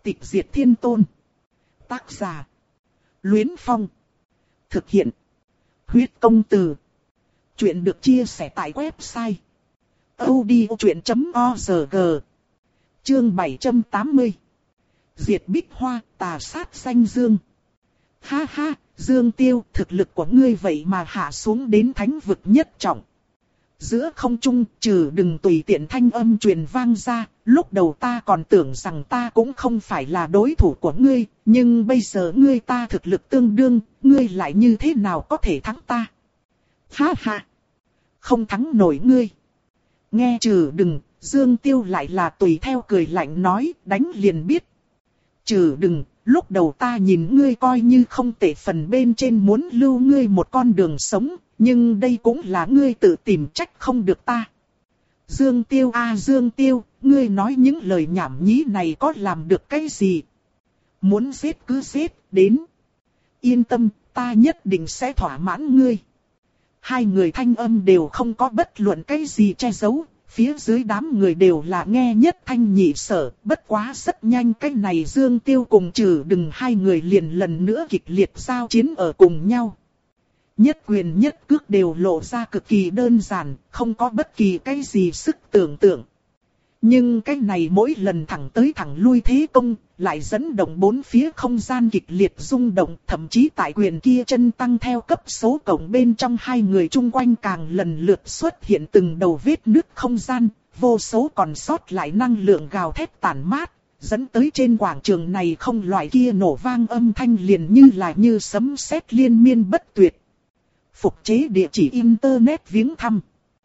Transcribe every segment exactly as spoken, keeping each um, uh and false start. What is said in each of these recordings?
Tịch diệt thiên tôn. Tác giả: Luyến Phong. Thực hiện: Huyết Công Từ. Chuyện được chia sẻ tại website audiochuyện chấm org. Chương bảy trăm tám mươi. Diệt Bích Hoa, tà sát danh Dương. Ha ha, Dương Tiêu, thực lực của ngươi vậy mà hạ xuống đến thánh vực nhất trọng. Giữa không trung, trừ đừng tùy tiện thanh âm truyền vang ra, lúc đầu ta còn tưởng rằng ta cũng không phải là đối thủ của ngươi, nhưng bây giờ ngươi ta thực lực tương đương, ngươi lại như thế nào có thể thắng ta? Ha ha, không thắng nổi ngươi. Nghe trừ đừng, Dương Tiêu lại là tùy theo cười lạnh nói, đánh liền biết. Trừ đừng, lúc đầu ta nhìn ngươi coi như không tệ, phần bên trên muốn lưu ngươi một con đường sống, nhưng đây cũng là ngươi tự tìm trách không được ta. Dương Tiêu a à, Dương Tiêu, ngươi nói những lời nhảm nhí này có làm được cái gì? Muốn giết cứ giết, đến. Yên tâm, ta nhất định sẽ thỏa mãn ngươi. Hai người thanh âm đều không có bất luận cái gì che giấu. Phía dưới đám người đều là nghe nhất thanh nhị sở, bất quá rất nhanh cái này Dương Tiêu cùng trừ đừng hai người liền lần nữa kịch liệt giao chiến ở cùng nhau. Nhất quyền nhất cước đều lộ ra cực kỳ đơn giản, không có bất kỳ cái gì sức tưởng tượng. Nhưng cái này mỗi lần thẳng tới thẳng lui thế công, lại dẫn động bốn phía không gian kịch liệt rung động, thậm chí tại quyền kia chân tăng theo cấp số cộng bên trong hai người chung quanh càng lần lượt xuất hiện từng đầu vết nứt không gian, vô số còn sót lại năng lượng gào thét tản mát, dẫn tới trên quảng trường này không loại kia nổ vang âm thanh liền như là như sấm sét liên miên bất tuyệt. Phục chế địa chỉ internet viếng thăm.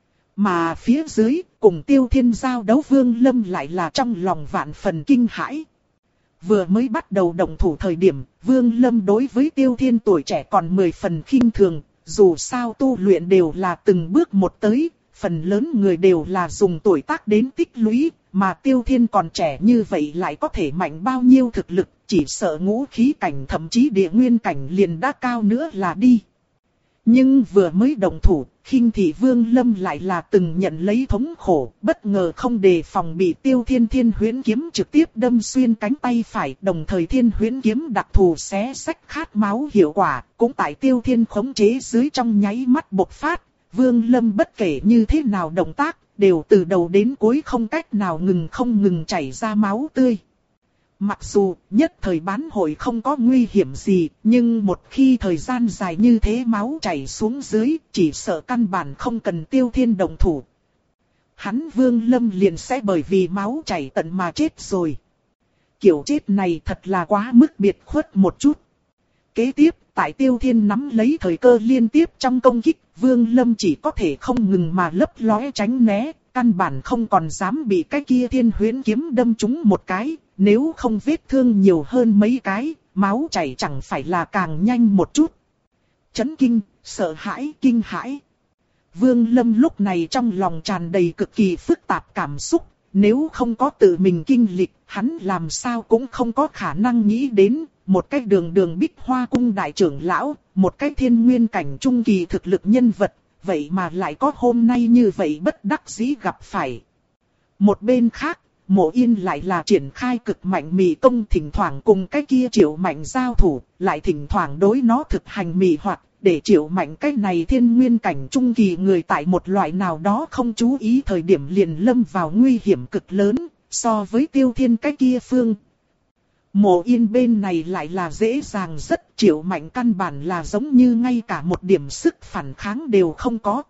Mà phía dưới, cùng Tiêu Thiên giao đấu Vương Lâm lại là trong lòng vạn phần kinh hãi. Vừa mới bắt đầu động thủ thời điểm, Vương Lâm đối với Tiêu Thiên tuổi trẻ còn mười phần khinh thường, dù sao tu luyện đều là từng bước một tới, phần lớn người đều là dùng tuổi tác đến tích lũy, mà Tiêu Thiên còn trẻ như vậy lại có thể mạnh bao nhiêu thực lực, chỉ sợ ngũ khí cảnh thậm chí địa nguyên cảnh liền đã cao nữa là đi. Nhưng vừa mới động thủ, khinh thị Vương Lâm lại là từng nhận lấy thống khổ, bất ngờ không đề phòng bị Tiêu Thiên Thiên Huyễn Kiếm trực tiếp đâm xuyên cánh tay phải, đồng thời Thiên Huyễn Kiếm đặc thù xé xách khát máu hiệu quả, cũng tại Tiêu Thiên khống chế dưới trong nháy mắt bộc phát. Vương Lâm bất kể như thế nào động tác, đều từ đầu đến cuối không cách nào ngừng không ngừng chảy ra máu tươi. Mặc dù nhất thời bán hội không có nguy hiểm gì, nhưng một khi thời gian dài như thế máu chảy xuống dưới, chỉ sợ căn bản không cần Tiêu Thiên động thủ. Hắn Vương Lâm liền sẽ bởi vì máu chảy tận mà chết rồi. Kiểu chết này thật là quá mức biệt khuất một chút. Kế tiếp, tại Tiêu Thiên nắm lấy thời cơ liên tiếp trong công kích, Vương Lâm chỉ có thể không ngừng mà lấp lóe tránh né, căn bản không còn dám bị cái kia Thiên Huyễn Kiếm đâm trúng một cái. Nếu không vết thương nhiều hơn mấy cái, máu chảy chẳng phải là càng nhanh một chút. Chấn kinh, sợ hãi, kinh hãi. Vương Lâm lúc này trong lòng tràn đầy cực kỳ phức tạp cảm xúc. Nếu không có tự mình kinh lịch, hắn làm sao cũng không có khả năng nghĩ đến. Một cái đường đường Bích Hoa Cung đại trưởng lão, một cái thiên nguyên cảnh trung kỳ thực lực nhân vật. Vậy mà lại có hôm nay như vậy bất đắc dĩ gặp phải. Một bên khác. Mộ Yên lại là triển khai cực mạnh mị công, thỉnh thoảng cùng cái kia Triệu Mạnh giao thủ, lại thỉnh thoảng đối nó thực hành mị hoạt, để Triệu Mạnh cái này thiên nguyên cảnh trung kỳ người tại một loại nào đó không chú ý thời điểm liền lâm vào nguy hiểm cực lớn, so với Tiêu Thiên cái kia phương. Mộ Yên bên này lại là dễ dàng rất, Triệu Mạnh căn bản là giống như ngay cả một điểm sức phản kháng đều không có.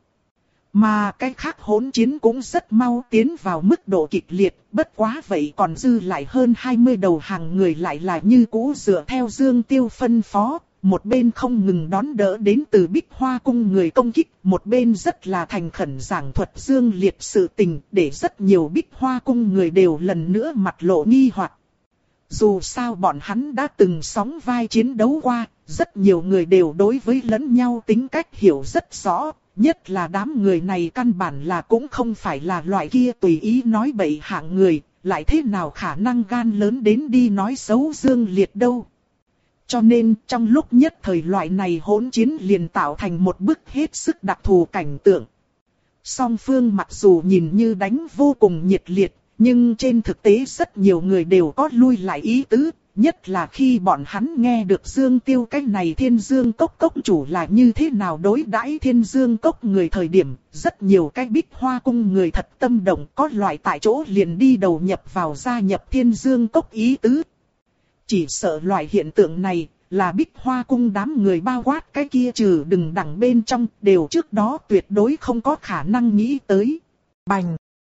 Mà cái khác hỗn chiến cũng rất mau tiến vào mức độ kịch liệt, bất quá vậy còn dư lại hơn hai mươi đầu hàng người lại là như cũ dựa theo Dương Tiêu phân phó, một bên không ngừng đón đỡ đến từ Bích Hoa Cung người công kích, một bên rất là thành khẩn giảng thuật Dương Liệt sự tình, để rất nhiều Bích Hoa Cung người đều lần nữa mặt lộ nghi hoặc. Dù sao bọn hắn đã từng sóng vai chiến đấu qua, rất nhiều người đều đối với lẫn nhau tính cách hiểu rất rõ. Nhất là đám người này căn bản là cũng không phải là loại kia tùy ý nói bậy hạng người, lại thế nào khả năng gan lớn đến đi nói xấu Dương Liệt đâu. Cho nên trong lúc nhất thời loại này hỗn chiến liền tạo thành một bức hết sức đặc thù cảnh tượng. Song phương mặc dù nhìn như đánh vô cùng nhiệt liệt, Nhưng trên thực tế rất nhiều người đều có lui lại ý tứ, nhất là khi bọn hắn nghe được Dương Tiêu cái này Thiên Dương Cốc cốc chủ là như thế nào đối đãi Thiên Dương Cốc người thời điểm, rất nhiều cái Bích Hoa Cung người thật tâm động, có loại tại chỗ liền đi đầu nhập vào gia nhập Thiên Dương Cốc ý tứ. Chỉ sợ loại hiện tượng này là Bích Hoa Cung đám người bao quát cái kia trừ đừng đẳng bên trong, đều trước đó tuyệt đối không có khả năng nghĩ tới. Bành!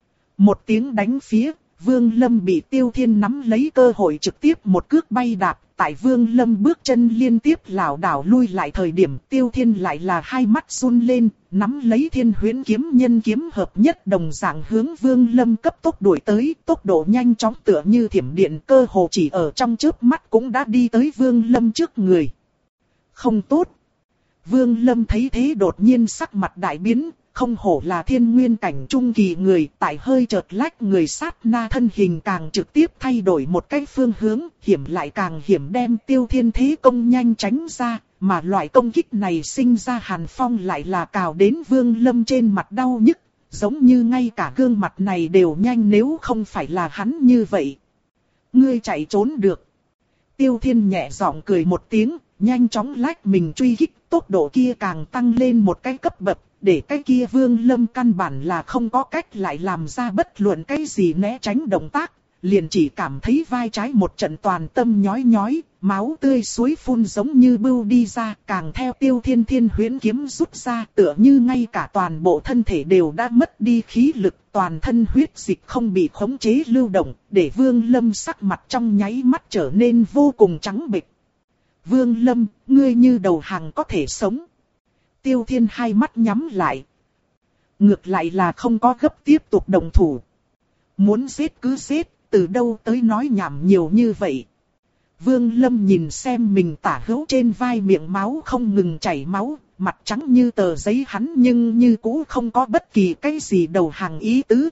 Một tiếng đánh phía, Vương Lâm bị Tiêu Thiên nắm lấy cơ hội trực tiếp một cước bay đạp. Tại Vương Lâm bước chân liên tiếp lảo đảo lui lại thời điểm, Tiêu Thiên lại là hai mắt run lên, nắm lấy Thiên Huyễn kiếm nhân kiếm hợp nhất đồng dạng hướng Vương Lâm cấp tốc đuổi tới, tốc độ nhanh chóng tựa như thiểm điện, cơ hồ chỉ ở trong chớp mắt cũng đã đi tới Vương Lâm trước người. Không tốt! Vương Lâm thấy thế đột nhiên sắc mặt đại biến. Không hổ là thiên nguyên cảnh trung kỳ người, tại hơi chợt lách người sát na thân hình càng trực tiếp thay đổi một cái phương hướng, hiểm lại càng hiểm đem Tiêu Thiên thế công nhanh tránh ra, mà loại công kích này sinh ra hàn phong lại là cào đến Vương Lâm trên mặt đau nhức, giống như ngay cả gương mặt này đều nhanh nếu không phải là hắn như vậy. Ngươi chạy trốn được. Tiêu Thiên nhẹ giọng cười một tiếng, nhanh chóng lách mình truy kích, tốc độ kia càng tăng lên một cái cấp bậc. Để cái kia Vương Lâm căn bản là không có cách lại làm ra bất luận cái gì né tránh động tác, liền chỉ cảm thấy vai trái một trận toàn tâm nhói nhói, máu tươi suối phun giống như bưu đi ra, càng theo Tiêu Thiên Thiên Huyễn kiếm rút ra, tựa như ngay cả toàn bộ thân thể đều đã mất đi khí lực, toàn thân huyết dịch không bị khống chế lưu động, để Vương Lâm sắc mặt trong nháy mắt trở nên vô cùng trắng bệch. Vương Lâm, ngươi như đầu hàng có thể sống. Tiêu Thiên hai mắt nhắm lại. Ngược lại là không có gấp tiếp tục động thủ. Muốn giết cứ giết, từ đâu tới nói nhảm nhiều như vậy. Vương Lâm nhìn xem mình tả hữu trên vai miệng máu không ngừng chảy máu, mặt trắng như tờ giấy hắn nhưng như cũ không có bất kỳ cái gì đầu hàng ý tứ.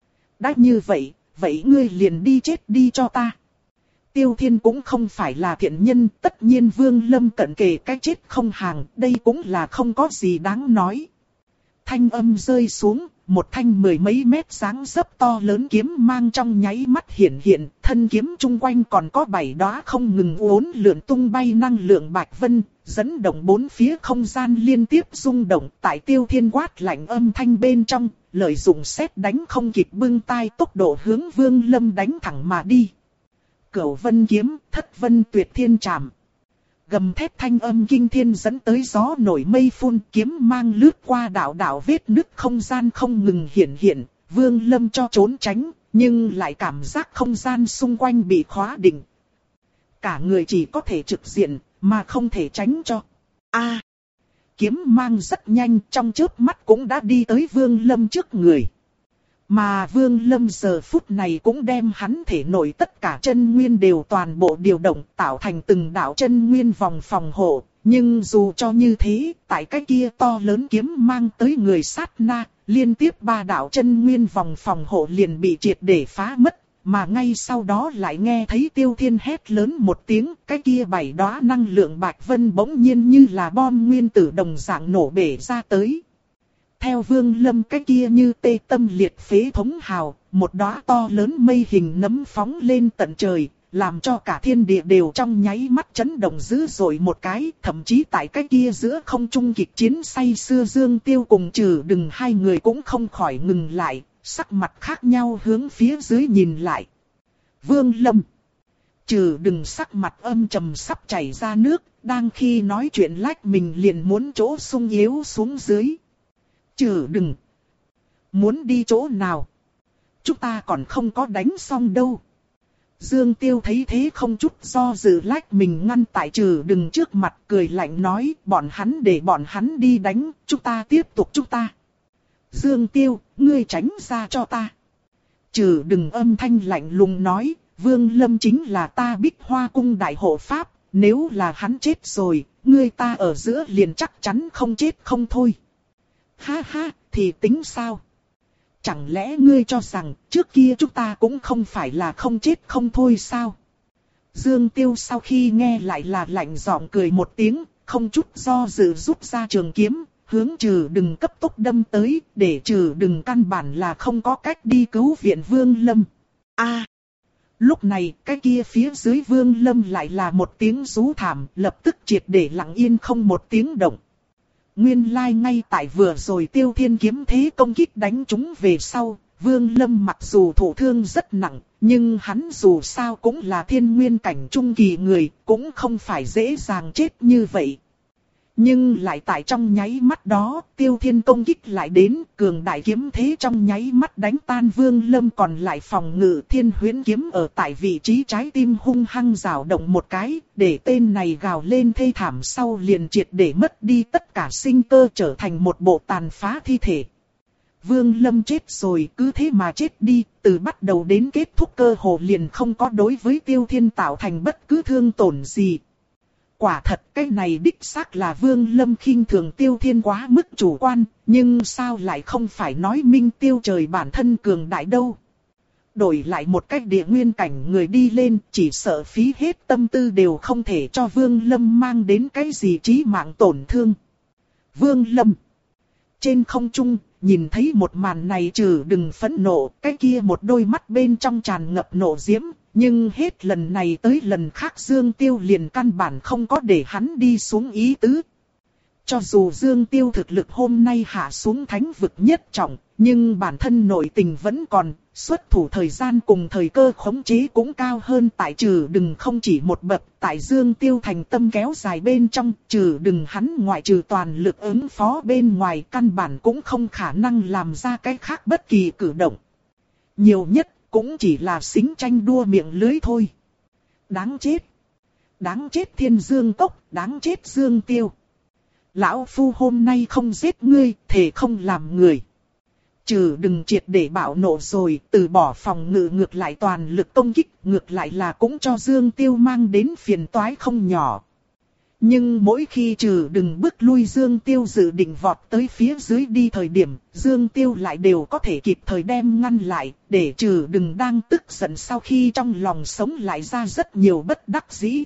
Đã như vậy, vậy ngươi liền đi chết đi cho ta. Tiêu Thiên cũng không phải là thiện nhân, tất nhiên Vương Lâm cận kề cái chết không hàng, đây cũng là không có gì đáng nói. Thanh âm rơi xuống, một thanh mười mấy mét dáng dấp to lớn kiếm mang trong nháy mắt hiện hiện, thân kiếm chung quanh còn có bảy đóa không ngừng uốn lượn tung bay năng lượng bạch vân, dẫn động bốn phía không gian liên tiếp rung động, tại Tiêu Thiên quát lạnh âm thanh bên trong, lợi dụng sét đánh không kịp bưng tai tốc độ hướng Vương Lâm đánh thẳng mà đi. Cửu vân kiếm, thất vân tuyệt thiên trảm. Gầm thét thanh âm kinh thiên dẫn tới gió nổi mây phun, kiếm mang lướt qua đạo đạo vết nứt không gian không ngừng hiện hiện, Vương Lâm cho trốn tránh, nhưng lại cảm giác không gian xung quanh bị khóa định. Cả người chỉ có thể trực diện, mà không thể tránh cho. A, à, kiếm mang rất nhanh, trong chớp mắt cũng đã đi tới Vương Lâm trước người. Mà Vương Lâm giờ phút này cũng đem hắn thể nội tất cả chân nguyên đều toàn bộ điều động tạo thành từng đạo chân nguyên vòng phòng hộ. Nhưng dù cho như thế, tại cái kia to lớn kiếm mang tới người sát na, liên tiếp ba đạo chân nguyên vòng phòng hộ liền bị triệt để phá mất. Mà ngay sau đó lại nghe thấy Tiêu Thiên hét lớn một tiếng, cái kia bảy đóa năng lượng bạch vân bỗng nhiên như là bom nguyên tử đồng dạng nổ bể ra tới. Theo Vương Lâm cái kia như tê tâm liệt phế thống hào, một đóa to lớn mây hình nấm phóng lên tận trời, làm cho cả thiên địa đều trong nháy mắt chấn động dữ dội một cái, thậm chí tại cái kia giữa không trung kịch chiến say xưa Dương Tiêu cùng Trừ Đừng hai người cũng không khỏi ngừng lại, sắc mặt khác nhau hướng phía dưới nhìn lại. Vương Lâm, Trừ Đừng sắc mặt âm trầm sắp chảy ra nước, đang khi nói chuyện lách mình liền muốn chỗ sung yếu xuống dưới. Trừ Đừng, muốn đi chỗ nào? Chúng ta còn không có đánh xong đâu. Dương Tiêu thấy thế không chút do dự lách mình ngăn tại Trừ Đừng trước mặt, cười lạnh nói, bọn hắn để bọn hắn đi đánh, chúng ta tiếp tục chúng ta. Dương Tiêu, ngươi tránh ra cho ta. Trừ Đừng âm thanh lạnh lùng nói, Vương Lâm chính là ta Bích Hoa Cung đại hộ pháp, nếu là hắn chết rồi, ngươi ta ở giữa liền chắc chắn không chết không thôi. Ha ha, thì tính sao? Chẳng lẽ ngươi cho rằng trước kia chúng ta cũng không phải là không chết không thôi sao? Dương Tiêu sau khi nghe lại là lạnh giọng cười một tiếng, không chút do dự rút ra trường kiếm, hướng Trừ Đừng cấp tốc đâm tới, để Trừ Đừng căn bản là không có cách đi cứu viện Vương Lâm. A. Lúc này, cái kia phía dưới Vương Lâm lại là một tiếng rú thảm, lập tức triệt để lặng yên không một tiếng động. Nguyên lai like ngay tại vừa rồi Tiêu Thiên kiếm thế công kích đánh chúng về sau, Vương Lâm mặc dù thụ thương rất nặng, nhưng hắn dù sao cũng là thiên nguyên cảnh trung kỳ người, cũng không phải dễ dàng chết như vậy. Nhưng lại tại trong nháy mắt đó, Tiêu Thiên công kích lại đến, cường đại kiếm thế trong nháy mắt đánh tan Vương Lâm còn lại phòng ngự Thiên Huyễn kiếm ở tại vị trí trái tim hung hăng rào động một cái, để tên này gào lên thê thảm sau liền triệt để mất đi tất cả sinh cơ trở thành một bộ tàn phá thi thể. Vương Lâm chết rồi, cứ thế mà chết đi, từ bắt đầu đến kết thúc cơ hồ liền không có đối với Tiêu Thiên tạo thành bất cứ thương tổn gì. Quả thật cái này đích xác là Vương Lâm khinh thường Tiêu Thiên quá mức chủ quan, nhưng sao lại không phải nói minh Tiêu Trời bản thân cường đại đâu. Đổi lại một cách địa nguyên cảnh người đi lên, chỉ sợ phí hết tâm tư đều không thể cho Vương Lâm mang đến cái gì chí mạng tổn thương. Vương Lâm trên không trung, nhìn thấy một màn này trừ đừng phẫn nộ, cái kia một đôi mắt bên trong tràn ngập nộ diễm, nhưng hết lần này tới lần khác Dương Tiêu liền căn bản không có để hắn đi xuống ý tứ. Cho dù Dương Tiêu thực lực hôm nay hạ xuống thánh vực nhất trọng, nhưng bản thân nội tình vẫn còn, xuất thủ thời gian cùng thời cơ khống chế cũng cao hơn tại trừ đừng không chỉ một bậc, tại Dương Tiêu thành tâm kéo dài bên trong, trừ đừng hắn ngoại trừ toàn lực ứng phó bên ngoài căn bản cũng không khả năng làm ra cái khác bất kỳ cử động. Nhiều nhất cũng chỉ là xính tranh đua miệng lưới thôi. Đáng chết! Đáng chết Thiên Dương Cốc, đáng chết Dương Tiêu! Lão Phu hôm nay không giết ngươi, thề không làm người. Trừ đừng triệt để bạo nộ rồi, từ bỏ phòng ngự ngược lại toàn lực công kích, ngược lại là cũng cho Dương Tiêu mang đến phiền toái không nhỏ. Nhưng mỗi khi trừ đừng bước lui Dương Tiêu dự định vọt tới phía dưới đi thời điểm, Dương Tiêu lại đều có thể kịp thời đem ngăn lại, để trừ đừng đang tức giận sau khi trong lòng sống lại ra rất nhiều bất đắc dĩ.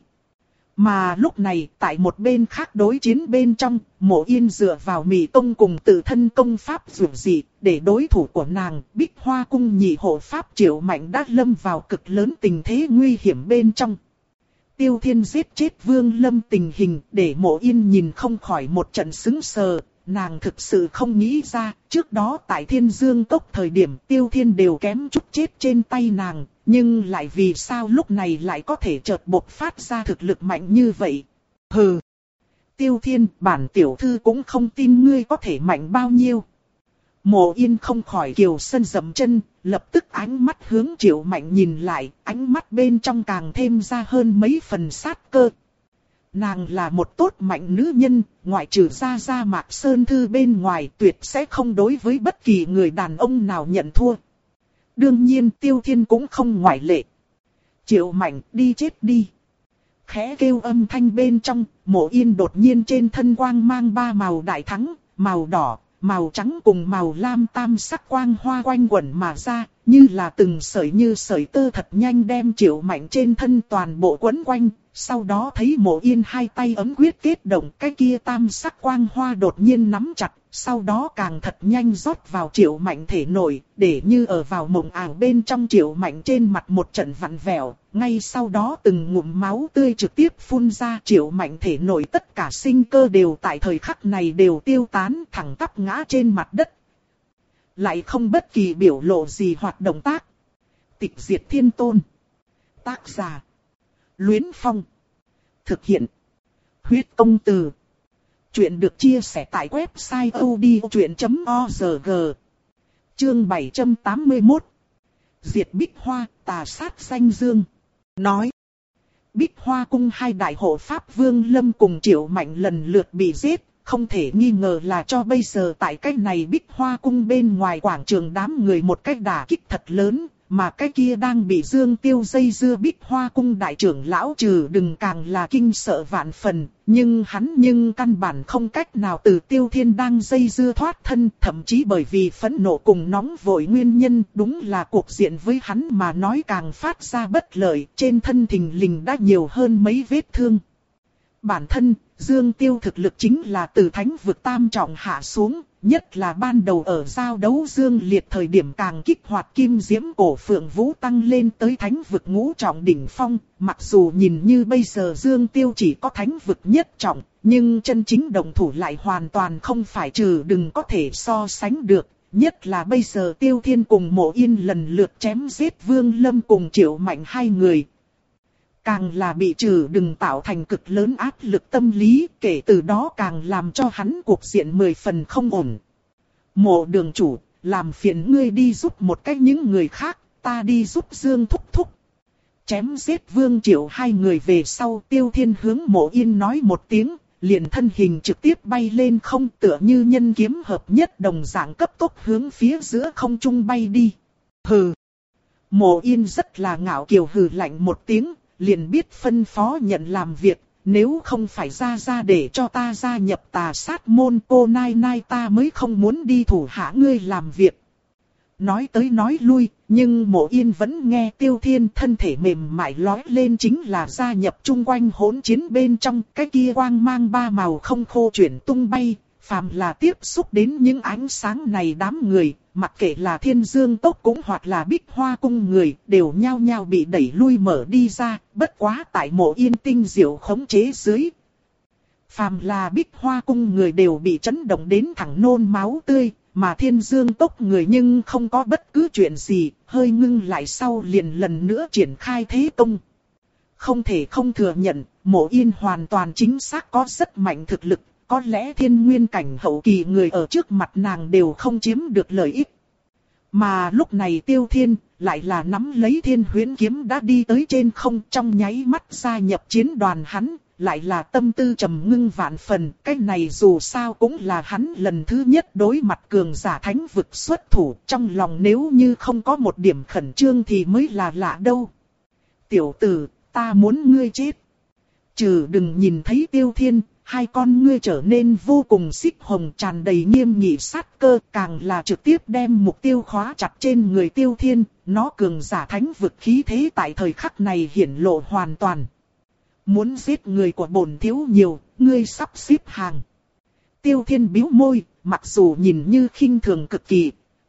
Mà lúc này, tại một bên khác đối chiến bên trong, Mộ Yên dựa vào Mị Tông cùng tự thân công pháp dù dị, để đối thủ của nàng, Bích Hoa Cung nhị hộ pháp Triệu Mạnh đã lâm vào cực lớn tình thế nguy hiểm bên trong. Tiêu Thiên giết chết Vương Lâm tình hình, để Mộ Yên nhìn không khỏi một trận sững sờ. Nàng thực sự không nghĩ ra, trước đó tại Thiên Dương Cốc thời điểm Tiêu Thiên đều kém chút chết trên tay nàng, nhưng lại vì sao lúc này lại có thể chợt bộc phát ra thực lực mạnh như vậy. Hừ! Tiêu Thiên, bản tiểu thư cũng không tin ngươi có thể mạnh bao nhiêu. Mộ Yên không khỏi kiều sân dậm chân, lập tức ánh mắt hướng Triệu Mạnh nhìn lại, ánh mắt bên trong càng thêm ra hơn mấy phần sát cơ. Nàng là một tốt mạnh nữ nhân, ngoại trừ ra ra Mạc Sơn Thư bên ngoài tuyệt sẽ không đối với bất kỳ người đàn ông nào nhận thua. Đương nhiên Tiêu Thiên cũng không ngoại lệ. Triệu Mạnh đi chết đi. Khẽ kêu âm thanh bên trong, Mộ Yên đột nhiên trên thân quang mang ba màu đại thắng, màu đỏ, màu trắng cùng màu lam tam sắc quang hoa quanh quẩn mà ra, như là từng sợi như sợi tơ thật nhanh đem Triệu Mạnh trên thân toàn bộ quấn quanh. Sau đó thấy Mộ Yên hai tay ấm quyết kết động, cái kia tam sắc quang hoa đột nhiên nắm chặt, sau đó càng thật nhanh rót vào Triệu Mạnh thể nội, để như ở vào mộng ảo bên trong Triệu Mạnh trên mặt một trận vặn vẹo, ngay sau đó từng ngụm máu tươi trực tiếp phun ra. Triệu Mạnh thể nội tất cả sinh cơ đều tại thời khắc này đều tiêu tán, thẳng tắp ngã trên mặt đất. Lại không bất kỳ biểu lộ gì hoặc động tác. Tịch diệt thiên tôn. Tác giả Luyến Phong. Thực hiện Huyết Công Từ. Chuyện được chia sẻ tại website odchuyện chấm org. Chương bảy trăm tám mươi mốt. Diệt Bích Hoa, tà sát danh dương. Nói. Bích Hoa Cung hai đại hộ pháp Vương Lâm cùng Triệu Mạnh lần lượt bị giết. Không thể nghi ngờ là cho bây giờ tại cách này Bích Hoa Cung bên ngoài quảng trường đám người một cách đả kích thật lớn. Mà cái kia đang bị Dương Tiêu dây dưa Bích Hoa Cung đại trưởng lão trừ đừng càng là kinh sợ vạn phần, nhưng hắn nhưng căn bản không cách nào từ Tiêu Thiên đang dây dưa thoát thân, thậm chí bởi vì phẫn nộ cùng nóng vội nguyên nhân, đúng là cuộc diện với hắn mà nói càng phát ra bất lợi, trên thân thình lình đã nhiều hơn mấy vết thương. Bản thân, Dương Tiêu thực lực chính là từ thánh vực tam trọng hạ xuống, nhất là ban đầu ở giao đấu dương liệt thời điểm càng kích hoạt kim diễm cổ phượng vũ tăng lên tới thánh vực ngũ trọng đỉnh phong. Mặc dù nhìn như bây giờ Dương Tiêu chỉ có thánh vực nhất trọng, nhưng chân chính động thủ lại hoàn toàn không phải Trừ Đừng có thể so sánh được. Nhất là bây giờ Tiêu Thiên cùng Mộ Yên lần lượt chém giết Vương Lâm cùng Triệu Mạnh hai người. Càng là bị Trừ Đừng tạo thành cực lớn áp lực tâm lý, kể từ đó càng làm cho hắn cuộc diện mười phần không ổn. Mộ đường chủ, làm phiền ngươi đi giúp một cách những người khác, ta đi giúp Dương thúc thúc. Chém giết Vương Triệu hai người về sau, Tiêu Thiên hướng Mộ Yên nói một tiếng, liền thân hình trực tiếp bay lên không, tựa như nhân kiếm hợp nhất đồng dạng cấp tốc hướng phía giữa không trung bay đi. Hừ. Mộ Yên rất là ngạo kiều hừ lạnh một tiếng, liền biết phân phó nhận làm việc, nếu không phải ra ra để cho ta gia nhập Tà Sát môn, cô nai nai ta mới không muốn đi thủ hạ ngươi làm việc. Nói tới nói lui, nhưng Mộ Yên vẫn nghe Tiêu Thiên thân thể mềm mại lói lên chính là gia nhập chung quanh hỗn chiến bên trong, cái kia quang mang ba màu không khô chuyển tung bay, phàm là tiếp xúc đến những ánh sáng này đám người, mặc kệ là Thiên Dương Tốc cũng hoặc là Bích Hoa cung người, đều nhao nhao bị đẩy lui mở đi ra, bất quá tại Mộ Yên tinh diệu khống chế dưới. Phàm là Bích Hoa cung người đều bị chấn động đến thẳng nôn máu tươi. Mà Thiên Dương Tốc người nhưng không có bất cứ chuyện gì, hơi ngưng lại sau liền lần nữa triển khai thế công. Không thể không thừa nhận, Mộ Yên hoàn toàn chính xác có rất mạnh thực lực, có lẽ thiên nguyên cảnh hậu kỳ người ở trước mặt nàng đều không chiếm được lợi ích. Mà lúc này Tiêu Thiên, lại là nắm lấy Thiên Huyễn kiếm đã đi tới trên không, trong nháy mắt gia nhập chiến đoàn hắn. Lại là tâm tư trầm ngưng vạn phần, cái này dù sao cũng là hắn lần thứ nhất đối mặt cường giả thánh vực xuất thủ, trong lòng nếu như không có một điểm khẩn trương thì mới là lạ đâu. Tiểu tử, ta muốn ngươi chết. Trừ Đừng nhìn thấy Tiêu Thiên, hai con ngươi trở nên vô cùng xích hồng tràn đầy nghiêm nghị sát cơ, càng là trực tiếp đem mục tiêu khóa chặt trên người Tiêu Thiên, nó cường giả thánh vực khí thế tại thời khắc này hiển lộ hoàn toàn. Muốn giết người của bổn thiếu nhiều, ngươi sắp xếp hàng. Tiêu Thiên bĩu môi, mặc dù nhìn như khinh thường cực kỳ,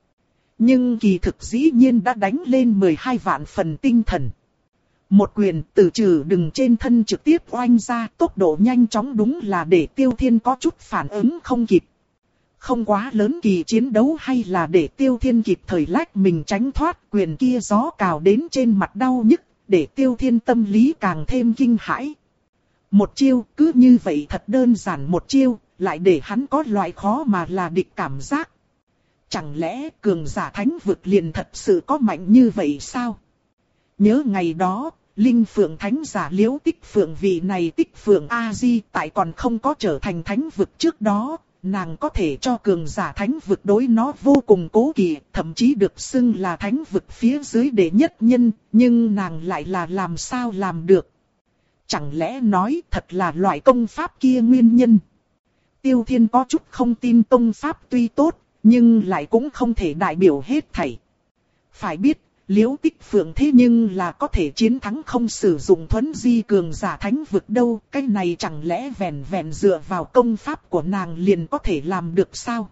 nhưng kỳ thực dĩ nhiên đã đánh lên mười hai vạn phần tinh thần. Một quyền từ Trừ Đừng trên thân trực tiếp oanh ra, tốc độ nhanh chóng đúng là để Tiêu Thiên có chút phản ứng không kịp. Không quá lớn kỳ chiến đấu hay là để Tiêu Thiên kịp thời lách mình tránh thoát, quyền kia gió cào đến trên mặt đau nhức, để Tiêu Thiên tâm lý càng thêm kinh hãi. Một chiêu cứ như vậy thật đơn giản một chiêu, lại để hắn có loại khó mà là địch cảm giác. Chẳng lẽ cường giả thánh vực liền thật sự có mạnh như vậy sao? Nhớ ngày đó, Linh Phượng Thánh giả Liễu Tích Phượng vị này Tích Phượng A-di tại còn không có trở thành thánh vực trước đó, nàng có thể cho cường giả thánh vực đối nó vô cùng cố kỵ, thậm chí được xưng là thánh vực phía dưới đệ nhất nhân, nhưng nàng lại là làm sao làm được? Chẳng lẽ nói thật là loại công pháp kia nguyên nhân? Tiêu Thiên có chút không tin công pháp tuy tốt, nhưng lại cũng không thể đại biểu hết thảy. Phải biết, Liễu Tích Phượng thế nhưng là có thể chiến thắng không sử dụng thuấn di cường giả thánh vực đâu, cái này chẳng lẽ vẹn vẹn dựa vào công pháp của nàng liền có thể làm được sao?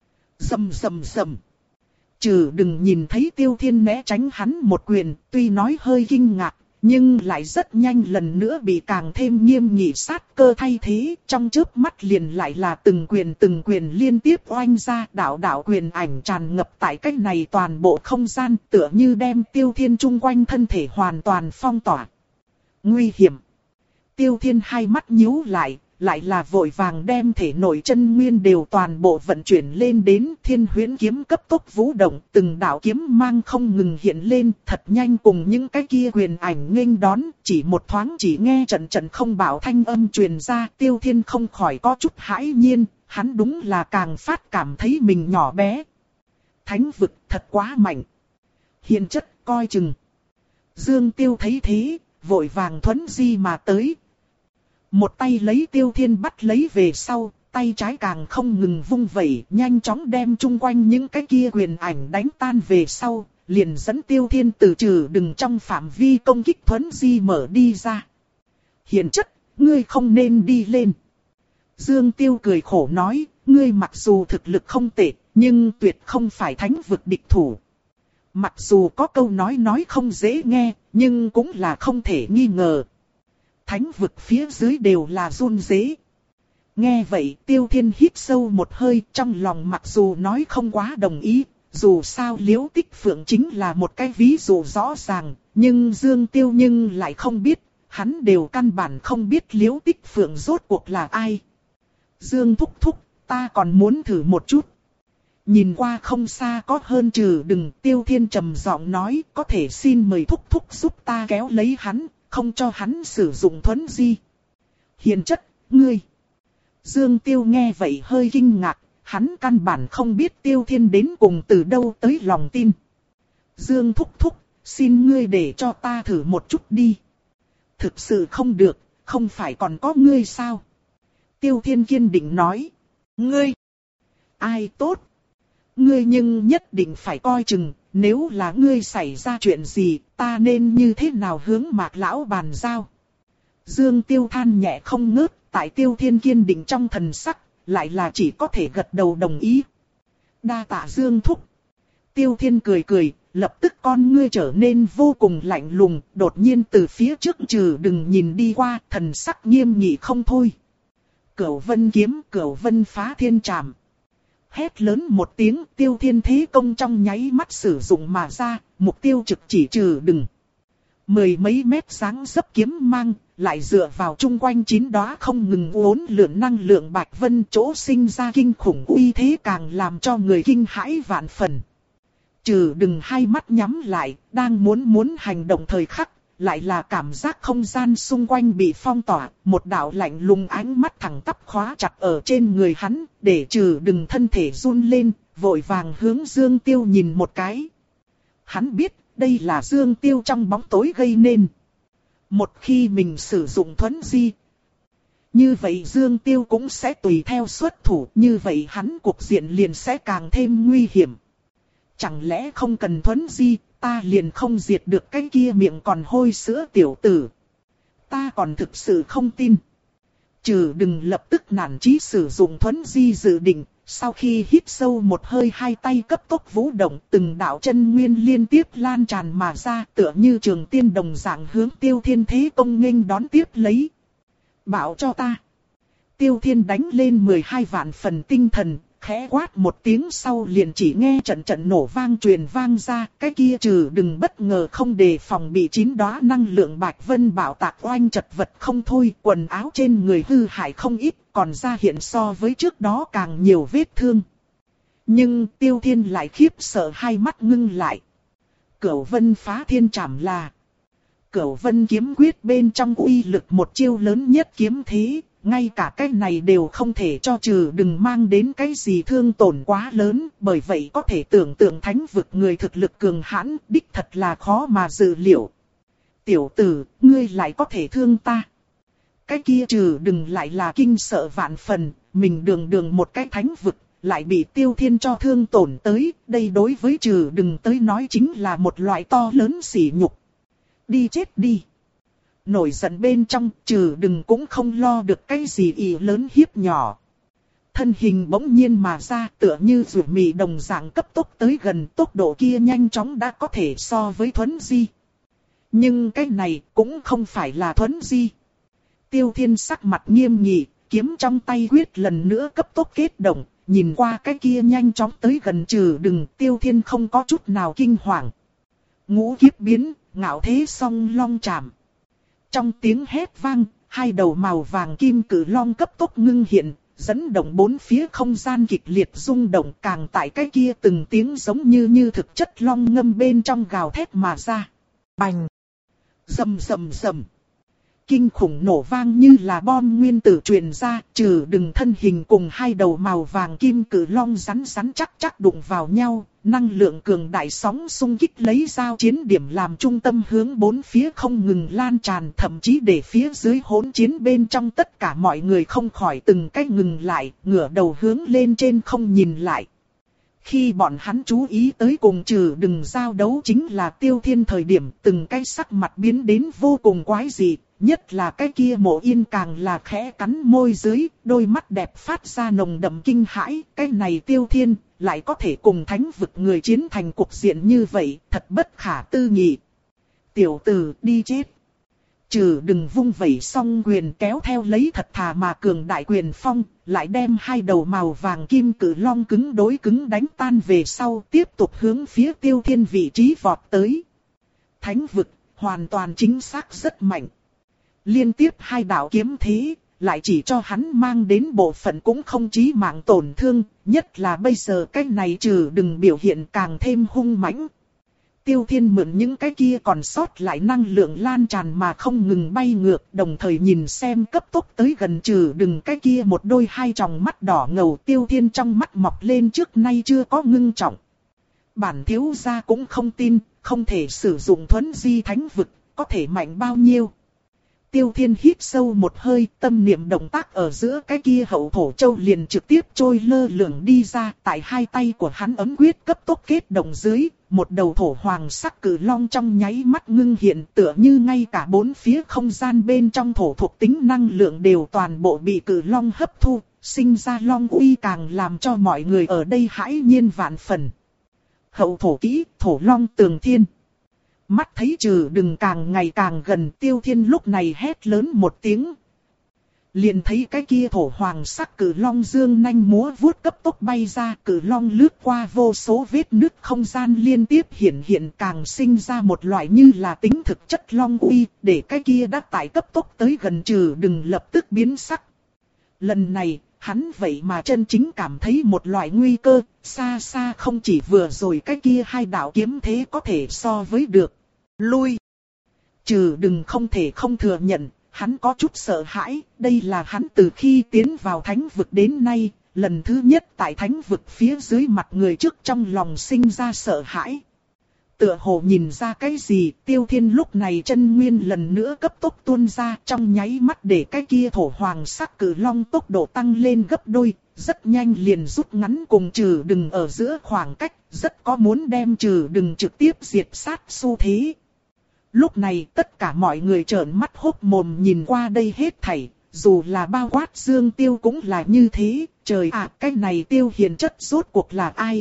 Rầm rầm rầm. Trừ Đừng nhìn thấy Tiêu Thiên né tránh hắn một quyền, tuy nói hơi kinh ngạc, nhưng lại rất nhanh lần nữa bị càng thêm nghiêm nghị sát cơ thay thế, trong chớp mắt liền lại là từng quyền từng quyền liên tiếp oanh ra, đạo đạo quyền ảnh tràn ngập tại cách này toàn bộ không gian, tựa như đem Tiêu Thiên chung quanh thân thể hoàn toàn phong tỏa. Nguy hiểm. Tiêu Thiên hai mắt nhíu lại, lại là vội vàng đem thể nội chân nguyên đều toàn bộ vận chuyển lên đến Thiên Huyễn kiếm cấp tốc vũ động, từng đạo kiếm mang không ngừng hiện lên, thật nhanh cùng những cái kia quyền ảnh nghênh đón, chỉ một thoáng chỉ nghe trận trận không bảo thanh âm truyền ra, Tiêu Thiên không khỏi có chút hãi nhiên, hắn đúng là càng phát cảm thấy mình nhỏ bé. Thánh vực thật quá mạnh. Hiền chất coi chừng. Dương Tiêu thấy thế, vội vàng thuấn di mà tới. Một tay lấy Tiêu Thiên bắt lấy về sau, tay trái càng không ngừng vung vẩy, nhanh chóng đem chung quanh những cái kia quyền ảnh đánh tan về sau, liền dẫn Tiêu Thiên từ Trừ Đừng trong phạm vi công kích thuấn di mở đi ra. Hiền chất, ngươi không nên đi lên. Dương Tiêu cười khổ nói, ngươi mặc dù thực lực không tệ, nhưng tuyệt không phải thánh vực địch thủ. Mặc dù có câu nói nói không dễ nghe, nhưng cũng là không thể nghi ngờ. Thánh vực phía dưới đều là run rế. Nghe vậy Tiêu Thiên hít sâu một hơi, trong lòng mặc dù nói không quá đồng ý, dù sao Liễu Tích Phượng chính là một cái ví dụ rõ ràng, nhưng Dương Tiêu nhưng lại không biết, hắn đều căn bản không biết Liễu Tích Phượng rốt cuộc là ai. Dương thúc thúc, ta còn muốn thử một chút. Nhìn qua không xa có hơn Trừ Đừng, Tiêu Thiên trầm giọng nói, có thể xin mời thúc thúc giúp ta kéo lấy hắn, không cho hắn sử dụng thuấn di. Hiền chất, ngươi. Dương Tiêu nghe vậy hơi kinh ngạc, hắn căn bản không biết Tiêu Thiên đến cùng từ đâu tới lòng tin. Dương thúc thúc, xin ngươi để cho ta thử một chút đi. Thực sự không được, không phải còn có ngươi sao? Tiêu Thiên kiên định nói. Ngươi? Ai tốt? Ngươi nhưng nhất định phải coi chừng, nếu là ngươi xảy ra chuyện gì, ta nên như thế nào hướng Mạc lão bàn giao? Dương Tiêu than nhẹ không ngớt, tại Tiêu Thiên kiên định trong thần sắc, lại là chỉ có thể gật đầu đồng ý. Đa tạ Dương thúc. Tiêu Thiên cười cười, lập tức con ngươi trở nên vô cùng lạnh lùng, đột nhiên từ phía trước Trừ Đừng nhìn đi qua, thần sắc nghiêm nghị không thôi. Cửu Vân kiếm, Cửu Vân phá thiên trảm. Hét lớn một tiếng, Tiêu Thiên thế công trong nháy mắt sử dụng mà ra, mục tiêu trực chỉ Trừ Đừng. Mười mấy mét dáng dấp kiếm mang, lại dựa vào chung quanh chín đóa không ngừng uốn lượn năng lượng bạch vân, chỗ sinh ra kinh khủng uy thế càng làm cho người kinh hãi vạn phần. Trừ Đừng hai mắt nhắm lại, đang muốn muốn hành động thời khắc, lại là cảm giác không gian xung quanh bị phong tỏa, một đạo lạnh lùng ánh mắt thẳng tắp khóa chặt ở trên người hắn, để Trừ Đừng thân thể run lên, vội vàng hướng Dương Tiêu nhìn một cái. Hắn biết, đây là Dương Tiêu trong bóng tối gây nên. Một khi mình sử dụng thuấn di, như vậy Dương Tiêu cũng sẽ tùy theo xuất thủ, như vậy hắn cuộc diện liền sẽ càng thêm nguy hiểm. Chẳng lẽ không cần thuấn di, ta liền không diệt được cái kia miệng còn hôi sữa tiểu tử. Ta còn thực sự không tin. Trừ Đừng lập tức nản chí sử dụng thuấn di dự định, sau khi hít sâu một hơi hai tay cấp tốc vũ động, từng đạo chân nguyên liên tiếp lan tràn mà ra, tựa như trường tiên đồng dạng hướng Tiêu Thiên thế công nghênh đón tiếp lấy. Bảo cho ta. Tiêu Thiên đánh lên mười hai vạn phần tinh thần, khẽ quát một tiếng sau liền chỉ nghe trận trận nổ vang truyền vang ra, cái kia Trừ Đừng bất ngờ không đề phòng bị chín đóa năng lượng bạch vân bảo tạc oanh chật vật không thôi, quần áo trên người hư hại không ít, còn ra hiện so với trước đó càng nhiều vết thương. Nhưng Tiêu Thiên lại khiếp sợ hai mắt ngưng lại. Cửu Vân phá thiên trảm là Cửu Vân kiếm quyết bên trong uy lực một chiêu lớn nhất kiếm thế. Ngay cả cái này đều không thể cho Trừ Đừng mang đến cái gì thương tổn quá lớn, bởi vậy có thể tưởng tượng thánh vực người thực lực cường hãn, đích thật là khó mà dự liệu. Tiểu tử, ngươi lại có thể thương ta. Cái kia Trừ Đừng lại là kinh sợ vạn phần, mình đường đường một cái thánh vực, lại bị Tiêu Thiên cho thương tổn tới, đây đối với Trừ Đừng tới nói chính là một loại to lớn sỉ nhục. Đi chết đi. Nổi giận bên trong, Trừ Đừng cũng không lo được cái gì ý lớn hiếp nhỏ. Thân hình bỗng nhiên mà ra, tựa như rùa mì đồng dạng cấp tốc tới gần, tốc độ kia nhanh chóng đã có thể so với thuấn di. Nhưng cái này cũng không phải là thuấn di. Tiêu Thiên sắc mặt nghiêm nghị, kiếm trong tay quyết lần nữa cấp tốc kết động, nhìn qua cái kia nhanh chóng tới gần Trừ Đừng, Tiêu Thiên không có chút nào kinh hoàng. Ngũ kiếp biến, ngạo thế song long chạm. Trong tiếng hét vang, hai đầu màu vàng kim cử long cấp tốc ngưng hiện, dẫn động bốn phía không gian kịch liệt rung động, càng tại cái kia từng tiếng giống như như thực chất long ngâm bên trong gào thét mà ra. Bành! Rầm rầm rầm! Kinh khủng nổ vang như là bom nguyên tử truyền ra, Trừ Đừng thân hình cùng hai đầu màu vàng kim cử long rắn rắn chắc chắc đụng vào nhau, năng lượng cường đại sóng xung kích lấy giao chiến điểm làm trung tâm hướng bốn phía không ngừng lan tràn, thậm chí để phía dưới hỗn chiến bên trong tất cả mọi người không khỏi từng cách ngừng lại, ngửa đầu hướng lên trên không nhìn lại. Khi bọn hắn chú ý tới cùng Trừ Đừng giao đấu chính là Tiêu Thiên thời điểm, từng cái sắc mặt biến đến vô cùng quái dị, nhất là cái kia Mộ Yên càng là khẽ cắn môi dưới, đôi mắt đẹp phát ra nồng đậm kinh hãi, cái này Tiêu Thiên lại có thể cùng thánh vực người chiến thành cục diện như vậy, thật bất khả tư nghị. Tiểu tử đi chết. Trừ Đừng vung vẩy song quyền kéo theo lấy thật thà mà cường đại quyền phong, lại đem hai đầu màu vàng kim cử long cứng đối cứng đánh tan về sau, tiếp tục hướng phía Tiêu Thiên vị trí vọt tới. Thánh vực, hoàn toàn chính xác rất mạnh. Liên tiếp hai đạo kiếm thế, lại chỉ cho hắn mang đến bộ phận cũng không chí mạng tổn thương, nhất là bây giờ cái này Trừ Đừng biểu hiện càng thêm hung mãnh. Tiêu Thiên mượn những cái kia còn sót lại năng lượng lan tràn mà không ngừng bay ngược, đồng thời nhìn xem cấp tốc tới gần Trừ Đừng cái kia một đôi hai tròng mắt đỏ ngầu. Tiêu Thiên trong mắt mọc lên trước nay chưa có ngưng trọng. Bản thiếu gia cũng không tin, không thể sử dụng thuấn di thánh vực, có thể mạnh bao nhiêu. Tiêu Thiên hít sâu một hơi, tâm niệm động tác ở giữa cái kia hậu thổ châu liền trực tiếp trôi lơ lửng đi ra, tại hai tay của hắn ấm quyết cấp tốc kết động dưới, một đầu thổ hoàng sắc cử long trong nháy mắt ngưng hiện, tựa như ngay cả bốn phía không gian bên trong thổ thuộc tính năng lượng đều toàn bộ bị cử long hấp thu, sinh ra long uy càng làm cho mọi người ở đây hãi nhiên vạn phần. Hậu thổ kỹ, thổ long tường thiên. Mắt thấy Trừ Đừng càng ngày càng gần, Tiêu Thiên lúc này hét lớn một tiếng. Liền thấy cái kia thổ hoàng sắc cử long dương nanh múa vuốt cấp tốc bay ra, cử long lướt qua vô số vết nứt không gian liên tiếp hiện hiện, càng sinh ra một loại như là tính thực chất long uy, để cái kia đã tại cấp tốc tới gần Trừ Đừng lập tức biến sắc. Lần này, hắn vậy mà chân chính cảm thấy một loại nguy cơ, xa xa không chỉ vừa rồi cái kia hai đạo kiếm thế có thể so với được. Lui! Trừ Đừng không thể không thừa nhận, hắn có chút sợ hãi, đây là hắn từ khi tiến vào thánh vực đến nay, lần thứ nhất tại thánh vực phía dưới mặt người trước trong lòng sinh ra sợ hãi. Tựa hồ nhìn ra cái gì, Tiêu Thiên lúc này chân nguyên lần nữa cấp tốc tuôn ra, trong nháy mắt để cái kia thổ hoàng sắc cử long tốc độ tăng lên gấp đôi, rất nhanh liền rút ngắn cùng Trừ Đừng ở giữa khoảng cách, rất có muốn đem Trừ Đừng trực tiếp diệt sát xu thế. Lúc này tất cả mọi người trợn mắt hốt mồm nhìn qua đây hết thảy, dù là bao quát Dương Tiêu cũng là như thế, trời ạ, cái này Tiêu Hiền chất rốt cuộc là ai?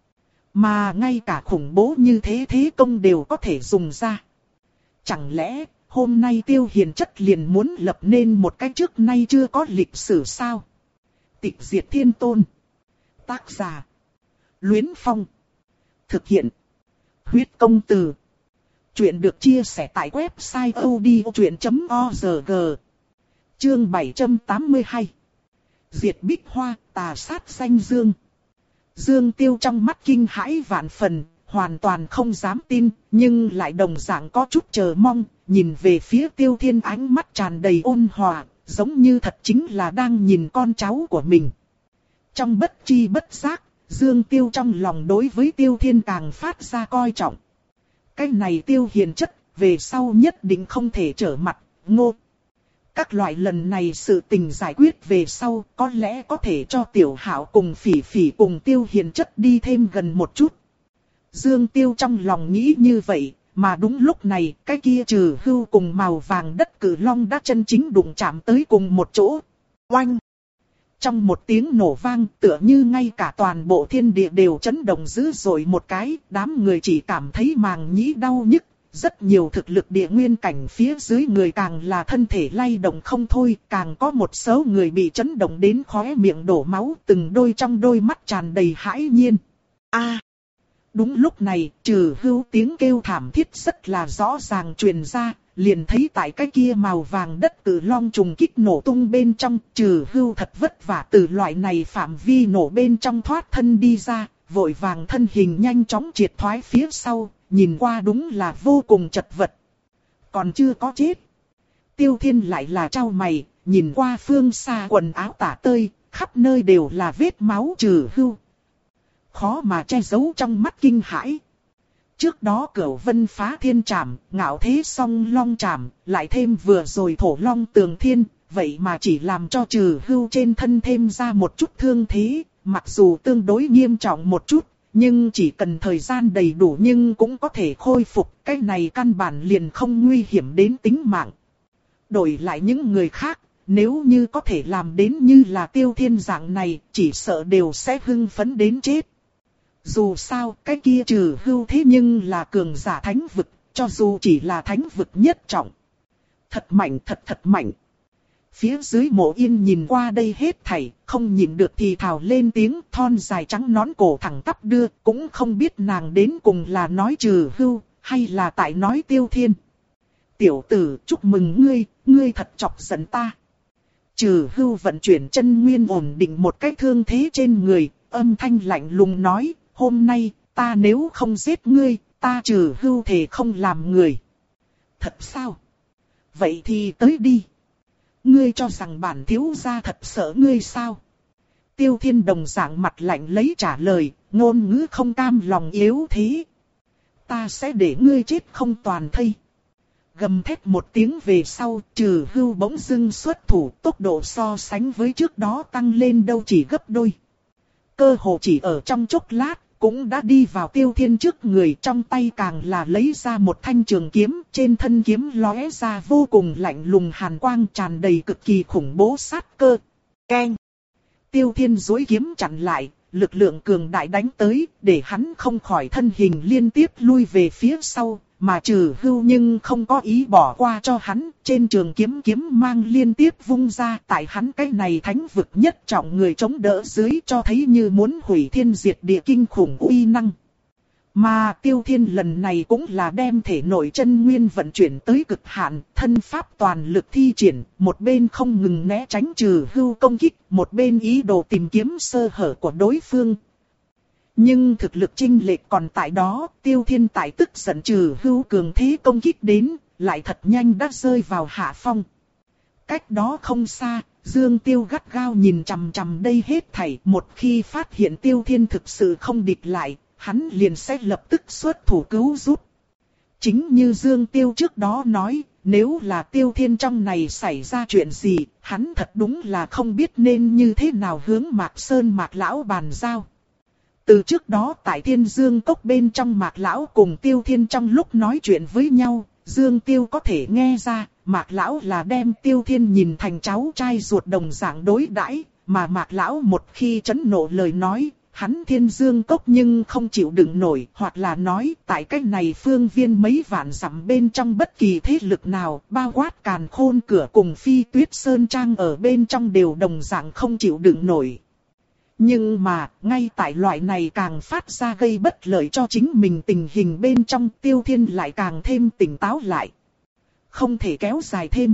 Mà ngay cả khủng bố như thế thế công đều có thể dùng ra. Chẳng lẽ hôm nay Tiêu Hiền chất liền muốn lập nên một cái trước nay chưa có lịch sử sao? Tịch diệt thiên tôn. Tác giả: Luyến Phong. Thực hiện: Huyết công từ. Chuyện được chia sẻ tại website odchuyện chấm org. Chương bảy trăm tám mươi hai. Diệt Bích Hoa, tà sát danh Dương. Dương Tiêu trong mắt kinh hãi vạn phần, hoàn toàn không dám tin, nhưng lại đồng dạng có chút chờ mong, nhìn về phía Tiêu Thiên ánh mắt tràn đầy ôn hòa, giống như thật chính là đang nhìn con cháu của mình. Trong bất chi bất giác, Dương Tiêu trong lòng đối với Tiêu Thiên càng phát ra coi trọng. Cái này Tiêu Hiền chất, về sau nhất định không thể trở mặt, ngô. Các loại lần này sự tình giải quyết về sau, có lẽ có thể cho Tiểu Hạo cùng Phỉ Phỉ cùng Tiêu Hiền chất đi thêm gần một chút. Dương Tiêu trong lòng nghĩ như vậy, mà đúng lúc này, cái kia Trừ Hưu cùng màu vàng đất cử long đã chân chính đụng chạm tới cùng một chỗ. Oanh! Trong một tiếng nổ vang, tựa như ngay cả toàn bộ thiên địa đều chấn động dữ dội một cái, đám người chỉ cảm thấy màng nhĩ đau nhức. Rất nhiều thực lực địa nguyên cảnh phía dưới người càng là thân thể lay động không thôi, càng có một số người bị chấn động đến khóe miệng đổ máu, từng đôi trong đôi mắt tràn đầy hãi nhiên. A! Đúng lúc này, Trừ Hưu tiếng kêu thảm thiết rất là rõ ràng truyền ra, liền thấy tại cái kia màu vàng đất cử long trùng kích nổ tung bên trong, Trừ Hưu thật vất vả từ loại này phạm vi nổ bên trong thoát thân đi ra, vội vàng thân hình nhanh chóng triệt thoái phía sau. Nhìn qua đúng là vô cùng chật vật. Còn chưa có chết. Tiêu Thiên lại là trao mày, nhìn qua phương xa quần áo tả tơi, khắp nơi đều là vết máu Trừ Hưu. Khó mà che giấu trong mắt kinh hãi. Trước đó Cửu Vân phá thiên trảm, ngạo thế song long trảm, lại thêm vừa rồi thổ long tường thiên, vậy mà chỉ làm cho Trừ Hưu trên thân thêm ra một chút thương thế, mặc dù tương đối nghiêm trọng một chút, nhưng chỉ cần thời gian đầy đủ nhưng cũng có thể khôi phục, cái này căn bản liền không nguy hiểm đến tính mạng. Đổi lại những người khác, nếu như có thể làm đến như là Tiêu Thiên dạng này, chỉ sợ đều sẽ hưng phấn đến chết. Dù sao, cái kia Trừ Hưu thế nhưng là cường giả thánh vực, cho dù chỉ là thánh vực nhất trọng. Thật mạnh, thật thật mạnh. Phía dưới Mộ Yên nhìn qua đây hết thảy, không nhìn được thì thào lên tiếng, thon dài trắng nón cổ thẳng tắp đưa, cũng không biết nàng đến cùng là nói Trừ Hưu, hay là tại nói Tiêu Thiên. Tiểu tử, chúc mừng ngươi, ngươi thật chọc giận ta. Trừ Hưu vận chuyển chân nguyên ổn định một cái thương thế trên người, âm thanh lạnh lùng nói, hôm nay, ta nếu không giết ngươi, ta Trừ Hưu thề không làm người. Thật sao? Vậy thì tới đi. Ngươi cho rằng bản thiếu gia thật sợ ngươi sao? Tiêu Thiên đồng dạng mặt lạnh lấy trả lời, ngôn ngữ không cam lòng yếu thế. Ta sẽ để ngươi chết không toàn thây. Gầm thét một tiếng về sau, Trừ Hưu bỗng dưng xuất thủ, tốc độ so sánh với trước đó tăng lên đâu chỉ gấp đôi. Cơ hồ chỉ ở trong chốc lát, cũng đã đi vào Tiêu Thiên trước người, trong tay càng là lấy ra một thanh trường kiếm, trên thân kiếm lóe ra vô cùng lạnh lùng hàn quang, tràn đầy cực kỳ khủng bố sát cơ. Keng! Tiêu Thiên duỗi kiếm chặn lại, lực lượng cường đại đánh tới, để hắn không khỏi thân hình liên tiếp lui về phía sau, mà Trừ Hưu nhưng không có ý bỏ qua cho hắn, trên trường kiếm kiếm mang liên tiếp vung ra, tại hắn cái này thánh vực nhất trọng người chống đỡ dưới, cho thấy như muốn hủy thiên diệt địa kinh khủng uy năng. Mà Tiêu Thiên lần này cũng là đem thể nội chân nguyên vận chuyển tới cực hạn, thân pháp toàn lực thi triển, một bên không ngừng né tránh Trừ Hưu công kích, một bên ý đồ tìm kiếm sơ hở của đối phương. Nhưng thực lực chênh lệch còn tại đó, Tiêu Thiên tại tức giận Trừ Hưu cường thế công kích đến, lại thật nhanh đã rơi vào hạ phong. Cách đó không xa, Dương Tiêu gắt gao nhìn chằm chằm đây hết thảy, một khi phát hiện Tiêu Thiên thực sự không địch lại, hắn liền sẽ lập tức xuất thủ cứu giúp. Chính như Dương Tiêu trước đó nói, nếu là Tiêu Thiên trong này xảy ra chuyện gì, hắn thật đúng là không biết nên như thế nào hướng Mạc Sơn Mạc Lão bàn giao. Từ trước đó tại Thiên Dương Cốc bên trong Mạc Lão cùng Tiêu Thiên trong lúc nói chuyện với nhau, Dương Tiêu có thể nghe ra, Mạc Lão là đem Tiêu Thiên nhìn thành cháu trai ruột đồng dạng đối đãi, mà Mạc Lão một khi chấn nộ lời nói, hắn Thiên Dương Cốc nhưng không chịu đựng nổi, hoặc là nói tại cách này phương viên mấy vạn dặm bên trong bất kỳ thế lực nào, bao quát Càn Khôn Cửa cùng Phi Tuyết Sơn Trang ở bên trong đều đồng dạng không chịu đựng nổi. Nhưng mà, ngay tại loại này càng phát ra gây bất lợi cho chính mình tình hình bên trong, Tiêu Thiên lại càng thêm tỉnh táo lại. Không thể kéo dài thêm.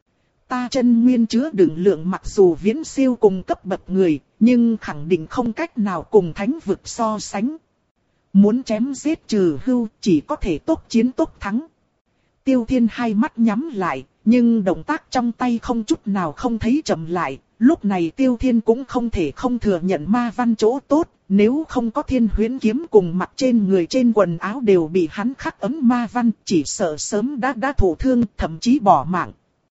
Ta chân nguyên chứa đựng lượng mặc dù viễn siêu cùng cấp bậc người, nhưng khẳng định không cách nào cùng thánh vực so sánh. Muốn chém giết Trừ Hưu chỉ có thể tốc chiến tốc thắng. Tiêu Thiên hai mắt nhắm lại, nhưng động tác trong tay không chút nào không thấy chậm lại. Lúc này Tiêu Thiên cũng không thể không thừa nhận ma văn chỗ tốt, nếu không có Thiên Huyễn kiếm cùng mặt trên người trên quần áo đều bị hắn khắc ấm ma văn, chỉ sợ sớm đã đã thụ thương, thậm chí bỏ mạng.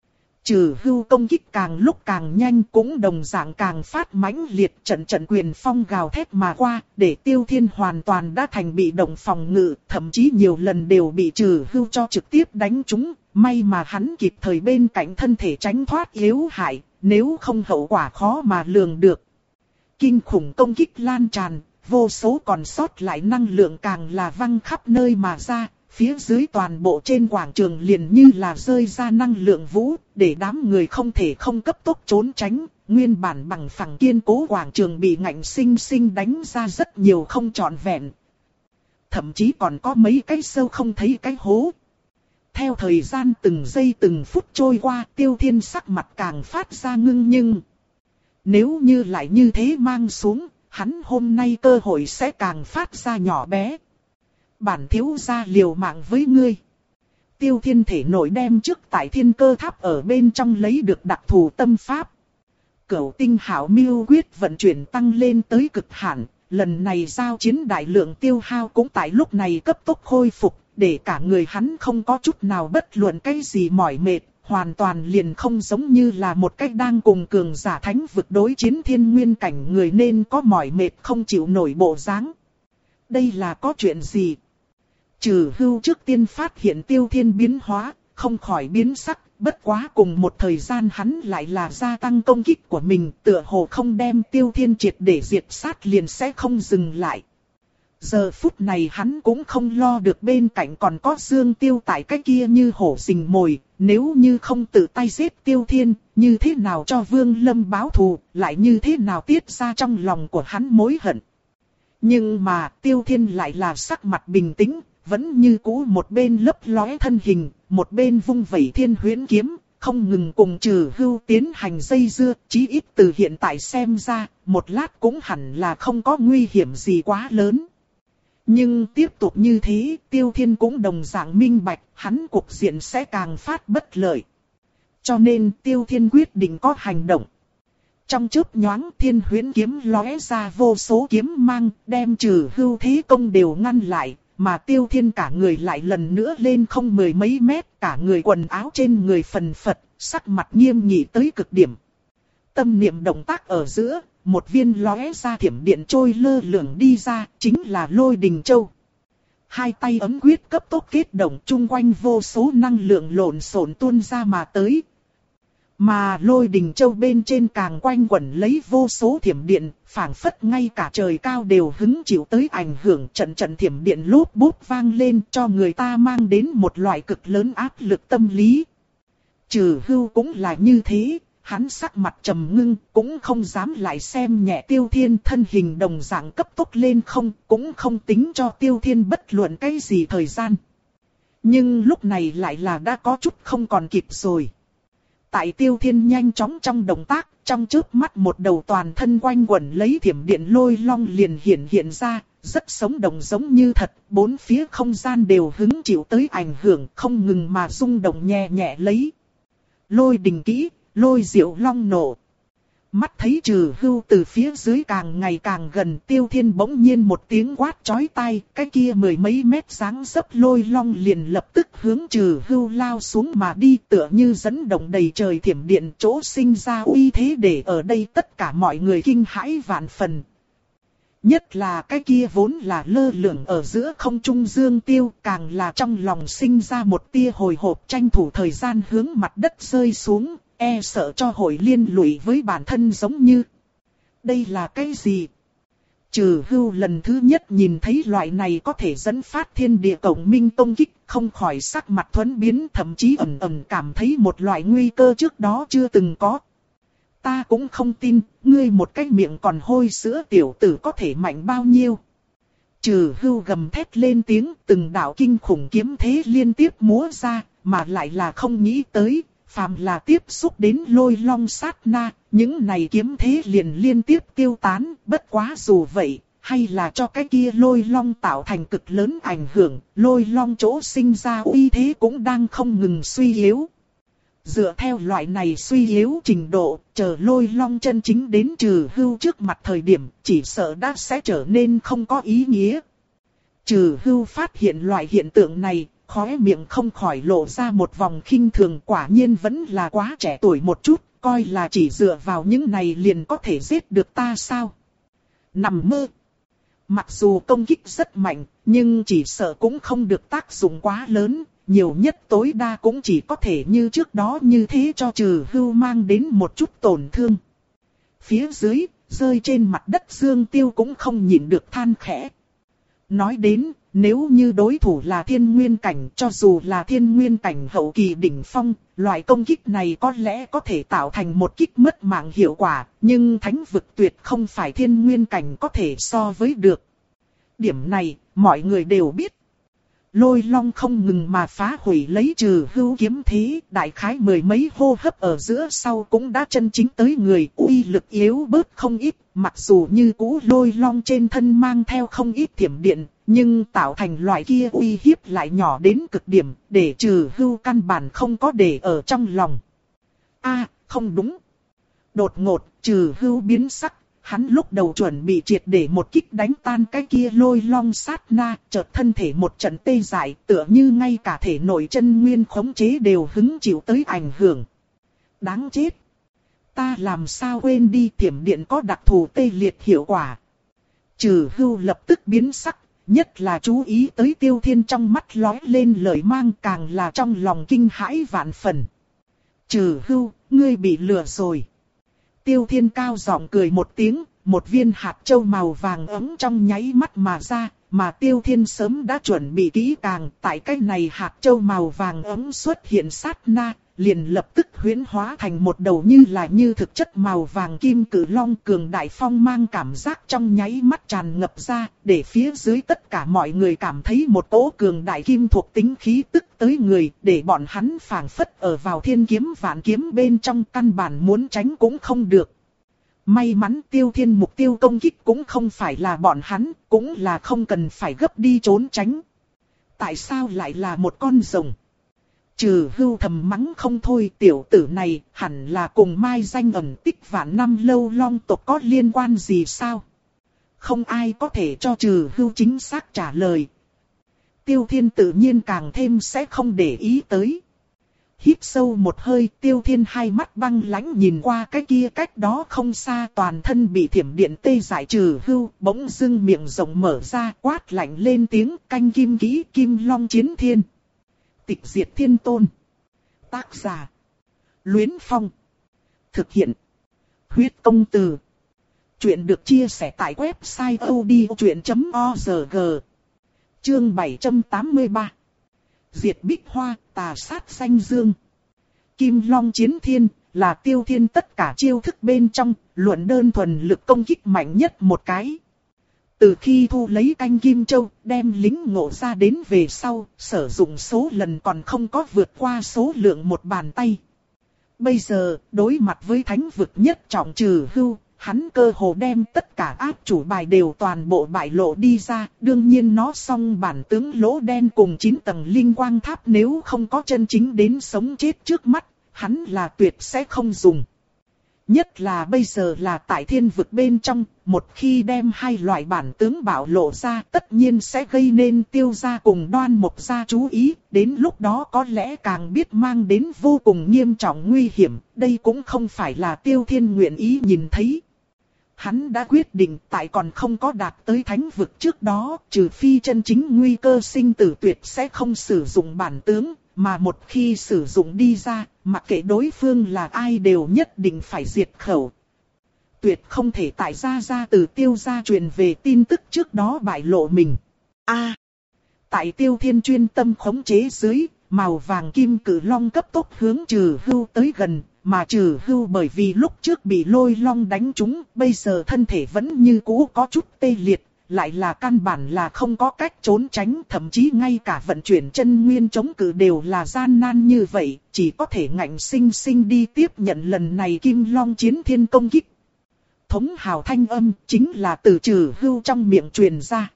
Trừ Hưu công kích càng lúc càng nhanh, cũng đồng dạng càng phát mãnh liệt, trận trận quyền phong gào thét mà qua, để Tiêu Thiên hoàn toàn đã thành bị động phòng ngự, thậm chí nhiều lần đều bị Trừ Hưu cho trực tiếp đánh trúng, may mà hắn kịp thời bên cạnh thân thể tránh thoát yếu hại. Nếu không hậu quả khó mà lường được. Kinh khủng công kích lan tràn, vô số còn sót lại năng lượng càng là văng khắp nơi mà ra. Phía dưới toàn bộ trên quảng trường liền như là rơi ra năng lượng vũ, để đám người không thể không cấp tốc trốn tránh. Nguyên bản bằng phẳng kiên cố quảng trường bị ngạnh sinh sinh đánh ra rất nhiều không trọn vẹn. Thậm chí còn có mấy cái sâu không thấy cái hố. Theo thời gian từng giây từng phút trôi qua, Tiêu Thiên sắc mặt càng phát ra ngưng nhưng. Nếu như lại như thế mang xuống, hắn hôm nay cơ hội sẽ càng phát ra nhỏ bé. Bản thiếu gia liều mạng với ngươi. Tiêu Thiên thể nội đem trước tại Thiên Cơ Tháp ở bên trong lấy được đặc thù tâm pháp. Cửu tinh hảo miêu quyết vận chuyển tăng lên tới cực hạn, lần này giao chiến đại lượng tiêu hao cũng tại lúc này cấp tốc khôi phục. Để cả người hắn không có chút nào bất luận cái gì mỏi mệt, hoàn toàn liền không giống như là một cách đang cùng cường giả thánh vực đối chiến thiên nguyên cảnh người nên có mỏi mệt không chịu nổi bộ dáng. Đây là có chuyện gì? Trừ Hưu trước tiên phát hiện Tiêu Thiên biến hóa, không khỏi biến sắc, bất quá cùng một thời gian hắn lại là gia tăng công kích của mình, tựa hồ không đem Tiêu Thiên triệt để diệt sát liền sẽ không dừng lại. Giờ phút này hắn cũng không lo được bên cạnh còn có Dương Tiêu tại cái kia như hổ rình mồi, nếu như không tự tay giết Tiêu Thiên, như thế nào cho Vương Lâm báo thù, lại như thế nào tiết ra trong lòng của hắn mối hận. Nhưng mà Tiêu Thiên lại là sắc mặt bình tĩnh, vẫn như cũ một bên lấp lóe thân hình, một bên vung vẩy thiên huyễn kiếm, không ngừng cùng Trừ Hưu tiến hành dây dưa, chí ít từ hiện tại xem ra, một lát cũng hẳn là không có nguy hiểm gì quá lớn. Nhưng tiếp tục như thế, Tiêu Thiên cũng đồng dạng minh bạch, hắn cục diện sẽ càng phát bất lợi. Cho nên Tiêu Thiên quyết định có hành động. Trong chớp nhoáng thiên huyễn kiếm lóe ra vô số kiếm mang, đem Trừ Hưu thế công đều ngăn lại, mà Tiêu Thiên cả người lại lần nữa lên không mười mấy mét, cả người quần áo trên người phần phật, sắc mặt nghiêm nghị tới cực điểm. Tâm niệm động tác ở giữa, một viên lóe ra thiểm điện trôi lơ lửng đi ra, chính là Lôi Đình Châu. Hai tay ấm quyết cấp tốc kết động, chung quanh vô số năng lượng lộn xộn tuôn ra mà tới. Mà Lôi Đình Châu bên trên càng quanh quẩn lấy vô số thiểm điện, phảng phất ngay cả trời cao đều hứng chịu tới ảnh hưởng, trận trận thiểm điện lốp bốp vang lên cho người ta mang đến một loại cực lớn áp lực tâm lý. Trừ Hưu cũng là như thế, hắn sắc mặt trầm ngưng, cũng không dám lại xem nhẹ Tiêu Thiên, thân hình đồng dạng cấp tốc lên không, cũng không tính cho Tiêu Thiên bất luận cái gì thời gian. Nhưng lúc này lại là đã có chút không còn kịp rồi. Tại Tiêu Thiên nhanh chóng trong động tác, trong chớp mắt một đầu toàn thân quanh quẩn lấy thiểm điện lôi long liền hiện hiện ra, rất sống động giống như thật, bốn phía không gian đều hứng chịu tới ảnh hưởng, không ngừng mà rung động nhẹ nhẹ lấy. Lôi đình kỹ, Lôi Diệu Long nổ. Mắt thấy Trừ Hưu từ phía dưới càng ngày càng gần, Tiêu Thiên bỗng nhiên một tiếng quát chói tai, cái kia mười mấy mét dáng dấp lôi long liền lập tức hướng Trừ Hưu lao xuống mà đi, tựa như dẫn động đầy trời thiểm điện, chỗ sinh ra uy thế để ở đây tất cả mọi người kinh hãi vạn phần. Nhất là cái kia vốn là lơ lửng ở giữa không trung Dương Tiêu, càng là trong lòng sinh ra một tia hồi hộp, tranh thủ thời gian hướng mặt đất rơi xuống, e sợ cho hội liên lụy với bản thân giống như. Đây là cái gì? Trừ Hưu lần thứ nhất nhìn thấy loại này có thể dẫn phát thiên địa cộng minh công kích, không khỏi sắc mặt thuẫn biến, thậm chí ẩn ẩn cảm thấy một loại nguy cơ trước đó chưa từng có. Ta cũng không tin, ngươi một cái miệng còn hôi sữa tiểu tử có thể mạnh bao nhiêu. Trừ Hưu gầm thét lên tiếng, từng đạo kinh khủng kiếm thế liên tiếp múa ra, mà lại là không nghĩ tới, phàm là tiếp xúc đến lôi long sát na, những này kiếm thế liền liên tiếp tiêu tán, bất quá dù vậy, hay là cho cái kia lôi long tạo thành cực lớn ảnh hưởng, lôi long chỗ sinh ra uy thế cũng đang không ngừng suy yếu. Dựa theo loại này suy yếu trình độ, chờ lôi long chân chính đến Trừ Hưu trước mặt thời điểm, chỉ sợ đã sẽ trở nên không có ý nghĩa. Trừ Hưu phát hiện loại hiện tượng này, khóe miệng không khỏi lộ ra một vòng khinh thường, quả nhiên vẫn là quá trẻ tuổi một chút, coi là chỉ dựa vào những này liền có thể giết được ta sao? Nằm mơ! Mặc dù công kích rất mạnh, nhưng chỉ sợ cũng không được tác dụng quá lớn, nhiều nhất tối đa cũng chỉ có thể như trước đó như thế cho Trừ Hưu mang đến một chút tổn thương. Phía dưới, rơi trên mặt đất Dương Tiêu cũng không nhịn được than khẽ. Nói đến, nếu như đối thủ là thiên nguyên cảnh, cho dù là thiên nguyên cảnh hậu kỳ đỉnh phong, loại công kích này có lẽ có thể tạo thành một kích mất mạng hiệu quả, nhưng thánh vực tuyệt không phải thiên nguyên cảnh có thể so với được. Điểm này, mọi người đều biết. Lôi long không ngừng mà phá hủy lấy Trừ Hưu kiếm thế, đại khái mười mấy hô hấp ở giữa sau cũng đã chân chính tới người, uy lực yếu bớt không ít, mặc dù như cũ lôi long trên thân mang theo không ít thiểm điện, nhưng tạo thành loại kia uy hiếp lại nhỏ đến cực điểm, để Trừ Hưu căn bản không có để ở trong lòng. A, không đúng. Đột ngột, Trừ Hưu biến sắc, hắn lúc đầu chuẩn bị triệt để một kích đánh tan cái kia lôi long sát na, chợt thân thể một trận tê dại, tựa như ngay cả thể nội chân nguyên khống chế đều hứng chịu tới ảnh hưởng. Đáng chết! Ta làm sao quên đi thiểm điện có đặc thù tê liệt hiệu quả. Trừ Hưu lập tức biến sắc, nhất là chú ý tới Tiêu Thiên trong mắt lóe lên lời mang, càng là trong lòng kinh hãi vạn phần. Trừ Hưu, ngươi bị lừa rồi. Tiêu Thiên cao giọng cười một tiếng, một viên hạt châu màu vàng ấm trong nháy mắt mà ra, mà Tiêu Thiên sớm đã chuẩn bị kỹ càng, tại cái này hạt châu màu vàng ấm xuất hiện sát na, liền lập tức huyễn hóa thành một đầu như là như thực chất màu vàng kim cử long, cường đại phong mang cảm giác trong nháy mắt tràn ngập ra, để phía dưới tất cả mọi người cảm thấy một cỗ cường đại kim thuộc tính khí tức tới người, để bọn hắn phảng phất ở vào thiên kiếm vạn kiếm bên trong, căn bản muốn tránh cũng không được. May mắn Tiêu Thiên mục tiêu công kích cũng không phải là bọn hắn, cũng là không cần phải gấp đi trốn tránh. Tại sao lại là một con rồng? Trừ Hưu thầm mắng không thôi, tiểu tử này hẳn là cùng mai danh ẩn tích vạn năm lâu long tộc có liên quan gì sao? Không ai có thể cho Trừ Hưu chính xác trả lời. Tiêu Thiên tự nhiên càng thêm sẽ không để ý tới. Hít sâu một hơi, Tiêu Thiên hai mắt băng lãnh nhìn qua cái kia cách đó không xa, toàn thân bị thiểm điện tê dại Trừ Hưu, bỗng dưng miệng rộng mở ra, quát lạnh lên tiếng, canh kim kỹ Kim Long Chiến Thiên. Tịch diệt thiên tôn. Tác giả: Luyến Phong. Thực hiện: Huyết Công Từ. Chuyện được chia sẻ tại website odchuyện chấm org. Chương bảy trăm tám mươi ba. Diệt Bích Hoa, tà sát danh dương. Kim Long Chiến Thiên là Tiêu Thiên tất cả chiêu thức bên trong, luận đơn thuần lực công kích mạnh nhất một cái. Từ khi thu lấy canh Kim Châu, đem lính ngộ ra đến về sau, sử dụng số lần còn không có vượt qua số lượng một bàn tay. Bây giờ, đối mặt với thánh vực nhất trọng Trừ Hưu, hắn cơ hồ đem tất cả áp chủ bài đều toàn bộ bại lộ đi ra. Đương nhiên nó song bản tướng lỗ đen cùng chín tầng linh quang tháp nếu không có chân chính đến sống chết trước mắt, hắn là tuyệt sẽ không dùng. Nhất là bây giờ là tại thiên vực bên trong, một khi đem hai loại bản tướng bạo lộ ra tất nhiên sẽ gây nên Tiêu gia cùng Đoan Mộc gia chú ý, đến lúc đó có lẽ càng biết mang đến vô cùng nghiêm trọng nguy hiểm, đây cũng không phải là Tiêu Thiên nguyện ý nhìn thấy. Hắn đã quyết định tại còn không có đạt tới thánh vực trước đó, trừ phi chân chính nguy cơ sinh tử tuyệt sẽ không sử dụng bản tướng. Mà một khi sử dụng đi ra, mặc kệ đối phương là ai đều nhất định phải diệt khẩu. Tuyệt không thể tại gia gia từ Tiêu gia truyền về tin tức trước đó bại lộ mình. A, à, tại Tiêu Thiên chuyên tâm khống chế dưới, màu vàng kim cử long cấp tốc hướng Trừ Hưu tới gần, mà Trừ Hưu bởi vì lúc trước bị lôi long đánh trúng, bây giờ thân thể vẫn như cũ có chút tê liệt. Lại là căn bản là không có cách trốn tránh, thậm chí ngay cả vận chuyển chân nguyên chống cự đều là gian nan như vậy, chỉ có thể ngạnh sinh sinh đi tiếp nhận lần này Kim Long Chiến Thiên công kích. Thống hào thanh âm chính là từ Trừ Hưu trong miệng truyền ra.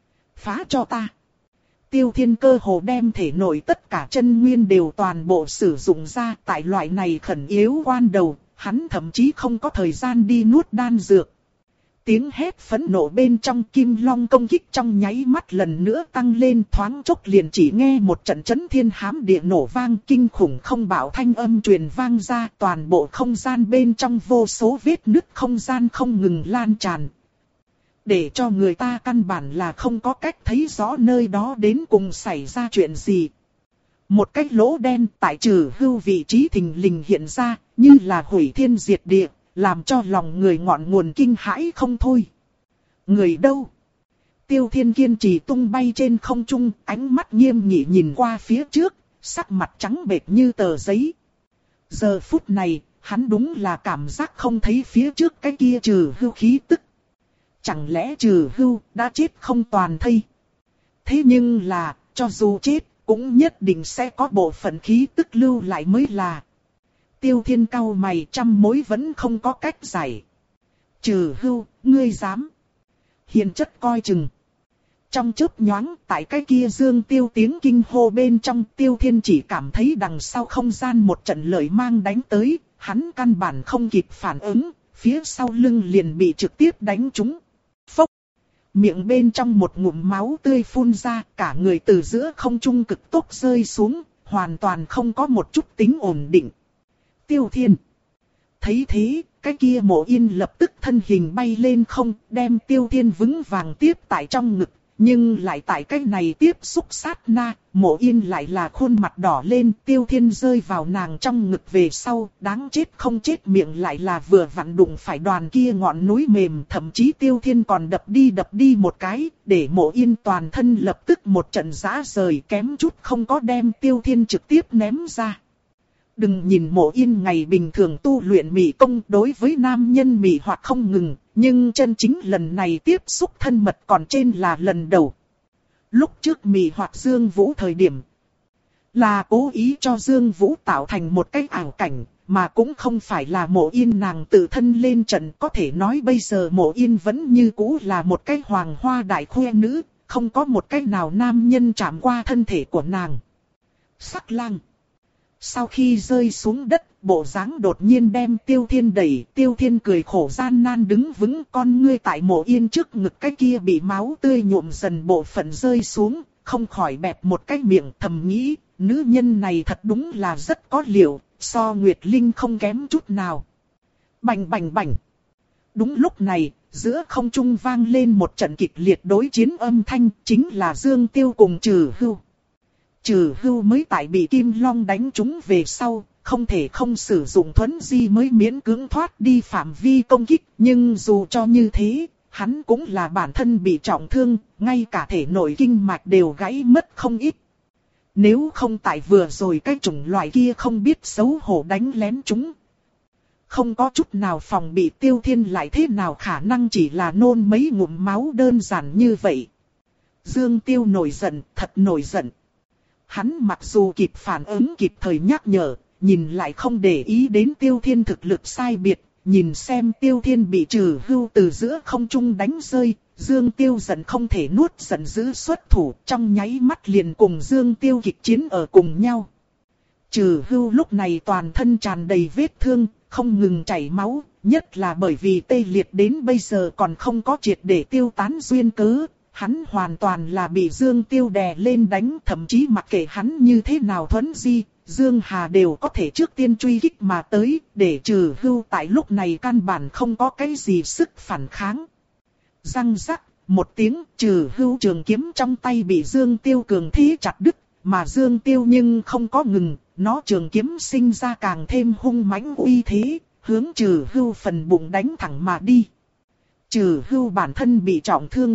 Phá cho ta. Tiêu Thiên cơ hồ đem thể nội tất cả chân nguyên đều toàn bộ sử dụng ra, tại loại này khẩn yếu quan đầu, hắn thậm chí không có thời gian đi nuốt đan dược. Tiếng hét phẫn nộ bên trong Kim Long công kích trong nháy mắt lần nữa tăng lên, thoáng chốc liền chỉ nghe một trận chấn thiên hám địa nổ vang kinh khủng không bạo thanh âm truyền vang ra, toàn bộ không gian bên trong vô số vết nứt không gian không ngừng lan tràn. Để cho người ta căn bản là không có cách thấy rõ nơi đó đến cùng xảy ra chuyện gì. Một cái lỗ đen tại Trừ Hưu vị trí thình lình hiện ra, như là hủy thiên diệt địa. Làm cho lòng người ngọn nguồn kinh hãi không thôi. Người đâu? Tiêu Thiên kiên trì tung bay trên không trung, ánh mắt nghiêm nghị nhìn qua phía trước, sắc mặt trắng bệch như tờ giấy. Giờ phút này, hắn đúng là cảm giác không thấy phía trước cái kia Trừ Hưu khí tức. Chẳng lẽ Trừ Hưu đã chết không toàn thây? Thế nhưng là, cho dù chết, cũng nhất định sẽ có bộ phận khí tức lưu lại mới là. Tiêu Thiên cau mày trăm mối vẫn không có cách giải. Trừ Hưu, ngươi dám. Hiền chất coi chừng. Trong chớp nhoáng, tại cái kia dương tiêu tiếng kinh hô bên trong, Tiêu Thiên chỉ cảm thấy đằng sau không gian một trận lợi mang đánh tới, hắn căn bản không kịp phản ứng, phía sau lưng liền bị trực tiếp đánh trúng. Phốc! Miệng bên trong một ngụm máu tươi phun ra, cả người từ giữa không trung cực tốc rơi xuống, hoàn toàn không có một chút tính ổn định. Tiêu Thiên! Thấy thế, cái kia Mộ Yên lập tức thân hình bay lên không, đem Tiêu Thiên vững vàng tiếp tại trong ngực. Nhưng lại tại cái này tiếp xúc sát na, Mộ Yên lại là khuôn mặt đỏ lên, Tiêu Thiên rơi vào nàng trong ngực về sau, đáng chết không chết miệng lại là vừa vặn đụng phải đoàn kia ngọn núi mềm, thậm chí Tiêu Thiên còn đập đi đập đi một cái, để Mộ Yên toàn thân lập tức một trận rã rời, kém chút không có đem Tiêu Thiên trực tiếp ném ra. Đừng nhìn Mộ Yên ngày bình thường tu luyện mị công đối với nam nhân mị hoặc không ngừng, nhưng chân chính lần này tiếp xúc thân mật còn trên là lần đầu. Lúc trước mị hoặc Dương Vũ thời điểm, là cố ý cho Dương Vũ tạo thành một cái ảo cảnh, mà cũng không phải là Mộ Yên nàng tự thân lên trận. Có thể nói bây giờ Mộ Yên vẫn như cũ là một cái hoàng hoa đại khoe nữ, không có một cái nào nam nhân chạm qua thân thể của nàng. Sắc lang. Sau khi rơi xuống đất, bộ dáng đột nhiên đem Tiêu Thiên đẩy, Tiêu Thiên cười khổ gian nan đứng vững, con ngươi tại Mộ Yên trước ngực cái kia bị máu tươi nhuộm dần bộ phận rơi xuống, không khỏi bẹp một cái miệng, thầm nghĩ, nữ nhân này thật đúng là rất có liệu, so Nguyệt Linh không kém chút nào. Bành bành bành. Đúng lúc này, giữa không trung vang lên một trận kịch liệt đối chiến âm thanh, chính là Dương Tiêu cùng Trừ Hưu. Trừ Hưu mới tại bị Kim Long đánh trúng về sau, không thể không sử dụng thuấn di mới miễn cưỡng thoát đi phạm vi công kích, nhưng dù cho như thế, hắn cũng là bản thân bị trọng thương, ngay cả thể nội kinh mạch đều gãy mất không ít. Nếu không tại vừa rồi cái chủng loại kia không biết xấu hổ đánh lén chúng, không có chút nào phòng bị, Tiêu Thiên lại thế nào khả năng chỉ là nôn mấy ngụm máu đơn giản như vậy. Dương Tiêu nổi giận, thật nổi giận. Hắn mặc dù kịp phản ứng kịp thời nhắc nhở, nhìn lại không để ý đến Tiêu Thiên thực lực sai biệt, nhìn xem Tiêu Thiên bị Trừ Hưu từ giữa không trung đánh rơi, Dương Tiêu giận không thể nuốt giận dữ xuất thủ, trong nháy mắt liền cùng Dương Tiêu kịch chiến ở cùng nhau. Trừ Hưu lúc này toàn thân tràn đầy vết thương, không ngừng chảy máu, nhất là bởi vì tê liệt đến bây giờ còn không có triệt để tiêu tán duyên cớ. Hắn hoàn toàn là bị Dương Tiêu đè lên đánh, thậm chí mặc kệ hắn như thế nào thuấn di, Dương Hà đều có thể trước tiên truy kích mà tới, để Trừ Hưu tại lúc này căn bản không có cái gì sức phản kháng. Răng rắc, một tiếng, Trừ Hưu trường kiếm trong tay bị Dương Tiêu cường thế chặt đứt, mà Dương Tiêu nhưng không có ngừng, nó trường kiếm sinh ra càng thêm hung mãnh uy thế, hướng Trừ Hưu phần bụng đánh thẳng mà đi. Trừ Hưu bản thân bị trọng thương,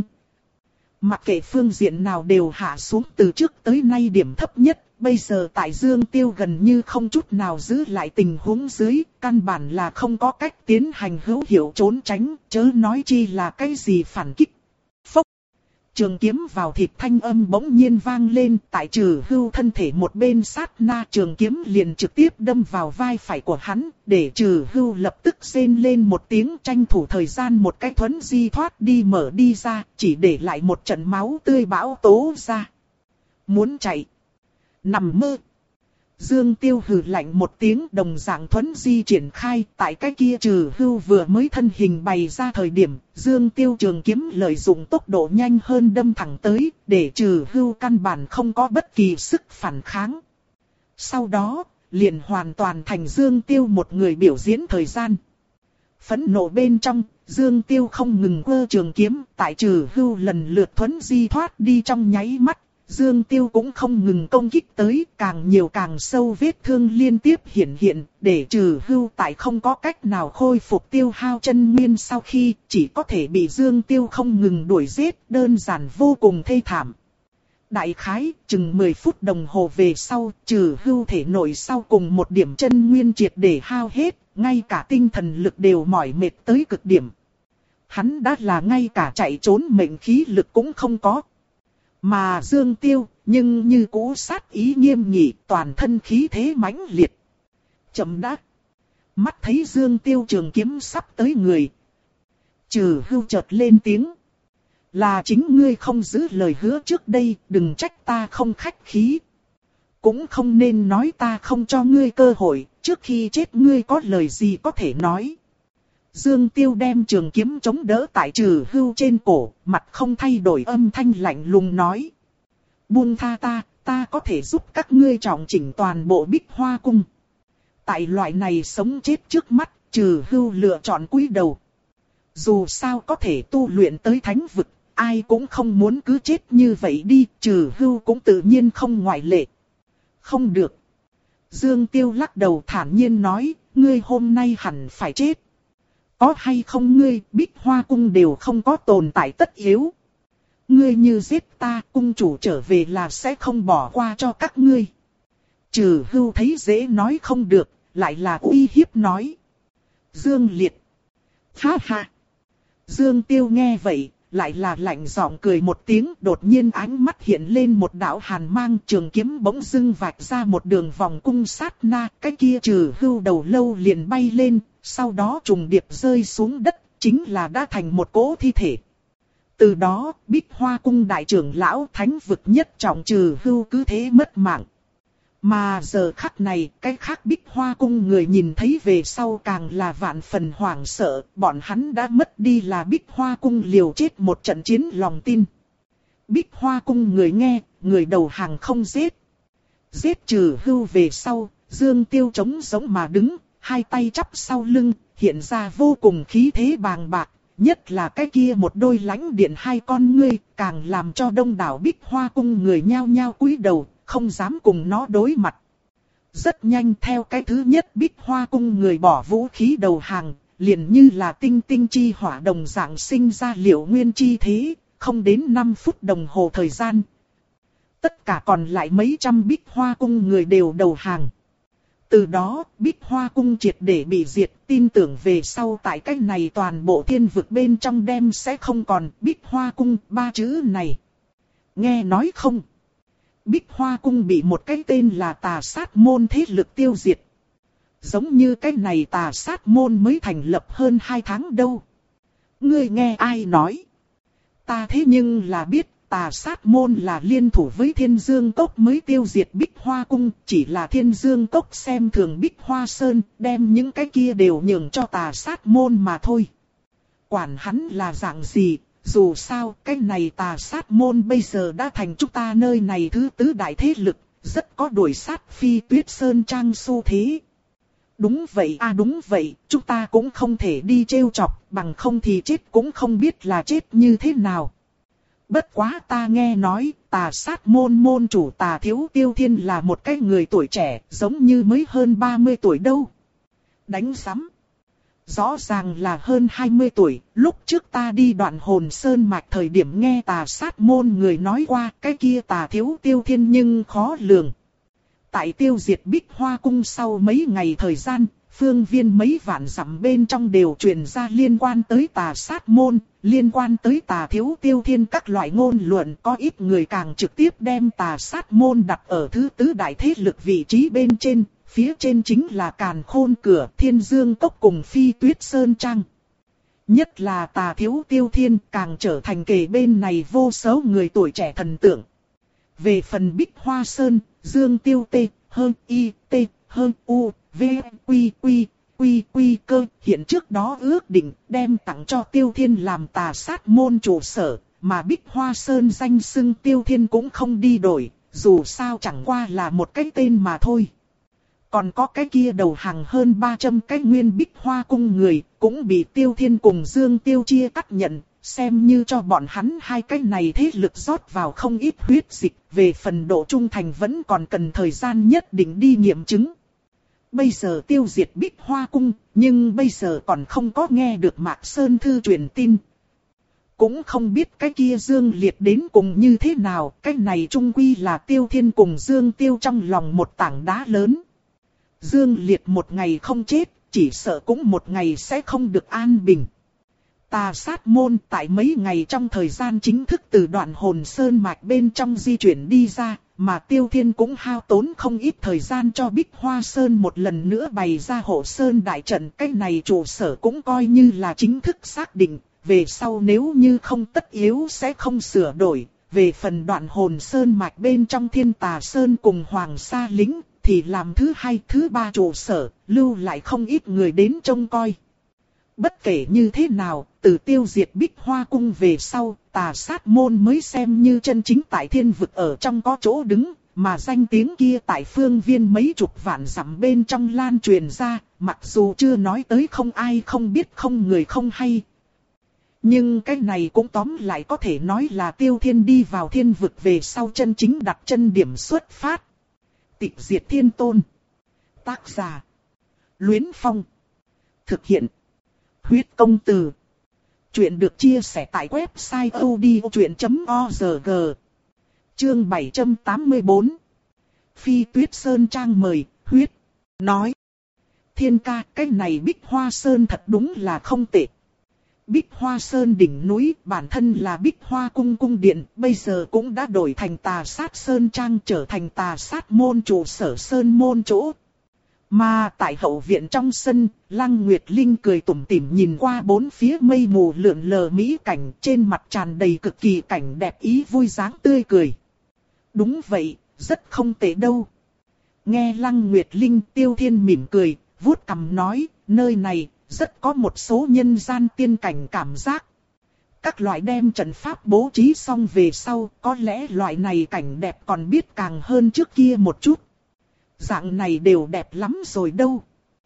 mặc kệ phương diện nào đều hạ xuống từ trước tới nay điểm thấp nhất, bây giờ tại Dương Tiêu gần như không chút nào giữ lại tình huống dưới, căn bản là không có cách tiến hành hữu hiệu trốn tránh, chớ nói chi là cái gì phản kích. Phốc! Trường kiếm vào thịt thanh âm bỗng nhiên vang lên, tại Trừ Hưu thân thể một bên sát na, trường kiếm liền trực tiếp đâm vào vai phải của hắn, để Trừ Hưu lập tức rên lên một tiếng, tranh thủ thời gian một cái thuấn di thoát đi mở đi ra, chỉ để lại một trận máu tươi bão tố ra. Muốn chạy? Nằm mơ! Dương Tiêu hừ lạnh một tiếng, đồng dạng thuấn di triển khai, tại cái kia Trừ Hưu vừa mới thân hình bày ra thời điểm, Dương Tiêu trường kiếm lợi dụng tốc độ nhanh hơn đâm thẳng tới, để Trừ Hưu căn bản không có bất kỳ sức phản kháng. Sau đó, liền hoàn toàn thành Dương Tiêu một người biểu diễn thời gian. Phẫn nộ bên trong, Dương Tiêu không ngừng quơ trường kiếm, tại Trừ Hưu lần lượt thuấn di thoát đi trong nháy mắt. Dương Tiêu cũng không ngừng công kích tới, càng nhiều càng sâu vết thương liên tiếp hiện hiện, để Trừ Hưu tại không có cách nào khôi phục tiêu hao chân nguyên sau khi, chỉ có thể bị Dương Tiêu không ngừng đuổi giết, đơn giản vô cùng thê thảm. Đại khái, chừng mười phút đồng hồ về sau, Trừ Hưu thể nội sau cùng một điểm chân nguyên triệt để hao hết, ngay cả tinh thần lực đều mỏi mệt tới cực điểm. Hắn đã là ngay cả chạy trốn mệnh khí lực cũng không có. Mà Dương Tiêu, nhưng như cũ sát ý nghiêm nghị, toàn thân khí thế mãnh liệt. Chậm đã. Mắt thấy Dương Tiêu trường kiếm sắp tới người. Trừ Hưu chợt lên tiếng. Là chính ngươi không giữ lời hứa trước đây, đừng trách ta không khách khí. Cũng không nên nói ta không cho ngươi cơ hội, trước khi chết ngươi có lời gì có thể nói. Dương Tiêu đem trường kiếm chống đỡ tại Trừ Hưu trên cổ, mặt không thay đổi âm thanh lạnh lùng nói. Buông tha ta, ta có thể giúp các ngươi trọng chỉnh toàn bộ Bích Hoa Cung. Tại loại này sống chết trước mắt, Trừ Hưu lựa chọn cúi đầu. Dù sao có thể tu luyện tới thánh vực, ai cũng không muốn cứ chết như vậy đi, Trừ Hưu cũng tự nhiên không ngoại lệ. Không được. Dương Tiêu lắc đầu thản nhiên nói, ngươi hôm nay hẳn phải chết. Có hay không ngươi, Bích Hoa Cung đều không có tồn tại tất yếu. Ngươi như giết ta, cung chủ trở về là sẽ không bỏ qua cho các ngươi. Trừ Hưu thấy dễ nói không được, lại là uy hiếp nói. Dương Liệt. Ha ha. Dương Tiêu nghe vậy, lại là lạnh giọng cười một tiếng, đột nhiên ánh mắt hiện lên một đạo hàn mang, trường kiếm bỗng dưng vạch ra một đường vòng cung sát na, cái kia Trừ Hưu đầu lâu liền bay lên, sau đó trùng điệp rơi xuống đất, chính là đã thành một cỗ thi thể. Từ đó, Bích Hoa Cung đại trưởng lão thánh vực nhất trọng Trừ Hưu cứ thế mất mạng. Mà giờ khắc này, cái khác Bích Hoa Cung người nhìn thấy về sau càng là vạn phần hoảng sợ, bọn hắn đã mất đi là Bích Hoa Cung liều chết một trận chiến lòng tin. Bích Hoa Cung người nghe, người đầu hàng không giết. Giết Trừ Hưu về sau, Dương Tiêu trống giống mà đứng, hai tay chắp sau lưng, hiện ra vô cùng khí thế bàng bạc, nhất là cái kia một đôi lãnh điện hai con ngươi, càng làm cho đông đảo Bích Hoa Cung người nhao nhao cúi đầu, không dám cùng nó đối mặt. Rất nhanh theo cái thứ nhất Bích Hoa Cung người bỏ vũ khí đầu hàng, liền như là tinh tinh chi hỏa đồng dạng sinh ra Liệu Nguyên chi thế, không đến năm phút đồng hồ thời gian. Tất cả còn lại mấy trăm Bích Hoa Cung người đều đầu hàng. Từ đó, Bích Hoa Cung triệt để bị diệt, tin tưởng về sau tại cách này toàn bộ thiên vực bên trong đem sẽ không còn Bích Hoa Cung ba chữ này. Nghe nói không? Bích Hoa Cung bị một cái tên là Tà Sát Môn thế lực tiêu diệt. Giống như cái này Tà Sát Môn mới thành lập hơn hai tháng đâu. Ngươi nghe ai nói? Ta thế nhưng là biết Tà Sát Môn là liên thủ với Thiên Dương Cốc mới tiêu diệt Bích Hoa Cung. Chỉ là Thiên Dương Cốc xem thường Bích Hoa Sơn, đem những cái kia đều nhường cho Tà Sát Môn mà thôi. Quản hắn là dạng gì? Dù sao, cái này Tà Sát Môn bây giờ đã thành chúng ta nơi này thứ tứ đại thế lực, rất có đuổi sát Phi Tuyết Sơn Trang xu thế. Đúng vậy à đúng vậy, chúng ta cũng không thể đi trêu chọc, bằng không thì chết cũng không biết là chết như thế nào. Bất quá ta nghe nói, Tà Sát Môn môn chủ Tà Thiếu Tiêu Thiên là một cái người tuổi trẻ, giống như mới hơn ba mươi tuổi đâu. Đánh sắm. Rõ ràng là hơn hai mươi tuổi, lúc trước ta đi Đoạn Hồn Sơn Mạch thời điểm nghe Tà Sát Môn người nói qua, cái kia Tà Thiếu Tiêu Thiên nhưng khó lường. Tại tiêu diệt Bích Hoa Cung sau mấy ngày thời gian, phương viên mấy vạn dặm bên trong đều truyền ra liên quan tới Tà Sát Môn, liên quan tới Tà Thiếu Tiêu Thiên các loại ngôn luận, có ít người càng trực tiếp đem Tà Sát Môn đặt ở thứ tứ đại thế lực vị trí bên trên. Phía trên chính là Càn Khôn Cửa, Thiên Dương Cốc cùng Phi Tuyết Sơn Trang. Nhất là Tà Thiếu Tiêu Thiên càng trở thành kề bên này vô số người tuổi trẻ thần tượng. Về phần Bích Hoa Sơn, Dương Tiêu T, hơn Y, T, hơn U, V, Quy, Quy, Quy, Quy cơ, hiện trước đó ước định đem tặng cho Tiêu Thiên làm Tà Sát Môn trụ sở, mà Bích Hoa Sơn danh xưng Tiêu Thiên cũng không đi đổi, dù sao chẳng qua là một cái tên mà thôi. Còn có cái kia đầu hàng hơn ba trăm cái nguyên Bích Hoa Cung người, cũng bị Tiêu Thiên cùng Dương Tiêu chia cắt nhận, xem như cho bọn hắn hai cái này thế lực rót vào không ít huyết dịch, về phần độ trung thành vẫn còn cần thời gian nhất định đi nghiệm chứng. Bây giờ tiêu diệt Bích Hoa Cung, nhưng bây giờ còn không có nghe được Mạc Sơn Thư truyền tin. Cũng không biết cái kia Dương Liệt đến cùng như thế nào, cái này trung quy là Tiêu Thiên cùng Dương Tiêu trong lòng một tảng đá lớn. Dương Liệt một ngày không chết, chỉ sợ cũng một ngày sẽ không được an bình. Tà Sát Môn tại mấy ngày trong thời gian chính thức từ Đoạn Hồn Sơn Mạch bên trong di chuyển đi ra, mà Tiêu Thiên cũng hao tốn không ít thời gian cho Bích Hoa Sơn một lần nữa bày ra hộ Sơn đại trận. Cái này trụ sở cũng coi như là chính thức xác định, về sau nếu như không tất yếu sẽ không sửa đổi. Về phần Đoạn Hồn Sơn Mạch bên trong Thiên Tà Sơn cùng Hoàng Sa Lính, thì làm thứ hai thứ ba trụ sở, lưu lại không ít người đến trông coi. Bất kể như thế nào, từ tiêu diệt Bích Hoa Cung về sau, Tà Sát Môn mới xem như chân chính tại thiên vực ở trong có chỗ đứng, mà danh tiếng kia tại phương viên mấy chục vạn dặm bên trong lan truyền ra, mặc dù chưa nói tới không ai không biết không người không hay. Nhưng cái này cũng tóm lại có thể nói là Tiêu Thiên đi vào thiên vực về sau chân chính đặt chân điểm xuất phát. Tịch diệt thiên tôn. Tác giả: Luyến Phong. Thực hiện: Huyết Công Từ. Chuyện được chia sẻ tại website odchuyện chấm org. Chương bảy trăm tám mươi tư. Phi Tuyết Sơn Trang mời, Huyết. Nói. Thiên ca, cái này Bích Hoa Sơn thật đúng là không tệ. Bích Hoa Sơn đỉnh núi, bản thân là Bích Hoa Cung cung điện, bây giờ cũng đã đổi thành Tà Sát Sơn Trang, trở thành Tà Sát Môn trụ sở Sơn Môn chỗ. Mà tại hậu viện trong sân, Lăng Nguyệt Linh cười tủm tỉm nhìn qua bốn phía mây mù lượn lờ mỹ cảnh, trên mặt tràn đầy cực kỳ cảnh đẹp ý vui dáng tươi cười. Đúng vậy, rất không tệ đâu. Nghe Lăng Nguyệt Linh, Tiêu Thiên mỉm cười, vuốt cằm nói, nơi này rất có một số nhân gian tiên cảnh cảm giác. Các loại đem trận pháp bố trí xong về sau, có lẽ loại này cảnh đẹp còn biết càng hơn trước kia một chút. Dạng này đều đẹp lắm rồi đâu.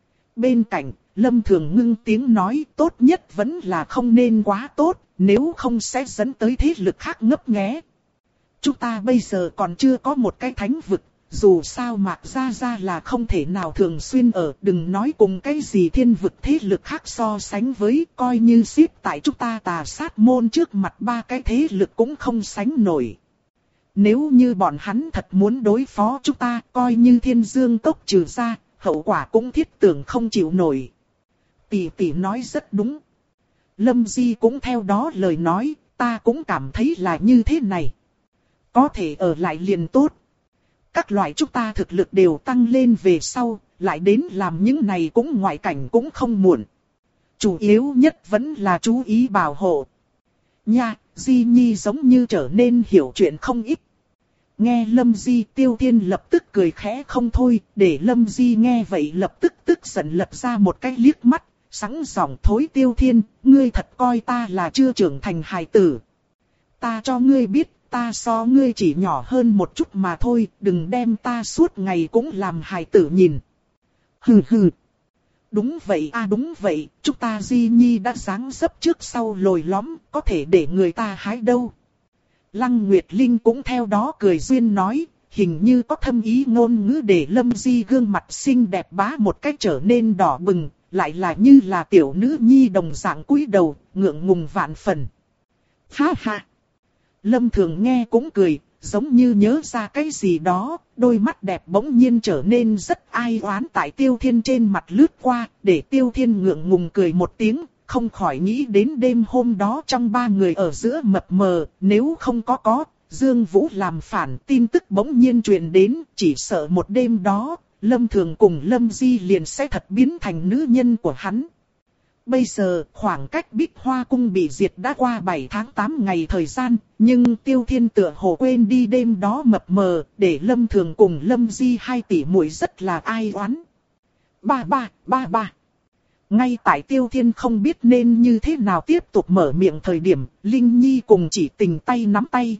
Bên cạnh, Lâm Thường ngưng tiếng nói, tốt nhất vẫn là không nên quá tốt, nếu không sẽ dẫn tới thế lực khác ngấp nghé. Chúng ta bây giờ còn chưa có một cái thánh vực, dù sao Mạc Gia Gia là không thể nào thường xuyên ở, đừng nói cùng cái gì thiên vực thế lực khác so sánh với, coi như xếp tại chúng ta Tà Sát Môn trước mặt ba cái thế lực cũng không sánh nổi. Nếu như bọn hắn thật muốn đối phó chúng ta, coi như Thiên Dương Cốc trừ ra, hậu quả cũng thiết tưởng không chịu nổi. Tỷ tỷ nói rất đúng. Lâm Di cũng theo đó lời nói, ta cũng cảm thấy là như thế này. Có thể ở lại liền tốt. Các loại chúng ta thực lực đều tăng lên về sau, lại đến làm những này cũng ngoại cảnh cũng không muộn. Chủ yếu nhất vẫn là chú ý bảo hộ. Nha, Di Nhi giống như trở nên hiểu chuyện không ít. Nghe Lâm Di, Tiêu Thiên lập tức cười khẽ không thôi, để Lâm Di nghe vậy lập tức tức giận lật ra một cái liếc mắt, sẵn giọng thối Tiêu Thiên, ngươi thật coi ta là chưa trưởng thành hài tử. Ta cho ngươi biết, ta so ngươi chỉ nhỏ hơn một chút mà thôi, đừng đem ta suốt ngày cũng làm hài tử nhìn. Hừ hừ. Đúng vậy a à, đúng vậy, chúng ta Di Nhi đã dáng dấp trước sau lồi lõm, có thể để người ta hái đâu. Lăng Nguyệt Linh cũng theo đó cười duyên nói, hình như có thâm ý ngôn ngữ để Lâm Di gương mặt xinh đẹp bá một cách trở nên đỏ bừng, lại là như là tiểu nữ nhi đồng dạng cúi đầu, ngượng ngùng vạn phần. Ha ha! Lâm Thường nghe cũng cười, giống như nhớ ra cái gì đó, đôi mắt đẹp bỗng nhiên trở nên rất ai oán tại Tiêu Thiên trên mặt lướt qua, để Tiêu Thiên ngượng ngùng cười một tiếng, không khỏi nghĩ đến đêm hôm đó trong ba người ở giữa mập mờ, nếu không có có, Dương Vũ làm phản tin tức bỗng nhiên truyền đến, chỉ sợ một đêm đó, Lâm Thường cùng Lâm Di liền sẽ thật biến thành nữ nhân của hắn. Bây giờ, khoảng cách Bích Hoa Cung bị diệt đã qua bảy tháng tám ngày thời gian, nhưng Tiêu Thiên tựa hồ quên đi đêm đó mập mờ, để Lâm Thường cùng Lâm Di hai tỷ muội rất là ai oán. Ba ba, ba ba. Ngay tại Tiêu Thiên không biết nên như thế nào tiếp tục mở miệng thời điểm, Linh Nhi cùng Chỉ Tình tay nắm tay.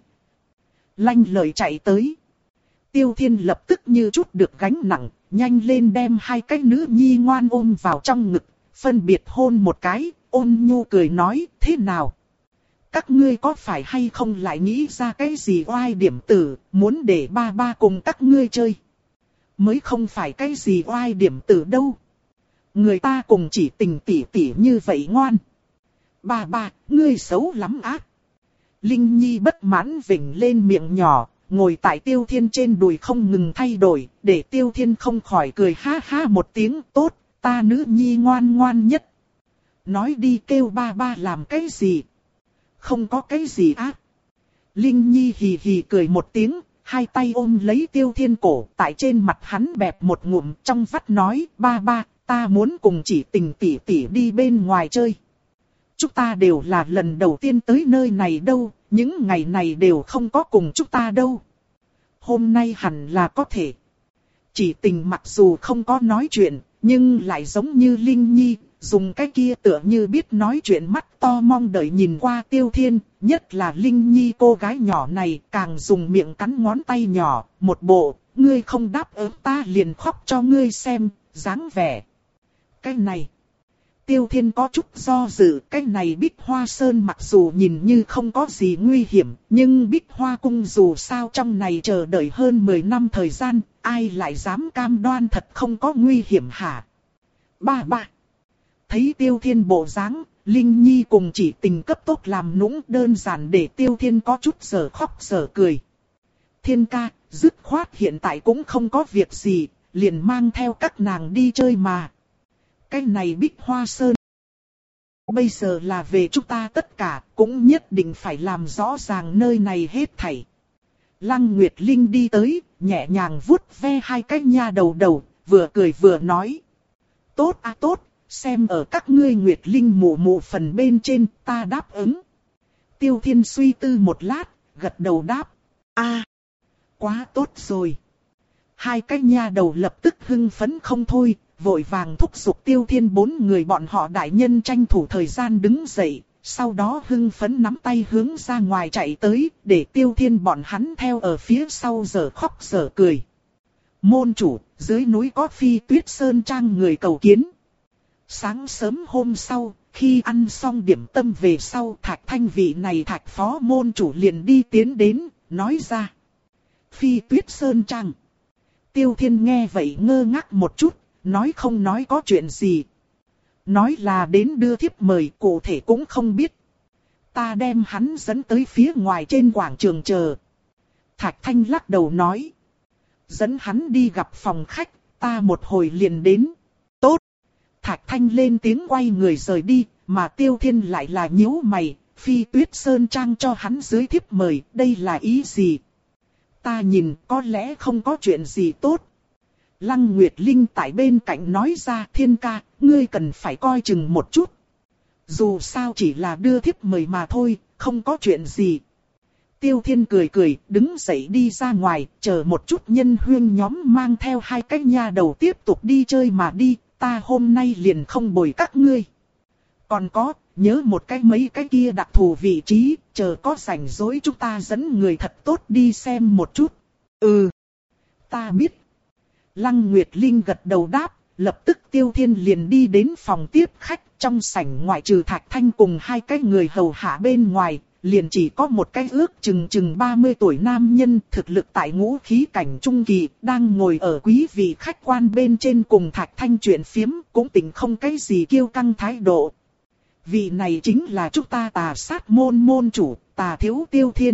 Lanh lợi chạy tới. Tiêu Thiên lập tức như chút được gánh nặng, nhanh lên đem hai cái nữ nhi ngoan ôm vào trong ngực, phân biệt hôn một cái, ôn nhu cười nói, thế nào? Các ngươi có phải hay không lại nghĩ ra cái gì oai điểm tử, muốn để ba ba cùng các ngươi chơi? Mới không phải cái gì oai điểm tử đâu. Người ta cùng Chỉ Tình tỉ tỉ như vậy ngoan. Ba ba, ngươi xấu lắm ác. Linh Nhi bất mãn vểnh lên miệng nhỏ, ngồi tại Tiêu Thiên trên đùi không ngừng thay đổi, để Tiêu Thiên không khỏi cười ha ha một tiếng, tốt, ta nữ nhi ngoan ngoan nhất. Nói đi kêu ba ba làm cái gì? Không có cái gì ác. Linh Nhi hì hì cười một tiếng, hai tay ôm lấy Tiêu Thiên cổ, tại trên mặt hắn bẹp một ngụm trong vắt nói, ba ba, ta muốn cùng Chỉ Tình tỉ tỉ đi bên ngoài chơi. Chúng ta đều là lần đầu tiên tới nơi này đâu, những ngày này đều không có cùng chúng ta đâu. Hôm nay hẳn là có thể. Chỉ Tình mặc dù không có nói chuyện, nhưng lại giống như Linh Nhi, dùng cái kia tựa như biết nói chuyện mắt to mong đợi nhìn qua Tiêu Thiên, nhất là Linh Nhi cô gái nhỏ này càng dùng miệng cắn ngón tay nhỏ, một bộ, ngươi không đáp ứng ta liền khóc cho ngươi xem, dáng vẻ. Cái này, Tiêu Thiên có chút do dự, cái này Bích Hoa Sơn mặc dù nhìn như không có gì nguy hiểm, nhưng Bích Hoa Cung dù sao trong này chờ đợi hơn mười năm thời gian, ai lại dám cam đoan thật không có nguy hiểm hả? Ba ba. Thấy Tiêu Thiên bộ dáng, Linh Nhi cùng chỉ tình cấp tốc làm nũng đơn giản để Tiêu Thiên có chút giờ khóc giờ cười. Thiên ca, dứt khoát hiện tại cũng không có việc gì, liền mang theo các nàng đi chơi mà. Cái này Bích Hoa Sơn bây giờ là về chúng ta tất cả, cũng nhất định phải làm rõ ràng nơi này hết thảy. Lăng Nguyệt Linh đi tới, nhẹ nhàng vuốt ve hai cái nha đầu đầu, vừa cười vừa nói. Tốt à tốt, xem ở các ngươi Nguyệt Linh mụ mụ phần bên trên, ta đáp ứng. Tiêu Thiên suy tư một lát, gật đầu đáp. A, quá tốt rồi. Hai cái nha đầu lập tức hưng phấn không thôi, vội vàng thúc giục Tiêu Thiên bốn người bọn họ đại nhân tranh thủ thời gian đứng dậy, sau đó hưng phấn nắm tay hướng ra ngoài chạy tới, để Tiêu Thiên bọn hắn theo ở phía sau giờ khóc giờ cười. Môn chủ, dưới núi có Phi Tuyết Sơn Trang người cầu kiến. Sáng sớm hôm sau, khi ăn xong điểm tâm về sau, Thạch Thanh vị này Thạch phó môn chủ liền đi tiến đến, nói ra. Phi Tuyết Sơn Trang. Tiêu Thiên nghe vậy ngơ ngác một chút, nói không nói có chuyện gì. Nói là đến đưa thiếp mời, cụ thể cũng không biết. Ta đem hắn dẫn tới phía ngoài trên quảng trường chờ. Thạch Thanh lắc đầu nói. Dẫn hắn đi gặp phòng khách, ta một hồi liền đến. Tốt. Thạch Thanh lên tiếng quay người rời đi, mà Tiêu Thiên lại là nhíu mày. Phi Tuyết Sơn Trang cho hắn dưới thiếp mời, đây là ý gì? Ta nhìn có lẽ không có chuyện gì tốt. Lăng Nguyệt Linh tại bên cạnh nói ra, Thiên ca, ngươi cần phải coi chừng một chút. Dù sao chỉ là đưa thiếp mời mà thôi, không có chuyện gì. Tiêu Thiên cười cười, đứng dậy đi ra ngoài, chờ một chút nhân huyên nhóm mang theo hai cái nha đầu tiếp tục đi chơi mà đi, ta hôm nay liền không bồi các ngươi. Còn có, nhớ một cái mấy cái kia đặc thù vị trí, chờ có rảnh rỗi chúng ta dẫn người thật tốt đi xem một chút. Ừ, ta biết. Lăng Nguyệt Linh gật đầu đáp, lập tức Tiêu Thiên liền đi đến phòng tiếp khách, trong sảnh ngoại trừ Thạch Thanh cùng hai cái người hầu hạ bên ngoài, liền chỉ có một cái ước chừng chừng ba mươi tuổi nam nhân thực lực tại ngũ khí cảnh trung kỳ, đang ngồi ở quý vị khách quan bên trên cùng Thạch Thanh chuyện phiếm, cũng tỉnh không cái gì kiêu căng thái độ. Vị này chính là chúng ta Tà Sát môn môn chủ, Tà Thiếu Tiêu Thiên.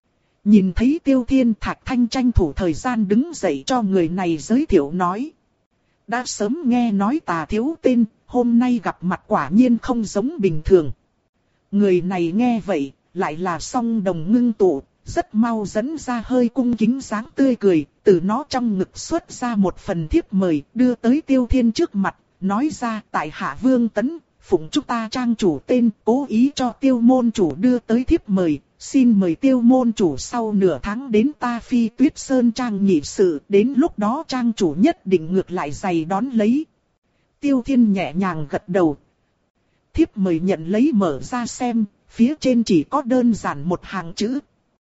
Nhìn thấy Tiêu Thiên, Thạch Thanh tranh thủ thời gian đứng dậy cho người này giới thiệu nói. Đã sớm nghe nói Tà Thiếu tên, hôm nay gặp mặt quả nhiên không giống bình thường. Người này nghe vậy, lại là song đồng ngưng tụ, rất mau dẫn ra hơi cung kính dáng tươi cười, từ nó trong ngực xuất ra một phần thiếp mời, đưa tới Tiêu Thiên trước mặt, nói ra tại Hạ Vương Tấn, phụng chúng ta trang chủ tên, cố ý cho Tiêu môn chủ đưa tới thiếp mời, xin mời Tiêu môn chủ sau nửa tháng đến ta Phi Tuyết Sơn Trang nghị sự, đến lúc đó trang chủ nhất định ngược lại giày đón lấy. Tiêu Thiên nhẹ nhàng gật đầu. Thiếp mời nhận lấy mở ra xem, phía trên chỉ có đơn giản một hàng chữ.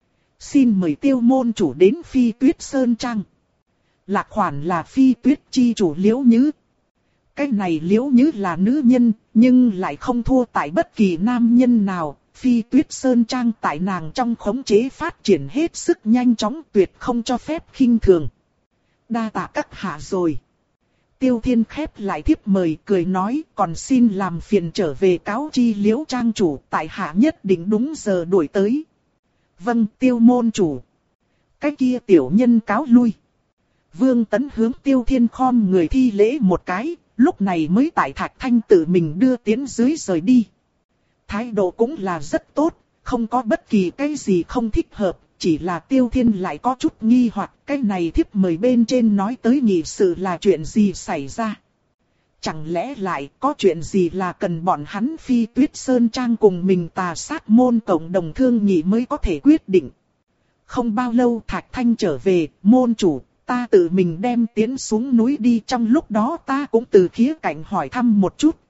Xin mời Tiêu môn chủ đến Phi Tuyết Sơn Trang. Lạc khoản là Phi Tuyết chi chủ Liễu Nhứ. Cái này Liễu Nhứ là nữ nhân, nhưng lại không thua tại bất kỳ nam nhân nào. Phi Tuyết Sơn Trang tại nàng trong khống chế phát triển hết sức nhanh chóng, tuyệt không cho phép khinh thường. Đa tạ các hạ rồi. Tiêu Thiên khép lại thiếp mời, cười nói, còn xin làm phiền trở về cáo chi Liễu trang chủ, tại hạ nhất định đúng giờ đuổi tới. Vâng, Tiêu môn chủ. Cái kia tiểu nhân cáo lui. Vương Tấn hướng Tiêu Thiên khom người thi lễ một cái, lúc này mới tại Thạch Thanh tự mình đưa tiến dưới rời đi. Thái độ cũng là rất tốt, không có bất kỳ cái gì không thích hợp, chỉ là Tiêu Thiên lại có chút nghi hoặc cái này thiếp mời bên trên nói tới nghị sự là chuyện gì xảy ra. Chẳng lẽ lại có chuyện gì là cần bọn hắn Phi Tuyết Sơn Trang cùng mình Tà Sát môn cộng đồng thương nghị mới có thể quyết định. Không bao lâu Thạch Thanh trở về, môn chủ, ta tự mình đem tiến xuống núi đi, trong lúc đó ta cũng từ khía cạnh hỏi thăm một chút.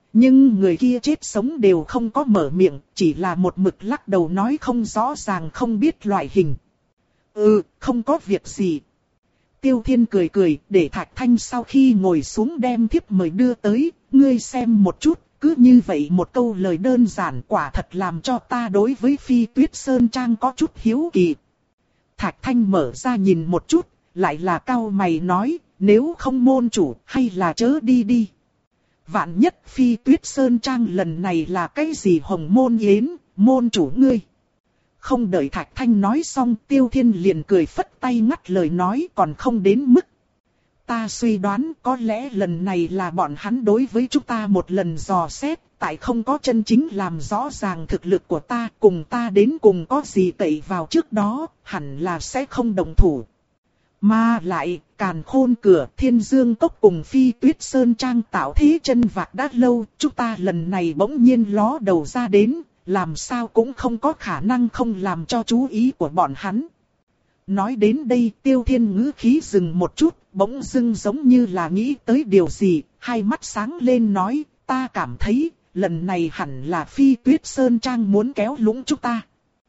Nhưng người kia chết sống đều không có mở miệng, chỉ là một mực lắc đầu nói không rõ ràng không biết loại hình. Ừ, không có việc gì. Tiêu Thiên cười cười, để Thạch Thanh sau khi ngồi xuống đem thiếp mời đưa tới, ngươi xem một chút, cứ như vậy một câu lời đơn giản quả thật làm cho ta đối với Phi Tuyết Sơn Trang có chút hiếu kỳ. Thạch Thanh mở ra nhìn một chút, lại là cau mày nói, nếu không môn chủ, hay là chớ đi đi. Vạn nhất Phi Tuyết Sơn Trang lần này là cái gì hồng môn yến, môn chủ ngươi. Không đợi Thạch Thanh nói xong, Tiêu Thiên liền cười phất tay ngắt lời nói còn không đến mức. Ta suy đoán có lẽ lần này là bọn hắn đối với chúng ta một lần dò xét, tại không có chân chính làm rõ ràng thực lực của ta, cùng ta đến cùng có gì cậy vào trước đó, hẳn là sẽ không đồng thủ. Mà lại, Càn Khôn Cửa, Thiên Dương Cốc cùng Phi Tuyết Sơn Trang tạo thế chân vạc đã lâu, chúng ta lần này bỗng nhiên ló đầu ra đến, làm sao cũng không có khả năng không làm cho chú ý của bọn hắn. Nói đến đây, Tiêu Thiên ngữ khí dừng một chút, bỗng dưng giống như là nghĩ tới điều gì, hai mắt sáng lên nói, ta cảm thấy, lần này hẳn là Phi Tuyết Sơn Trang muốn kéo lũng chúng ta.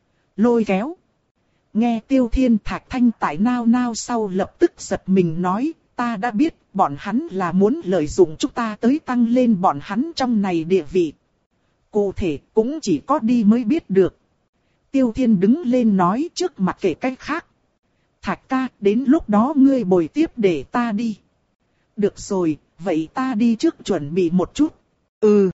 Lôi kéo. Nghe Tiêu Thiên Thạch Thanh tại nao nao sau lập tức giật mình nói, ta đã biết, bọn hắn là muốn lợi dụng chúng ta tới tăng lên bọn hắn trong này địa vị. Cụ thể cũng chỉ có đi mới biết được. Tiêu Thiên đứng lên nói trước mặt kể cách khác. Thạch ca, đến lúc đó ngươi bồi tiếp để ta đi. Được rồi, vậy ta đi trước chuẩn bị một chút. Ừ.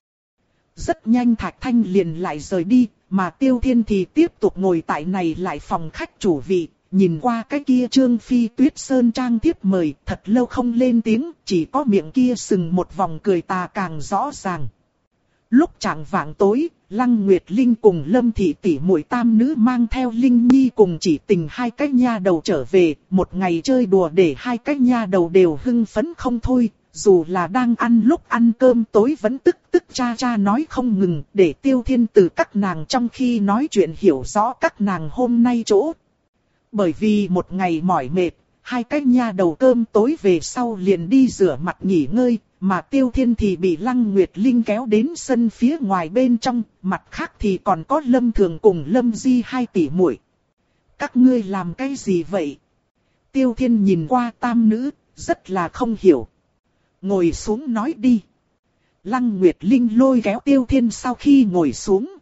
Rất nhanh Thạch Thanh liền lại rời đi, mà Tiêu Thiên thì tiếp tục ngồi tại này lại phòng khách chủ vị, nhìn qua cái kia Trương Phi Tuyết Sơn Trang tiếp mời, thật lâu không lên tiếng, chỉ có miệng kia sừng một vòng cười tà càng rõ ràng. Lúc chạng vạng tối, Lăng Nguyệt Linh cùng Lâm Thị tỷ muội tam nữ mang theo Linh Nhi cùng Chỉ Tình hai cái nha đầu trở về, một ngày chơi đùa để hai cái nha đầu đều hưng phấn không thôi, dù là đang ăn lúc ăn cơm tối vẫn tức tức cha cha nói không ngừng, để Tiêu Thiên từ các nàng trong khi nói chuyện hiểu rõ các nàng hôm nay chỗ. Bởi vì một ngày mỏi mệt, hai cái nha đầu cơm tối về sau liền đi rửa mặt nghỉ ngơi, mà Tiêu Thiên thì bị Lăng Nguyệt Linh kéo đến sân phía ngoài bên trong, mặt khác thì còn có Lâm Thường cùng Lâm Di hai tỷ muội. Các ngươi làm cái gì vậy? Tiêu Thiên nhìn qua tam nữ, rất là không hiểu. Ngồi xuống nói đi. Lăng Nguyệt Linh lôi kéo Tiêu Thiên sau khi ngồi xuống.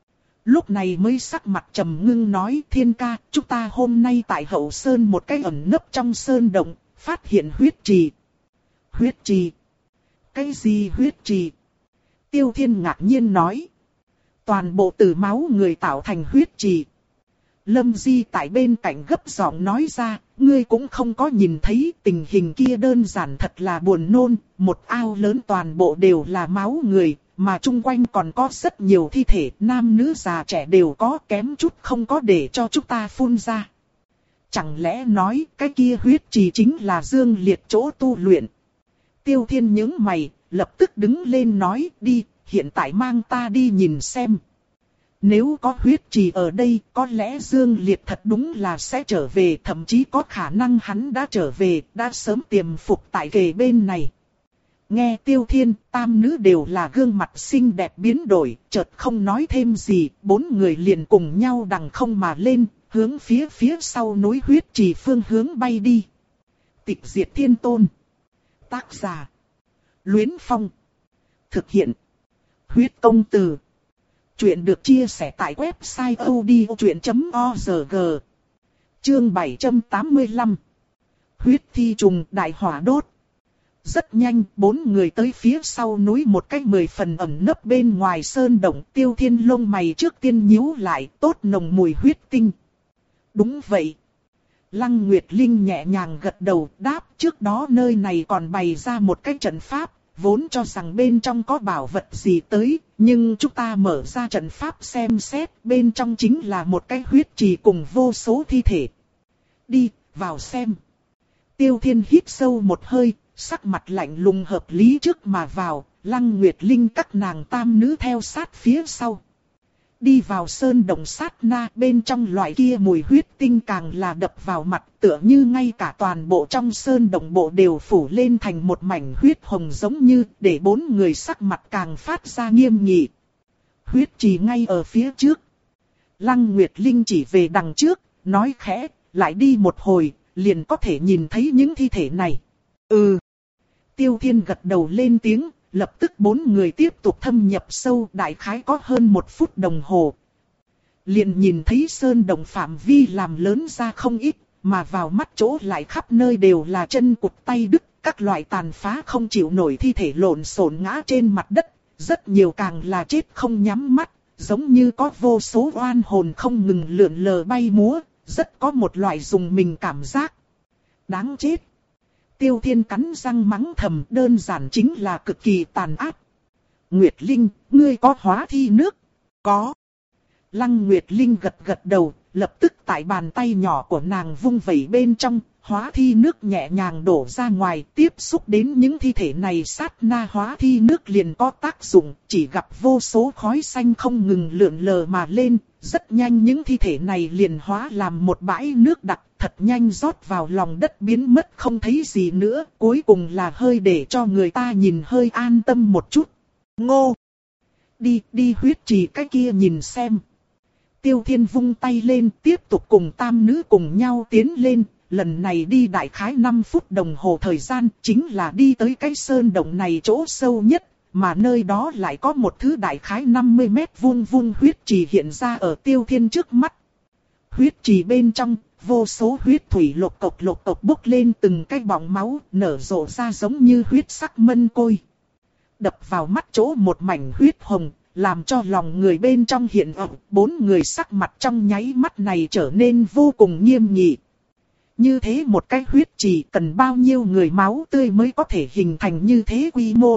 Lúc này mới sắc mặt trầm ngưng nói, Thiên ca, chúng ta hôm nay tại hậu sơn một cái ẩn nấp trong sơn động, phát hiện huyết trì. Huyết trì? Cái gì huyết trì? Tiêu Thiên ngạc nhiên nói. Toàn bộ từ máu người tạo thành huyết trì. Lâm Di tại bên cạnh gấp giọng nói ra, ngươi cũng không có nhìn thấy, tình hình kia đơn giản thật là buồn nôn, một ao lớn toàn bộ đều là máu người, mà chung quanh còn có rất nhiều thi thể, nam nữ già trẻ đều có, kém chút không có để cho chúng ta phun ra. Chẳng lẽ nói cái kia huyết trì chính là Dương Liệt chỗ tu luyện? Tiêu Thiên nhướng mày, lập tức đứng lên nói, đi, hiện tại mang ta đi nhìn xem. Nếu có huyết trì ở đây, có lẽ Dương Liệt thật đúng là sẽ trở về, thậm chí có khả năng hắn đã trở về, đã sớm tiềm phục tại kề bên này. Nghe Tiêu Thiên, tam nữ đều là gương mặt xinh đẹp biến đổi, chợt không nói thêm gì, bốn người liền cùng nhau đằng không mà lên, hướng phía phía sau núi huyết trì phương hướng bay đi. Tịch Diệt Thiên Tôn. Tác giả: Luyến Phong. Thực hiện: Huyết Công Từ. Chuyện được chia sẻ tại website odchuyện chấm org. Chương bảy trăm tám mươi lăm. Huyết thi trùng đại hỏa đốt. Rất nhanh, bốn người tới phía sau núi một cách mười phần ẩn nấp bên ngoài sơn động. Tiêu Thiên lông mày trước tiên nhíu lại, tốt nồng mùi huyết tinh. Đúng vậy. Lăng Nguyệt Linh nhẹ nhàng gật đầu đáp, trước đó nơi này còn bày ra một cái trận pháp, vốn cho rằng bên trong có bảo vật gì tới, nhưng chúng ta mở ra trận pháp xem xét, bên trong chính là một cái huyết trì cùng vô số thi thể. Đi, vào xem. Tiêu Thiên hít sâu một hơi, sắc mặt lạnh lùng hợp lý trước mà vào, Lăng Nguyệt Linh các nàng tam nữ theo sát phía sau. Đi vào sơn động sát na, bên trong loại kia mùi huyết tinh càng là đập vào mặt, tựa như ngay cả toàn bộ trong sơn động bộ đều phủ lên thành một mảnh huyết hồng, giống như để bốn người sắc mặt càng phát ra nghiêm nghị. Huyết trì ngay ở phía trước. Lăng Nguyệt Linh chỉ về đằng trước, nói khẽ, lại đi một hồi, liền có thể nhìn thấy những thi thể này. Ừ. Tiêu Thiên gật đầu lên tiếng, lập tức bốn người tiếp tục thâm nhập sâu, đại khái có hơn một phút đồng hồ. Liền nhìn thấy sơn động phạm vi làm lớn ra không ít, mà vào mắt chỗ lại khắp nơi đều là chân cụt tay đứt, các loại tàn phá không chịu nổi thi thể lộn xộn ngã trên mặt đất, rất nhiều càng là chết không nhắm mắt, giống như có vô số oan hồn không ngừng lượn lờ bay múa, rất có một loại dùng mình cảm giác. Đáng chết. Tiêu Thiên cắn răng mắng thầm, đơn giản chính là cực kỳ tàn ác. Nguyệt Linh, ngươi có hóa thi nước? Có. Lăng Nguyệt Linh gật gật đầu, lập tức tại bàn tay nhỏ của nàng vung vẩy bên trong, hóa thi nước nhẹ nhàng đổ ra ngoài, tiếp xúc đến những thi thể này sát na hóa thi nước liền có tác dụng, chỉ gặp vô số khói xanh không ngừng lượn lờ mà lên, rất nhanh những thi thể này liền hóa làm một bãi nước đặc, thật nhanh rót vào lòng đất biến mất không thấy gì nữa, cuối cùng là hơi để cho người ta nhìn hơi an tâm một chút. Ngô! Đi, đi huyết trì cái kia nhìn xem. Tiêu Thiên vung tay lên, tiếp tục cùng tam nữ cùng nhau tiến lên. Lần này đi đại khái năm phút đồng hồ thời gian, chính là đi tới cái sơn động này chỗ sâu nhất, mà nơi đó lại có một thứ đại khái năm mươi mét vuông vuông huyết trì hiện ra ở Tiêu Thiên trước mắt. Huyết trì bên trong, vô số huyết thủy lộc cộc lộc cộc bốc lên từng cái bọng máu, nở rộ ra giống như huyết sắc mân côi. Đập vào mắt chỗ một mảnh huyết hồng, làm cho lòng người bên trong hiện ẩn, bốn người sắc mặt trong nháy mắt này trở nên vô cùng nghiêm nghị. Như thế một cái huyết trì cần bao nhiêu người máu tươi mới có thể hình thành như thế quy mô.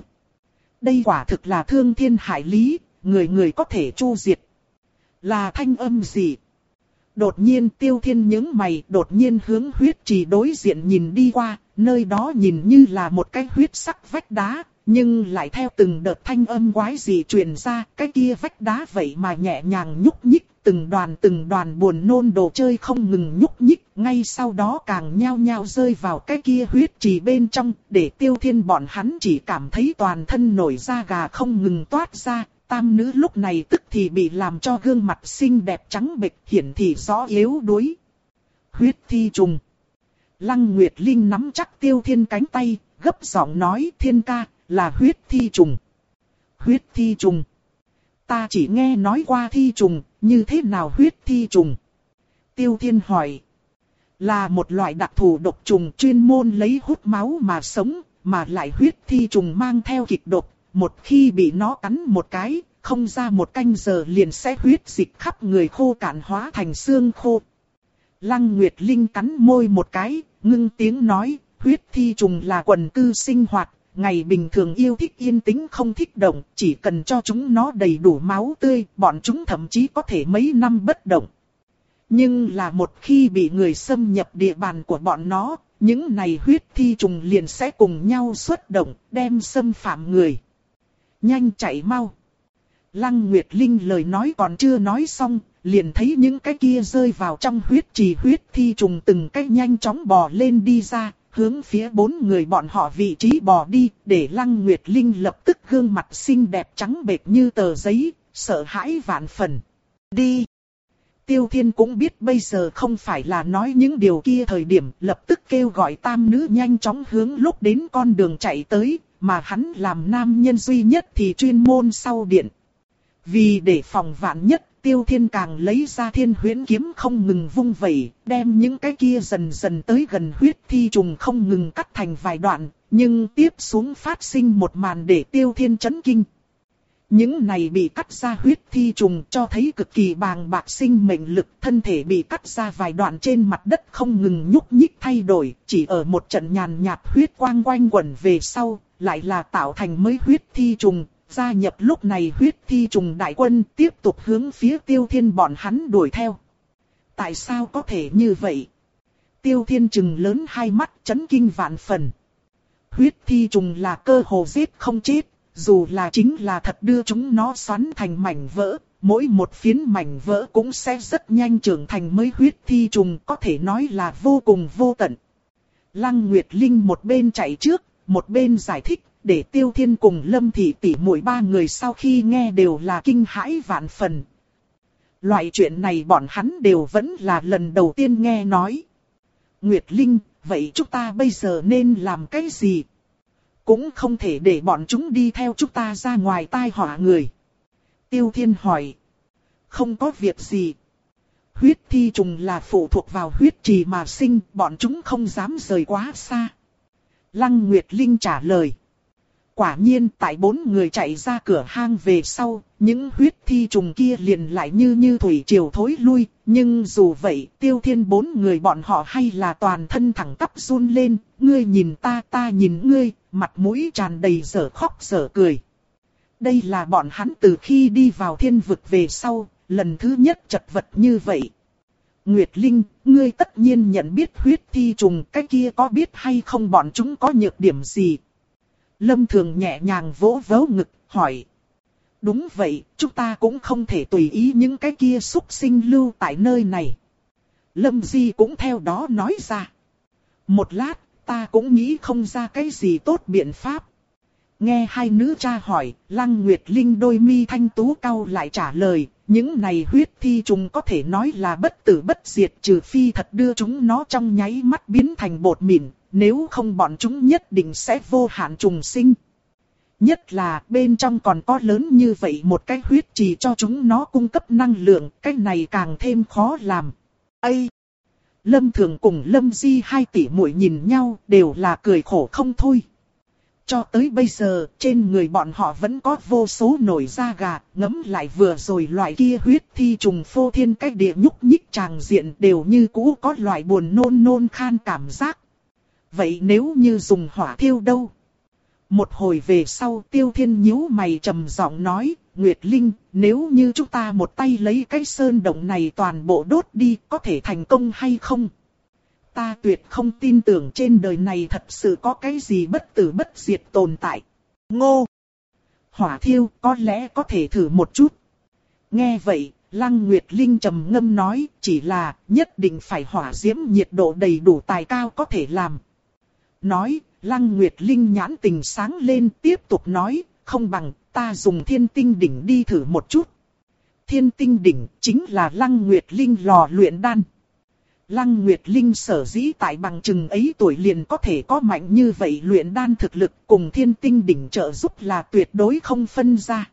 Đây quả thực là thương thiên hại lý, người người có thể chu diệt. Là thanh âm gì? Đột nhiên Tiêu Thiên nhướng mày, đột nhiên hướng huyết trì đối diện nhìn đi qua, nơi đó nhìn như là một cái huyết sắc vách đá, nhưng lại theo từng đợt thanh âm quái dị truyền ra, cái kia vách đá vậy mà nhẹ nhàng nhúc nhích, từng đoàn từng đoàn buồn nôn đồ chơi không ngừng nhúc nhích, ngay sau đó càng nhao nhao rơi vào cái kia huyết trì bên trong, để Tiêu Thiên bọn hắn chỉ cảm thấy toàn thân nổi da gà không ngừng toát ra. Tam nữ lúc này tức thì bị làm cho gương mặt xinh đẹp trắng bệch, hiển thị rõ yếu đuối. Huyết thi trùng. Lăng Nguyệt Linh nắm chắc Tiêu Thiên cánh tay, gấp giọng nói, Thiên ca, là huyết thi trùng. Huyết thi trùng. Ta chỉ nghe nói qua thi trùng, như thế nào huyết thi trùng? Tiêu Thiên hỏi. Là một loại đặc thù độc trùng chuyên môn lấy hút máu mà sống, mà lại huyết thi trùng mang theo kịch độc. Một khi bị nó cắn một cái, không ra một canh giờ liền sẽ huyết dịch khắp người khô cạn hóa thành xương khô. Lăng Nguyệt Linh cắn môi một cái, ngưng tiếng nói, huyết thi trùng là quần cư sinh hoạt, ngày bình thường yêu thích yên tĩnh không thích động, chỉ cần cho chúng nó đầy đủ máu tươi, bọn chúng thậm chí có thể mấy năm bất động. Nhưng là một khi bị người xâm nhập địa bàn của bọn nó, những này huyết thi trùng liền sẽ cùng nhau xuất động, đem xâm phạm người. Nhanh chạy mau. Lăng Nguyệt Linh lời nói còn chưa nói xong, liền thấy những cái kia rơi vào trong huyết trì huyết thi trùng từng cái nhanh chóng bò lên đi ra, hướng phía bốn người bọn họ vị trí bò đi, để Lăng Nguyệt Linh lập tức gương mặt xinh đẹp trắng bệch như tờ giấy, sợ hãi vạn phần. Đi! Tiêu Thiên cũng biết bây giờ không phải là nói những điều kia thời điểm, lập tức kêu gọi tam nữ nhanh chóng hướng lúc đến con đường chạy tới, mà hắn làm nam nhân duy nhất thì chuyên môn sau điện. Vì để phòng vạn nhất, Tiêu Thiên càng lấy ra thiên huyễn kiếm không ngừng vung vẩy, đem những cái kia dần dần tới gần huyết thi trùng không ngừng cắt thành vài đoạn, nhưng tiếp xuống phát sinh một màn để Tiêu Thiên chấn kinh. Những này bị cắt ra huyết thi trùng cho thấy cực kỳ bàng bạc sinh mệnh lực, thân thể bị cắt ra vài đoạn trên mặt đất không ngừng nhúc nhích thay đổi, chỉ ở một trận nhàn nhạt huyết quang quanh quẩn về sau, lại là tạo thành mới huyết thi trùng, gia nhập lúc này huyết thi trùng đại quân tiếp tục hướng phía Tiêu Thiên bọn hắn đuổi theo. Tại sao có thể như vậy? Tiêu Thiên trừng lớn hai mắt chấn kinh vạn phần. Huyết thi trùng là cơ hồ giết không chết, dù là chính là thật đưa chúng nó xoắn thành mảnh vỡ, mỗi một phiến mảnh vỡ cũng sẽ rất nhanh trưởng thành mới huyết thi trùng, có thể nói là vô cùng vô tận. Lăng Nguyệt Linh một bên chạy trước, một bên giải thích, để Tiêu Thiên cùng Lâm Thị tỷ muội ba người sau khi nghe đều là kinh hãi vạn phần. Loại chuyện này bọn hắn đều vẫn là lần đầu tiên nghe nói. Nguyệt Linh, vậy chúng ta bây giờ nên làm cái gì? Cũng không thể để bọn chúng đi theo chúng ta ra ngoài tai họa người. Tiêu Thiên hỏi. Không có việc gì. Huyết thi trùng là phụ thuộc vào huyết trì mà sinh, bọn chúng không dám rời quá xa. Lăng Nguyệt Linh trả lời. Quả nhiên tại bốn người chạy ra cửa hang về sau, những huyết thi trùng kia liền lại như như thủy triều thối lui. Nhưng dù vậy, Tiêu Thiên bốn người bọn họ hay là toàn thân thẳng tắp run lên. Ngươi nhìn ta, ta nhìn ngươi, mặt mũi tràn đầy dở khóc dở cười. Đây là bọn hắn từ khi đi vào thiên vực về sau, lần thứ nhất chật vật như vậy. Nguyệt Linh, ngươi tất nhiên nhận biết huyết thi trùng, cái kia có biết hay không bọn chúng có nhược điểm gì? Lâm Thường nhẹ nhàng vỗ vỗ ngực, hỏi. Đúng vậy, chúng ta cũng không thể tùy ý những cái kia xúc sinh lưu tại nơi này. Lâm Di cũng theo đó nói ra. Một lát, ta cũng nghĩ không ra cái gì tốt biện pháp. Nghe hai nữ cha hỏi, Lăng Nguyệt Linh đôi mi thanh tú cau lại trả lời. Những này huyết thi trùng có thể nói là bất tử bất diệt, trừ phi thật đưa chúng nó trong nháy mắt biến thành bột mịn. Nếu không bọn chúng nhất định sẽ vô hạn trùng sinh. Nhất là bên trong còn có lớn như vậy một cái huyết trì cho chúng nó cung cấp năng lượng, cái này càng thêm khó làm. Ây! Lâm Thường cùng Lâm Di hai tỷ muội nhìn nhau đều là cười khổ không thôi. Cho tới bây giờ, trên người bọn họ vẫn có vô số nổi da gà, ngấm lại vừa rồi loại kia huyết thi trùng phô thiên cách địa nhúc nhích tràng diện đều như cũ có loại buồn nôn nôn khan cảm giác. Vậy nếu như dùng hỏa thiêu đâu? Một hồi về sau Tiêu Thiên nhíu mày trầm giọng nói, Nguyệt Linh, nếu như chúng ta một tay lấy cái sơn động này toàn bộ đốt đi, có thể thành công hay không? Ta tuyệt không tin tưởng trên đời này thật sự có cái gì bất tử bất diệt tồn tại. Ngô! Hỏa thiêu có lẽ có thể thử một chút. Nghe vậy, Lăng Nguyệt Linh trầm ngâm nói, chỉ là nhất định phải hỏa diễm nhiệt độ đầy đủ tài cao có thể làm. Nói, Lăng Nguyệt Linh nhãn tình sáng lên tiếp tục nói, không bằng ta dùng thiên tinh đỉnh đi thử một chút. Thiên tinh đỉnh chính là Lăng Nguyệt Linh lò luyện đan. Lăng Nguyệt Linh sở dĩ tại bằng chừng ấy tuổi liền có thể có mạnh như vậy luyện đan thực lực cùng thiên tinh đỉnh trợ giúp là tuyệt đối không phân ra.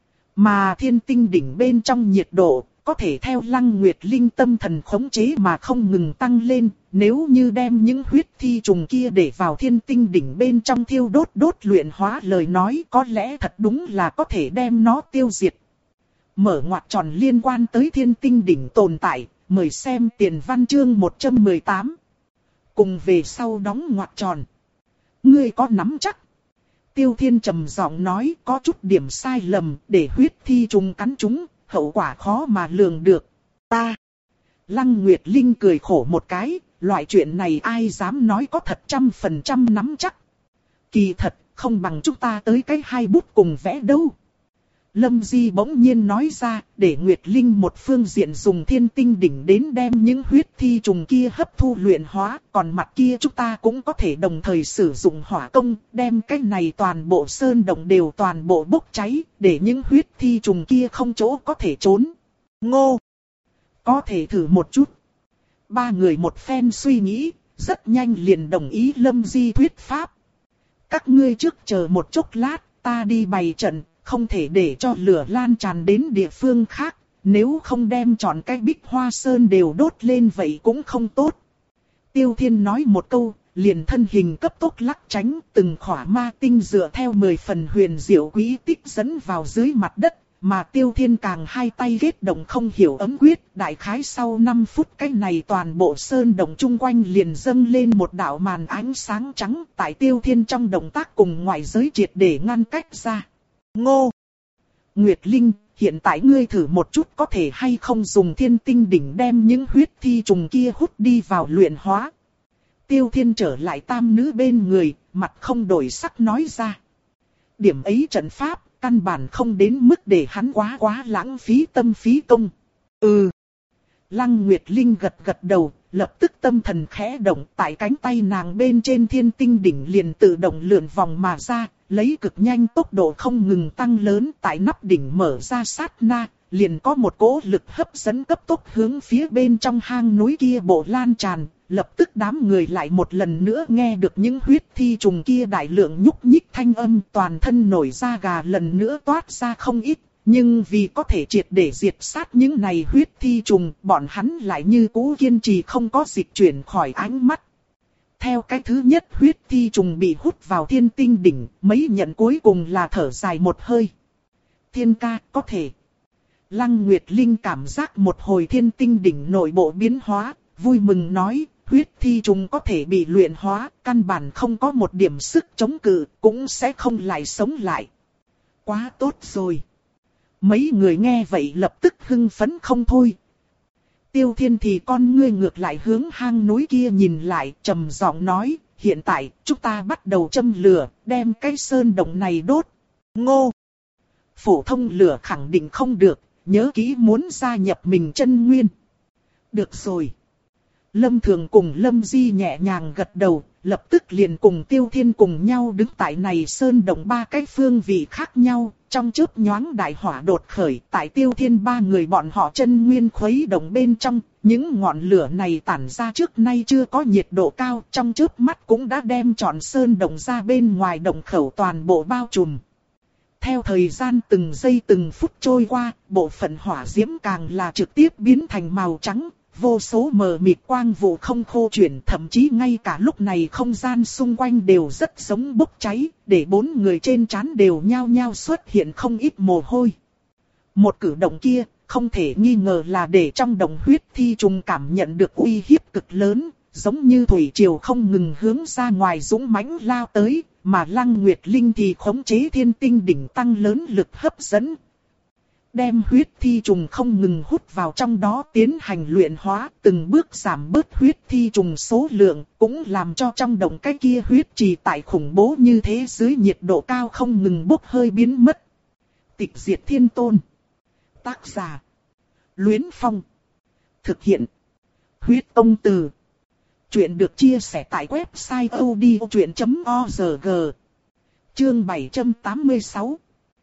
Mà thiên tinh đỉnh bên trong nhiệt độ có thể theo Lăng Nguyệt Linh tâm thần khống chế mà không ngừng tăng lên. Nếu như đem những huyết thi trùng kia để vào thiên tinh đỉnh bên trong thiêu đốt đốt luyện hóa lời nói, có lẽ thật đúng là có thể đem nó tiêu diệt. Mở ngoặc tròn liên quan tới thiên tinh đỉnh tồn tại, mời xem tiền văn chương một trăm mười tám. Cùng về sau đóng ngoặc tròn. Ngươi có nắm chắc? Tiêu Thiên trầm giọng nói, có chút điểm sai lầm, để huyết thi trùng cắn chúng, hậu quả khó mà lường được. Ta! Lăng Nguyệt Linh cười khổ một cái, loại chuyện này ai dám nói có thật trăm phần trăm nắm chắc. Kỳ thật, không bằng chúng ta tới cái hai bút cùng vẽ đâu. Lâm Di bỗng nhiên nói ra, để Nguyệt Linh một phương diện dùng thiên tinh đỉnh đến đem những huyết thi trùng kia hấp thu luyện hóa, còn mặt kia chúng ta cũng có thể đồng thời sử dụng hỏa công, đem cái này toàn bộ sơn động đều toàn bộ bốc cháy, để những huyết thi trùng kia không chỗ có thể trốn. Ngô! Có thể thử một chút. Ba người một phen suy nghĩ, rất nhanh liền đồng ý Lâm Di thuyết pháp. Các ngươi trước chờ một chốc lát, ta đi bày trận. Không thể để cho lửa lan tràn đến địa phương khác, nếu không đem trọn cái Bích Hoa Sơn đều đốt lên vậy cũng không tốt. Tiêu Thiên nói một câu, liền thân hình cấp tốc lắc tránh, từng khỏa ma tinh dựa theo mười phần huyền diệu quý tích dẫn vào dưới mặt đất, mà Tiêu Thiên càng hai tay ghét động không hiểu ấm quyết, đại khái sau năm phút cái này toàn bộ sơn động chung quanh liền dâng lên một đạo màn ánh sáng trắng, tại Tiêu Thiên trong động tác cùng ngoại giới triệt để ngăn cách ra. Ngô! Nguyệt Linh, hiện tại ngươi thử một chút có thể hay không dùng thiên tinh đỉnh đem những huyết thi trùng kia hút đi vào luyện hóa. Tiêu Thiên trở lại tam nữ bên người, mặt không đổi sắc nói ra. Điểm ấy trận pháp, căn bản không đến mức để hắn quá quá lãng phí tâm phí công. Ừ. Lăng Nguyệt Linh gật gật đầu, lập tức tâm thần khẽ động, tại cánh tay nàng bên trên thiên tinh đỉnh liền tự động lượn vòng mà ra, lấy cực nhanh tốc độ không ngừng tăng lớn, tại nắp đỉnh mở ra sát na, liền có một cỗ lực hấp dẫn cấp tốc hướng phía bên trong hang núi kia bộ lan tràn. Lập tức đám người lại một lần nữa nghe được những huyết thi trùng kia đại lượng nhúc nhích thanh âm, toàn thân nổi da gà lần nữa toát ra không ít. Nhưng vì có thể triệt để diệt sát những này huyết thi trùng, bọn hắn lại như cũ kiên trì không có dịch chuyển khỏi ánh mắt. Theo cái thứ nhất huyết thi trùng bị hút vào thiên tinh đỉnh, mấy nhận cuối cùng là thở dài một hơi. Thiên ca, có thể. Lăng Nguyệt Linh cảm giác một hồi thiên tinh đỉnh nội bộ biến hóa, vui mừng nói, huyết thi trùng có thể bị luyện hóa, căn bản không có một điểm sức chống cự, cũng sẽ không lại sống lại. Quá tốt rồi. Mấy người nghe vậy lập tức hưng phấn không thôi. Tiêu Thiên thì con ngươi ngược lại hướng hang núi kia nhìn lại, trầm giọng nói, hiện tại chúng ta bắt đầu châm lửa, đem cái sơn động này đốt. Ngô! Phổ thông lửa khẳng định không được, nhớ kỹ muốn gia nhập mình chân nguyên. Được rồi. Lâm Thường cùng Lâm Di nhẹ nhàng gật đầu, lập tức liền cùng Tiêu Thiên cùng nhau đứng tại này sơn động ba cái phương vị khác nhau, trong chớp nhoáng đại hỏa đột khởi, tại Tiêu Thiên ba người bọn họ chân nguyên khuấy động bên trong, những ngọn lửa này tản ra trước nay chưa có nhiệt độ cao, trong chớp mắt cũng đã đem trọn sơn động ra bên ngoài động khẩu toàn bộ bao trùm. Theo thời gian từng giây từng phút trôi qua, bộ phận hỏa diễm càng là trực tiếp biến thành màu trắng. Vô số mờ mịt quang vụ không khô chuyển, thậm chí ngay cả lúc này không gian xung quanh đều rất giống bốc cháy, để bốn người trên trán đều nhao nhao xuất hiện không ít mồ hôi. Một cử động kia, không thể nghi ngờ là để trong đồng huyết thi trùng cảm nhận được uy hiếp cực lớn, giống như thủy triều không ngừng hướng ra ngoài dũng mãnh lao tới, mà Lăng Nguyệt Linh thì khống chế thiên tinh đỉnh tăng lớn lực hấp dẫn. Đem huyết thi trùng không ngừng hút vào trong đó tiến hành luyện hóa, từng bước giảm bớt huyết thi trùng số lượng, cũng làm cho trong động cái kia huyết trì tại khủng bố như thế dưới nhiệt độ cao không ngừng bốc hơi biến mất. Tịch diệt thiên tôn. Tác giả. Luyến Phong. Thực hiện. Huyết Tông Từ. Chuyện được chia sẻ tại website odchuyện chấm org. Chương bảy trăm tám mươi sáu.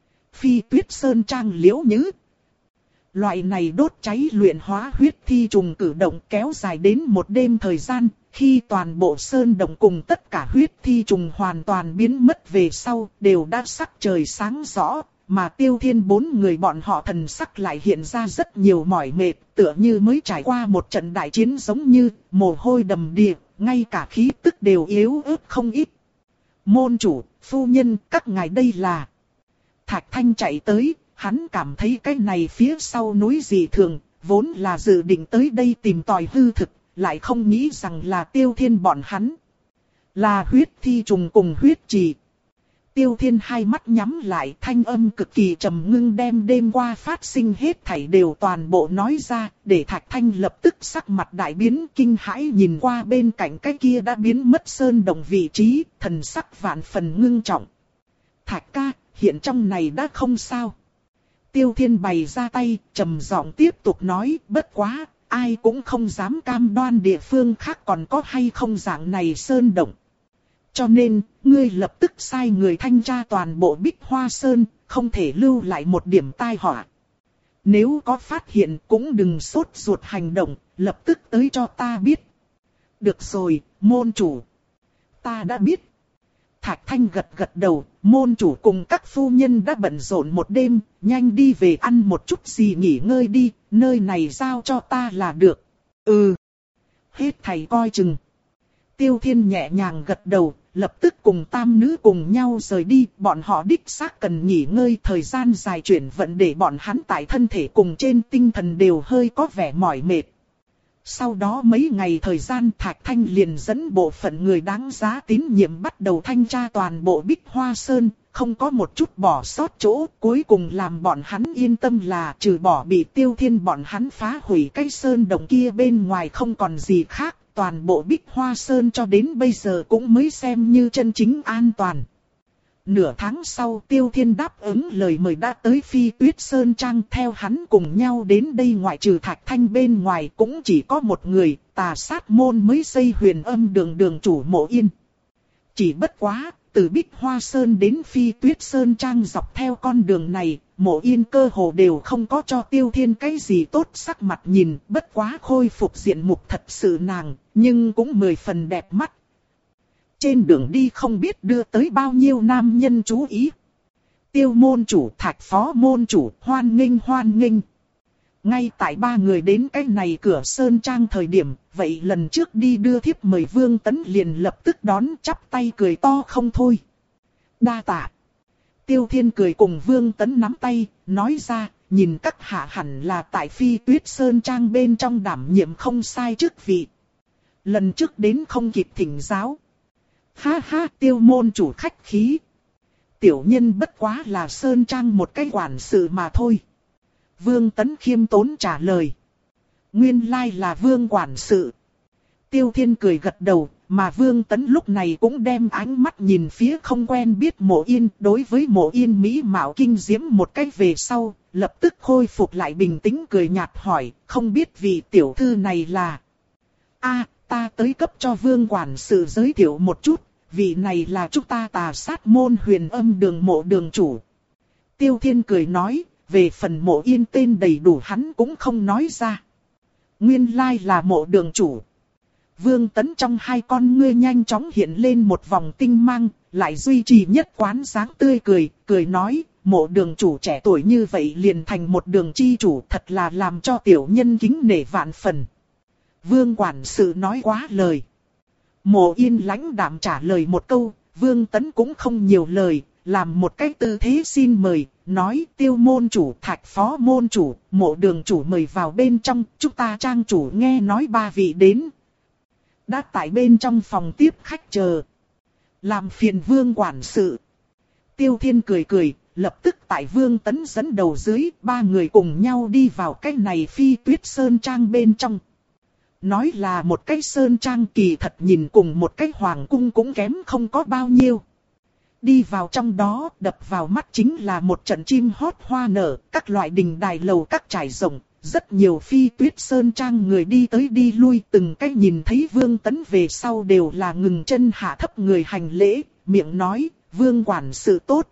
Phi Tuyết Sơn Trang Liễu Nhứ. Loại này đốt cháy luyện hóa huyết thi trùng cử động kéo dài đến một đêm thời gian, khi toàn bộ sơn động cùng tất cả huyết thi trùng hoàn toàn biến mất về sau, đều đã sắc trời sáng rõ, mà Tiêu Thiên bốn người bọn họ thần sắc lại hiện ra rất nhiều mỏi mệt, tựa như mới trải qua một trận đại chiến giống như, mồ hôi đầm đìa, ngay cả khí tức đều yếu ớt không ít. Môn chủ, phu nhân, các ngài đây là... Thạch Thanh chạy tới, hắn cảm thấy cái này phía sau núi dị thường, vốn là dự định tới đây tìm tòi hư thực, lại không nghĩ rằng là Tiêu Thiên bọn hắn. Là huyết thi trùng cùng huyết trì. Tiêu Thiên hai mắt nhắm lại, thanh âm cực kỳ trầm ngưng đem đêm qua phát sinh hết thảy đều toàn bộ nói ra, để Thạch Thanh lập tức sắc mặt đại biến kinh hãi nhìn qua bên cạnh cái kia đã biến mất sơn đồng vị trí, thần sắc vạn phần ngưng trọng. Thạch ca, hiện trong này đã không sao. Tiêu Thiên bày ra tay, trầm giọng tiếp tục nói, bất quá, ai cũng không dám cam đoan địa phương khác còn có hay không dạng này sơn động. Cho nên, ngươi lập tức sai người thanh tra toàn bộ Bích Hoa Sơn, không thể lưu lại một điểm tai họa. Nếu có phát hiện cũng đừng sốt ruột hành động, lập tức tới cho ta biết. Được rồi, môn chủ. Ta đã biết. Thạch Thanh gật gật đầu, môn chủ cùng các phu nhân đã bận rộn một đêm, nhanh đi về ăn một chút gì nghỉ ngơi đi, nơi này giao cho ta là được. Ừ. Hết thầy coi chừng. Tiêu Thiên nhẹ nhàng gật đầu, lập tức cùng tam nữ cùng nhau rời đi, bọn họ đích xác cần nghỉ ngơi, thời gian dài chuyển vận để bọn hắn tại thân thể cùng trên tinh thần đều hơi có vẻ mỏi mệt. Sau đó mấy ngày thời gian Thạch Thanh liền dẫn bộ phận người đáng giá tín nhiệm bắt đầu thanh tra toàn bộ Bích Hoa Sơn, không có một chút bỏ sót chỗ, cuối cùng làm bọn hắn yên tâm là trừ bỏ bị Tiêu Thiên bọn hắn phá hủy cái sơn đồng kia bên ngoài không còn gì khác, toàn bộ Bích Hoa Sơn cho đến bây giờ cũng mới xem như chân chính an toàn. Nửa tháng sau Tiêu Thiên đáp ứng lời mời đã tới Phi Tuyết Sơn Trang, theo hắn cùng nhau đến đây ngoại trừ Thạch Thanh bên ngoài cũng chỉ có một người, Tà Sát Môn mới xây Huyền Âm Đường đường chủ Mộ Yên. Chỉ bất quá, từ Bích Hoa Sơn đến Phi Tuyết Sơn Trang dọc theo con đường này, Mộ Yên cơ hồ đều không có cho Tiêu Thiên cái gì tốt sắc mặt nhìn, bất quá khôi phục diện mục thật sự nàng, nhưng cũng mười phần đẹp mắt. Trên đường đi không biết đưa tới bao nhiêu nam nhân chú ý. Tiêu môn chủ, Thạch phó môn chủ, hoan nghênh hoan nghênh. Ngay tại ba người đến cái này cửa Sơn Trang thời điểm, vậy lần trước đi đưa thiếp mời Vương Tấn liền lập tức đón, chắp tay cười to không thôi. Đa tạ. Tiêu Thiên cười cùng Vương Tấn nắm tay, nói ra, nhìn các hạ hẳn là tại Phi Tuyết Sơn Trang bên trong đảm nhiệm không sai chức vị. Lần trước đến không kịp thỉnh giáo. Ha ha, Tiêu môn chủ khách khí. Tiểu nhân bất quá là Sơn Trang một cái quản sự mà thôi. Vương Tấn khiêm tốn trả lời. Nguyên lai là Vương quản sự. Tiêu Thiên cười gật đầu, mà Vương Tấn lúc này cũng đem ánh mắt nhìn phía không quen biết Mộ Yên. Đối với Mộ Yên mỹ mạo kinh diễm một cách về sau, lập tức khôi phục lại bình tĩnh cười nhạt hỏi, không biết vị tiểu thư này là... A, ta tới cấp cho Vương quản sự giới thiệu một chút, vị này là chúng ta Tà Sát Môn Huyền Âm Đường Mộ đường chủ. Tiêu Thiên cười nói, về phần Mộ Yên tên đầy đủ hắn cũng không nói ra. Nguyên lai là Mộ đường chủ. Vương Tấn trong hai con ngươi nhanh chóng hiện lên một vòng tinh mang, lại duy trì nhất quán dáng tươi cười, cười nói, Mộ đường chủ trẻ tuổi như vậy liền thành một đường chi chủ, thật là làm cho tiểu nhân kính nể vạn phần. Vương quản sự nói quá lời. Mộ Yên lãnh đạm trả lời một câu, Vương Tấn cũng không nhiều lời, làm một cái tư thế xin mời, nói Tiêu môn chủ, Thạch phó môn chủ, Mộ đường chủ mời vào bên trong, chúng ta trang chủ nghe nói ba vị đến. Đã tại bên trong phòng tiếp khách chờ. Làm phiền Vương quản sự. Tiêu Thiên cười cười, lập tức tại Vương Tấn dẫn đầu dưới, ba người cùng nhau đi vào cái này Phi Tuyết Sơn Trang bên trong. Nói là một cái Sơn Trang kỳ thật nhìn cùng một cái Hoàng cung cũng kém không có bao nhiêu. Đi vào trong đó, đập vào mắt chính là một trận chim hót hoa nở, các loại đình đài lầu các trải rộng. Rất nhiều Phi Tuyết Sơn Trang người đi tới đi lui, từng cái nhìn thấy Vương Tấn về sau đều là ngừng chân hạ thấp người hành lễ, miệng nói, Vương quản sự tốt.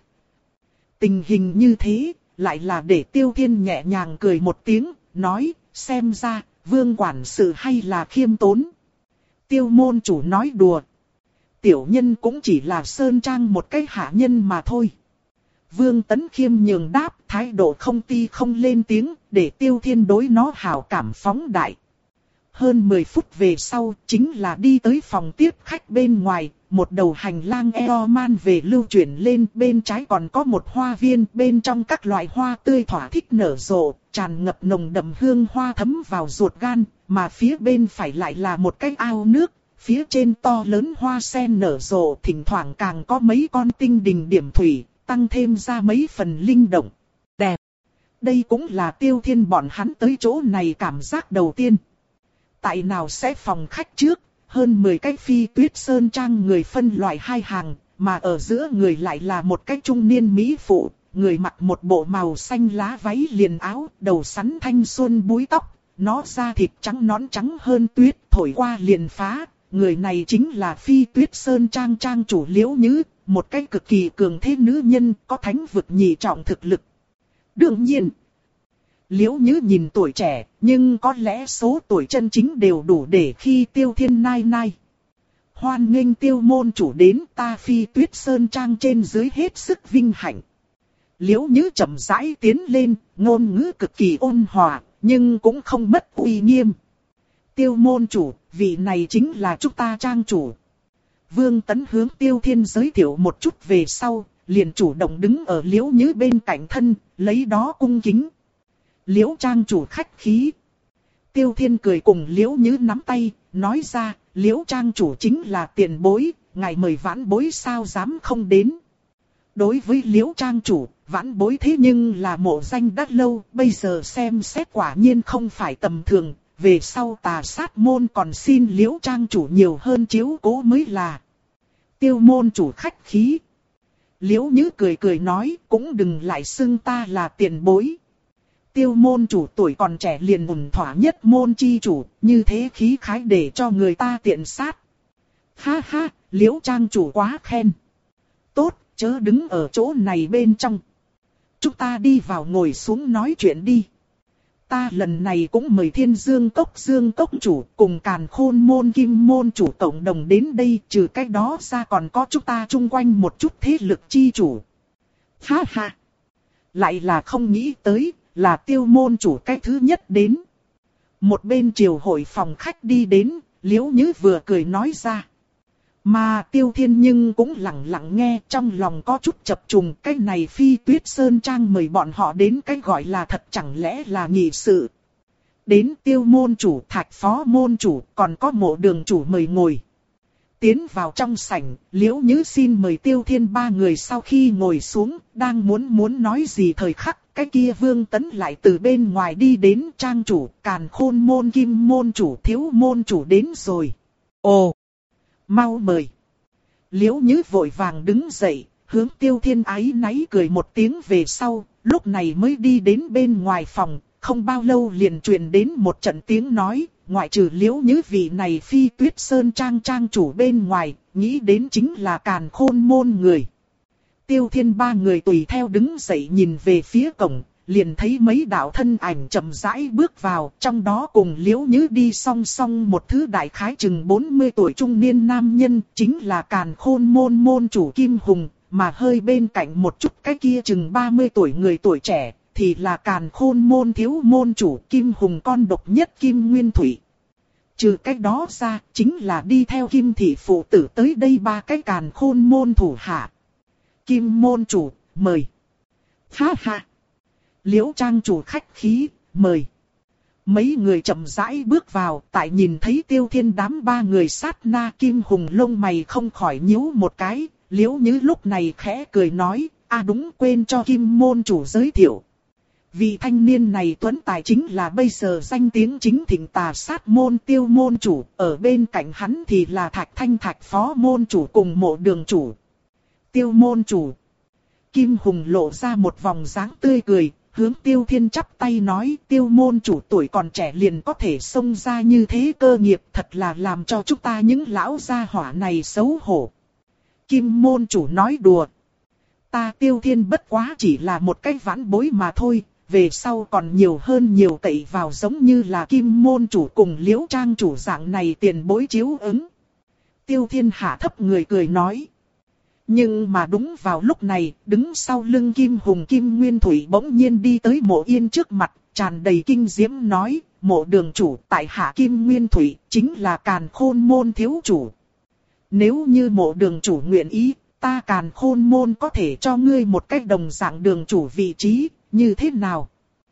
Tình hình như thế, lại là để Tiêu Thiên nhẹ nhàng cười một tiếng, nói, xem ra, Vương quản sự hay là khiêm tốn. Tiêu môn chủ nói đùa. Tiểu nhân cũng chỉ là Sơn Trang một cái hạ nhân mà thôi. Vương Tấn khiêm nhường đáp, thái độ không ti không lên tiếng, để Tiêu Thiên đối nó hảo cảm phóng đại. Hơn mười phút về sau, chính là đi tới phòng tiếp khách bên ngoài, một đầu hành lang eo man về lưu chuyển lên, bên trái còn có một hoa viên, bên trong các loại hoa tươi thỏa thích nở rộ, tràn ngập nồng đậm hương hoa thấm vào ruột gan, mà phía bên phải lại là một cái ao nước, phía trên to lớn hoa sen nở rộ, thỉnh thoảng càng có mấy con tinh đình điểm thủy, tăng thêm ra mấy phần linh động. Đẹp! Đây cũng là Tiêu Thiên bọn hắn tới chỗ này cảm giác đầu tiên. Tại nào sẽ phòng khách trước, hơn mười cái Phi Tuyết Sơn Trang người phân loại hai hàng, mà ở giữa người lại là một cái trung niên mỹ phụ, người mặc một bộ màu xanh lá váy liền áo, đầu sắn thanh xuân búi tóc, nó da thịt trắng nõn trắng hơn tuyết, thổi qua liền phá. Người này chính là Phi Tuyết Sơn Trang Trang chủ Liễu Nhứ, một cái cực kỳ cường thế nữ nhân, có thánh vực nhị trọng thực lực. Đương nhiên, Liễu Nhứ nhìn tuổi trẻ, nhưng có lẽ số tuổi chân chính đều đủ để khi Tiêu Thiên nai nai. Hoan nghênh Tiêu môn chủ đến, ta Phi Tuyết Sơn Trang trên dưới hết sức vinh hạnh. Liễu Nhứ chậm rãi tiến lên, ngôn ngữ cực kỳ ôn hòa, nhưng cũng không mất uy nghiêm. Tiêu môn chủ, vị này chính là chúng ta trang chủ. Vương Tấn hướng Tiêu Thiên giới thiệu một chút về sau, liền chủ động đứng ở Liễu Nhứ bên cạnh thân, lấy đó cung kính. Liễu trang chủ khách khí. Tiêu Thiên cười cùng Liễu Nhứ nắm tay, nói ra, Liễu trang chủ chính là tiền bối, ngài mời vãn bối sao dám không đến. Đối với Liễu trang chủ, vãn bối thế nhưng là mộ danh đắt lâu, bây giờ xem xét quả nhiên không phải tầm thường, về sau Tà Sát môn còn xin Liễu trang chủ nhiều hơn chiếu cố mới là. Tiêu môn chủ khách khí. Liễu Nhứ cười cười nói, cũng đừng lại xưng ta là tiền bối. Tiêu môn chủ tuổi còn trẻ liền ổn thỏa nhất môn chi chủ, như thế khí khái để cho người ta tiện sát. Ha ha, Liễu trang chủ quá khen. Tốt, chớ đứng ở chỗ này bên trong. Chúng ta đi vào ngồi xuống nói chuyện đi. Ta lần này cũng mời Thiên Dương Cốc Dương Cốc chủ cùng Càn Khôn môn Kim môn chủ cộng đồng đến đây, trừ cái đó ra còn có chúng ta chung quanh một chút thế lực chi chủ. Ha ha, lại là không nghĩ tới, là Tiêu môn chủ cái thứ nhất đến. Một bên triều hội phòng khách đi đến, Liễu Nhứ vừa cười nói ra. Mà Tiêu Thiên nhưng cũng lặng lặng nghe, trong lòng có chút chập trùng, cái này Phi Tuyết Sơn Trang mời bọn họ đến cái gọi là thật chẳng lẽ là nghị sự. Đến Tiêu môn chủ, Thạch phó môn chủ, còn có Mộ đường chủ mời ngồi. Tiến vào trong sảnh, Liễu Nhứ xin mời Tiêu Thiên ba người sau khi ngồi xuống, đang muốn muốn nói gì thời khắc, cái kia Vương Tấn lại từ bên ngoài đi đến. Trang chủ, Càn Khôn môn Kim môn chủ, Thiếu môn chủ đến rồi. Ồ! Mau mời. Liễu Nhứ vội vàng đứng dậy, hướng Tiêu Thiên áy náy cười một tiếng về sau, lúc này mới đi đến bên ngoài phòng, không bao lâu liền truyền đến một trận tiếng nói, ngoại trừ Liễu Nhứ vị này Phi Tuyết Sơn Trang trang chủ bên ngoài, nghĩ đến chính là Càn Khôn môn người. Tiêu Thiên ba người tùy theo đứng dậy nhìn về phía cổng, liền thấy mấy đạo thân ảnh chậm rãi bước vào, trong đó cùng Liễu Nhứ đi song song một thứ đại khái chừng bốn mươi tuổi trung niên nam nhân, chính là Càn Khôn môn môn chủ Kim Hùng, mà hơi bên cạnh một chút cái kia chừng ba mươi tuổi người tuổi trẻ, thì là Càn Khôn môn thiếu môn chủ Kim Hùng con độc nhất Kim Nguyên Thủy. Trừ cách đó ra, chính là đi theo Kim thị phụ tử tới đây ba cái Càn Khôn môn thủ hạ. Kim môn chủ, mời. Ha ha. Liễu trang chủ khách khí, mời. Mấy người chậm rãi bước vào, tại nhìn thấy Tiêu Thiên đám ba người sát na, Kim Hùng lông mày không khỏi nhíu một cái. Liễu Nhứ lúc này khẽ cười nói, a à đúng, quên cho Kim môn chủ giới thiệu. Vị thanh niên này tuấn tài chính là bây giờ danh tiếng chính thịnh tà sát môn Tiêu môn chủ, ở bên cạnh hắn thì là Thạch Thanh Thạch phó môn chủ cùng Mộ đường chủ. Tiêu môn chủ. Kim Hùng lộ ra một vòng dáng tươi cười, hướng Tiêu Thiên chắp tay nói, Tiêu môn chủ tuổi còn trẻ liền có thể xông ra như thế cơ nghiệp, thật là làm cho chúng ta những lão gia hỏa này xấu hổ. Kim môn chủ nói đùa. Ta Tiêu Thiên bất quá chỉ là một cái vãn bối mà thôi, về sau còn nhiều hơn nhiều cậy vào giống như là Kim môn chủ cùng Liễu trang chủ dạng này tiền bối chiếu ứng. Tiêu Thiên hạ thấp người cười nói. Nhưng mà đúng vào lúc này, đứng sau lưng Kim Hùng Kim Nguyên Thủy bỗng nhiên đi tới Mộ Yên trước mặt, tràn đầy kinh diễm nói, Mộ đường chủ tại hạ Kim Nguyên Thủy, chính là Càn Khôn môn thiếu chủ. Nếu như Mộ đường chủ nguyện ý, ta Càn Khôn môn có thể cho ngươi một cách đồng dạng đường chủ vị trí, như thế nào?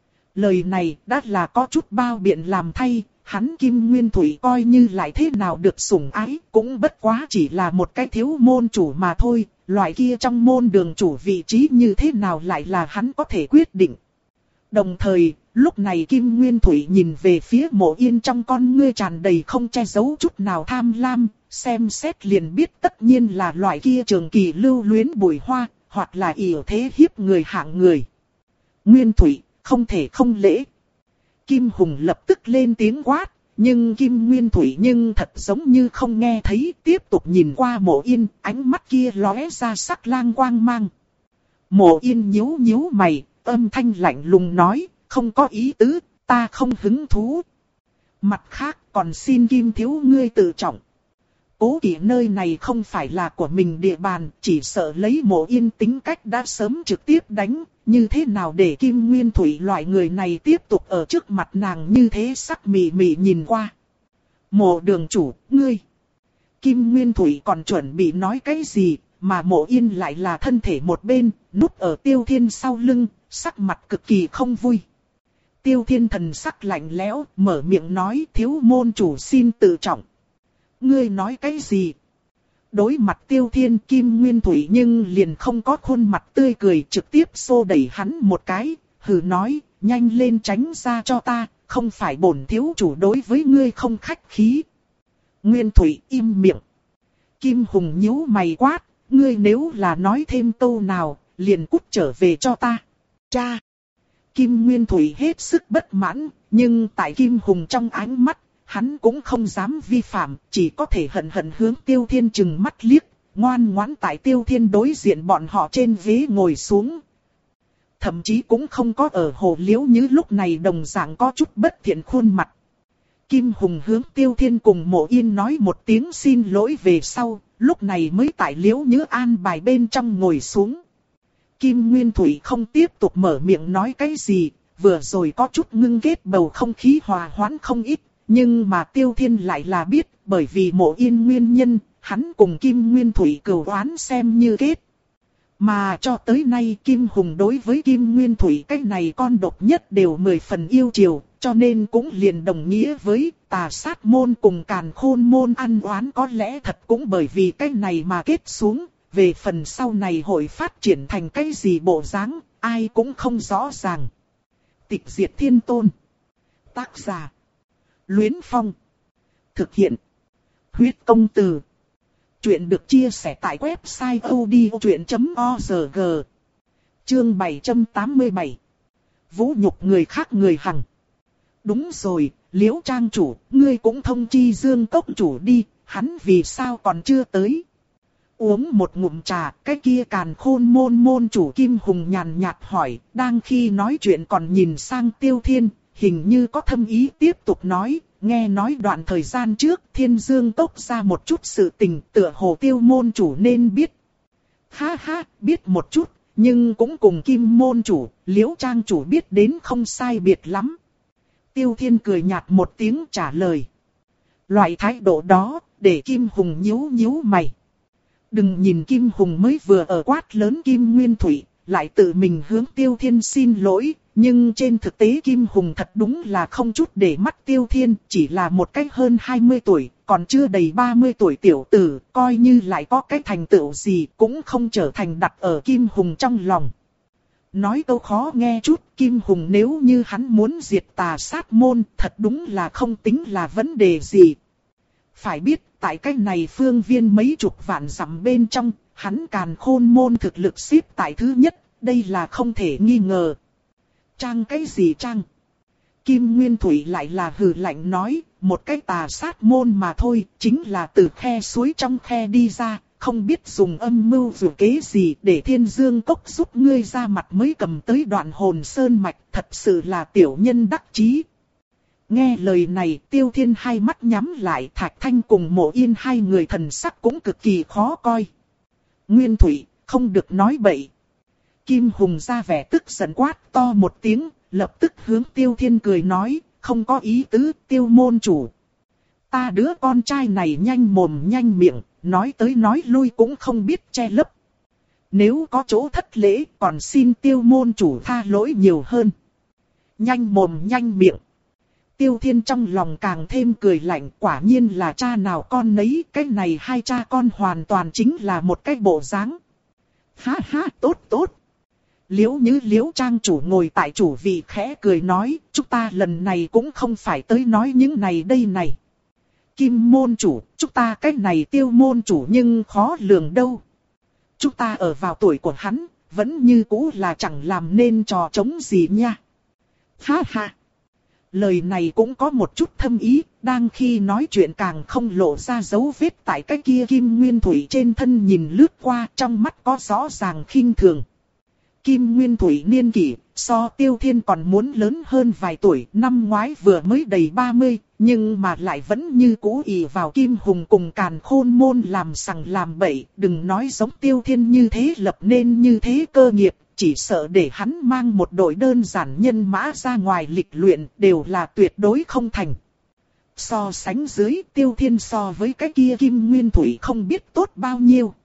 Lời này đã là có chút bao biện làm thay. Hắn Kim Nguyên Thủy coi như lại thế nào được sủng ái, cũng bất quá chỉ là một cái thiếu môn chủ mà thôi, loại kia trong môn đường chủ vị trí như thế nào lại là hắn có thể quyết định. Đồng thời, lúc này Kim Nguyên Thủy nhìn về phía Mộ Yên trong con ngươi tràn đầy không che giấu chút nào tham lam, xem xét liền biết tất nhiên là loại kia trường kỳ lưu luyến bùi hoa, hoặc là yểu thế hiếp người hạng người. Nguyên Thủy, không thể không lễ. Kim Hùng lập tức lên tiếng quát, nhưng Kim Nguyên Thủy nhưng thật giống như không nghe thấy, tiếp tục nhìn qua Mộ Yên, ánh mắt kia lóe ra sắc lang quang mang. Mộ Yên nhíu nhíu mày, âm thanh lạnh lùng nói, không có ý tứ, ta không hứng thú. Mặt khác còn xin Kim thiếu ngươi tự trọng. Cố kỵ nơi này không phải là của mình địa bàn, chỉ sợ lấy Mộ Yên tính cách đã sớm trực tiếp đánh. Như thế nào để Kim Nguyên Thủy loại người này tiếp tục ở trước mặt nàng như thế sắc mị mị nhìn qua. Mộ đường chủ, ngươi. Kim Nguyên Thủy còn chuẩn bị nói cái gì, mà Mộ Yên lại là thân thể một bên, núp ở Tiêu Thiên sau lưng, sắc mặt cực kỳ không vui. Tiêu Thiên thần sắc lạnh lẽo, mở miệng nói thiếu môn chủ xin tự trọng. Ngươi nói cái gì? Đối mặt Tiêu Thiên, Kim Nguyên Thủy nhưng liền không có khuôn mặt tươi cười, trực tiếp xô đẩy hắn một cái, hừ nói, nhanh lên tránh ra cho ta, không phải bổn thiếu chủ đối với ngươi không khách khí. Nguyên Thủy im miệng. Kim Hùng nhíu mày quát, ngươi nếu là nói thêm câu nào, liền cút trở về cho ta. Cha! Kim Nguyên Thủy hết sức bất mãn, nhưng tại Kim Hùng trong ánh mắt, hắn cũng không dám vi phạm, chỉ có thể hận hận hướng Tiêu Thiên chừng mắt liếc, ngoan ngoãn tại Tiêu Thiên đối diện bọn họ trên ghế ngồi xuống. Thậm chí cũng không có ở Hồ Liễu Như lúc này đồng dạng có chút bất thiện khuôn mặt. Kim Hùng hướng Tiêu Thiên cùng Mộ Yên nói một tiếng xin lỗi về sau, lúc này mới tại Liễu Như an bài bên trong ngồi xuống. Kim Nguyên Thủy không tiếp tục mở miệng nói cái gì, vừa rồi có chút ngưng kết bầu không khí hòa hoãn không ít, nhưng mà Tiêu Thiên lại là biết, bởi vì Mộ Yên nguyên nhân, hắn cùng Kim Nguyên Thủy cừu oán xem như kết. Mà cho tới nay Kim Hùng đối với Kim Nguyên Thủy cái này con độc nhất đều mười phần yêu chiều, cho nên cũng liền đồng nghĩa với Tà Sát môn cùng Càn Khôn môn ăn oán có lẽ thật cũng bởi vì cái này mà kết xuống. Về phần sau này hội phát triển thành cái gì bộ dáng, ai cũng không rõ ràng. Tịch Diệt Thiên Tôn. Tác giả: Luyến Phong. Thực hiện: Huyết Công Từ. Chuyện được chia sẻ tại website odchuyện chấm org. Chương bảy trăm tám mươi bảy. Vũ nhục người khác người hằng. Đúng rồi, Liễu Trang chủ, ngươi cũng thông chi Dương Cốc chủ đi, hắn vì sao còn chưa tới? Uống một ngụm trà, cái kia Càn Khôn môn môn chủ Kim Hùng nhàn nhạt hỏi, đang khi nói chuyện còn nhìn sang Tiêu Thiên, hình như có thâm ý tiếp tục nói, nghe nói đoạn thời gian trước Thiên Dương Cốc ra một chút sự tình tựa hồ Tiêu môn chủ nên biết. Ha ha, biết một chút, nhưng cũng cùng Kim môn chủ, Liễu Trang chủ biết đến không sai biệt lắm. Tiêu Thiên cười nhạt một tiếng trả lời. Loại thái độ đó, để Kim Hùng nhíu nhíu mày. Đừng nhìn Kim Hùng mới vừa ở quát lớn Kim Nguyên Thủy, lại tự mình hướng Tiêu Thiên xin lỗi, nhưng trên thực tế Kim Hùng thật đúng là không chút để mắt Tiêu Thiên, chỉ là một cách hơn hai mươi tuổi, còn chưa đầy ba mươi tuổi tiểu tử, coi như lại có cái thành tựu gì cũng không trở thành đặt ở Kim Hùng trong lòng. Nói câu khó nghe chút, Kim Hùng nếu như hắn muốn diệt Tà Sát môn, thật đúng là không tính là vấn đề gì. Phải biết, tại cái này phương viên mấy chục vạn dặm bên trong, hắn Càn Khôn môn thực lực xếp tại thứ nhất, đây là không thể nghi ngờ. Trang cái gì trang? Kim Nguyên Thủy lại là hừ lạnh nói, một cái Tà Sát môn mà thôi, chính là từ khe suối trong khe đi ra, không biết dùng âm mưu dù kế gì để Thiên Dương Cốc giúp ngươi ra mặt mới cầm tới Đoạn Hồn Sơn Mạch, thật sự là tiểu nhân đắc chí. Nghe lời này Tiêu Thiên hai mắt nhắm lại, Thạch Thanh cùng Mộ Yên hai người thần sắc cũng cực kỳ khó coi. Nguyên Thủy, không được nói bậy. Kim Hùng ra vẻ tức giận quát to một tiếng, lập tức hướng Tiêu Thiên cười nói, không có ý tứ Tiêu môn chủ. Ta đứa con trai này nhanh mồm nhanh miệng, nói tới nói lui cũng không biết che lấp. Nếu có chỗ thất lễ còn xin Tiêu môn chủ tha lỗi nhiều hơn. Nhanh mồm nhanh miệng. Tiêu Thiên trong lòng càng thêm cười lạnh, quả nhiên là cha nào con nấy, cái này hai cha con hoàn toàn chính là một cái bộ dáng. Ha ha, tốt tốt. Liễu Như Liễu Trang chủ ngồi tại chủ vị khẽ cười nói, chúng ta lần này cũng không phải tới nói những này đây này. Kim môn chủ, chúng ta cái này Tiêu môn chủ nhưng khó lường đâu. Chúng ta ở vào tuổi của hắn, vẫn như cũ là chẳng làm nên trò trống gì nha. Ha ha. Lời này cũng có một chút thâm ý, đang khi nói chuyện càng không lộ ra dấu vết tại cái kia Kim Nguyên Thủy trên thân nhìn lướt qua, trong mắt có rõ ràng khinh thường. Kim Nguyên Thủy niên kỷ, so Tiêu Thiên còn muốn lớn hơn vài tuổi, năm ngoái vừa mới đầy ba mươi, nhưng mà lại vẫn như cũ ỷ vào Kim Hùng cùng Càn Khôn môn làm sằng làm bậy, đừng nói giống Tiêu Thiên như thế lập nên như thế cơ nghiệp, chỉ sợ để hắn mang một đội đơn giản nhân mã ra ngoài lịch luyện đều là tuyệt đối không thành. So sánh dưới Tiêu Thiên so với cái kia Kim Nguyên Thủy không biết tốt bao nhiêu.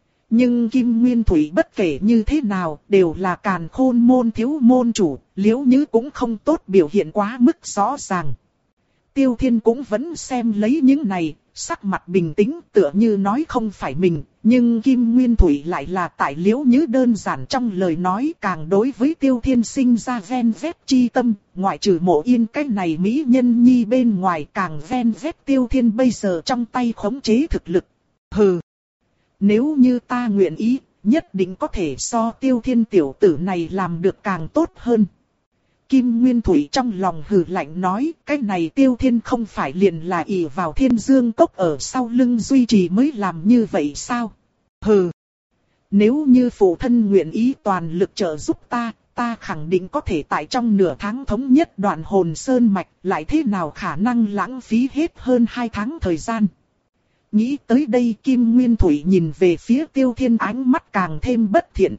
Nhưng Kim Nguyên Thủy bất kể như thế nào đều là Càn Khôn môn thiếu môn chủ, Liễu Như cũng không tốt biểu hiện quá mức rõ ràng. Tiêu Thiên cũng vẫn xem lấy những này, sắc mặt bình tĩnh tựa như nói không phải mình, nhưng Kim Nguyên Thủy lại là tại Liễu Như đơn giản trong lời nói càng đối với Tiêu Thiên sinh ra ven vét chi tâm, ngoại trừ Mộ Yên cái này mỹ nhân nhi bên ngoài càng ven vét Tiêu Thiên bây giờ trong tay khống chế thực lực. Hừ! Nếu như ta nguyện ý, nhất định có thể so Tiêu Thiên tiểu tử này làm được càng tốt hơn. Kim Nguyên Thủy trong lòng hừ lạnh nói, cái này Tiêu Thiên không phải liền là ỷ vào Thiên Dương Cốc ở sau lưng duy trì mới làm như vậy sao? Hừ! Nếu như phụ thân nguyện ý toàn lực trợ giúp ta, ta khẳng định có thể tại trong nửa tháng thống nhất Đoạn Hồn Sơn Mạch, lại thế nào khả năng lãng phí hết hơn hai tháng thời gian. Nghĩ tới đây Kim Nguyên Thủy nhìn về phía Tiêu Thiên, ánh mắt càng thêm bất thiện.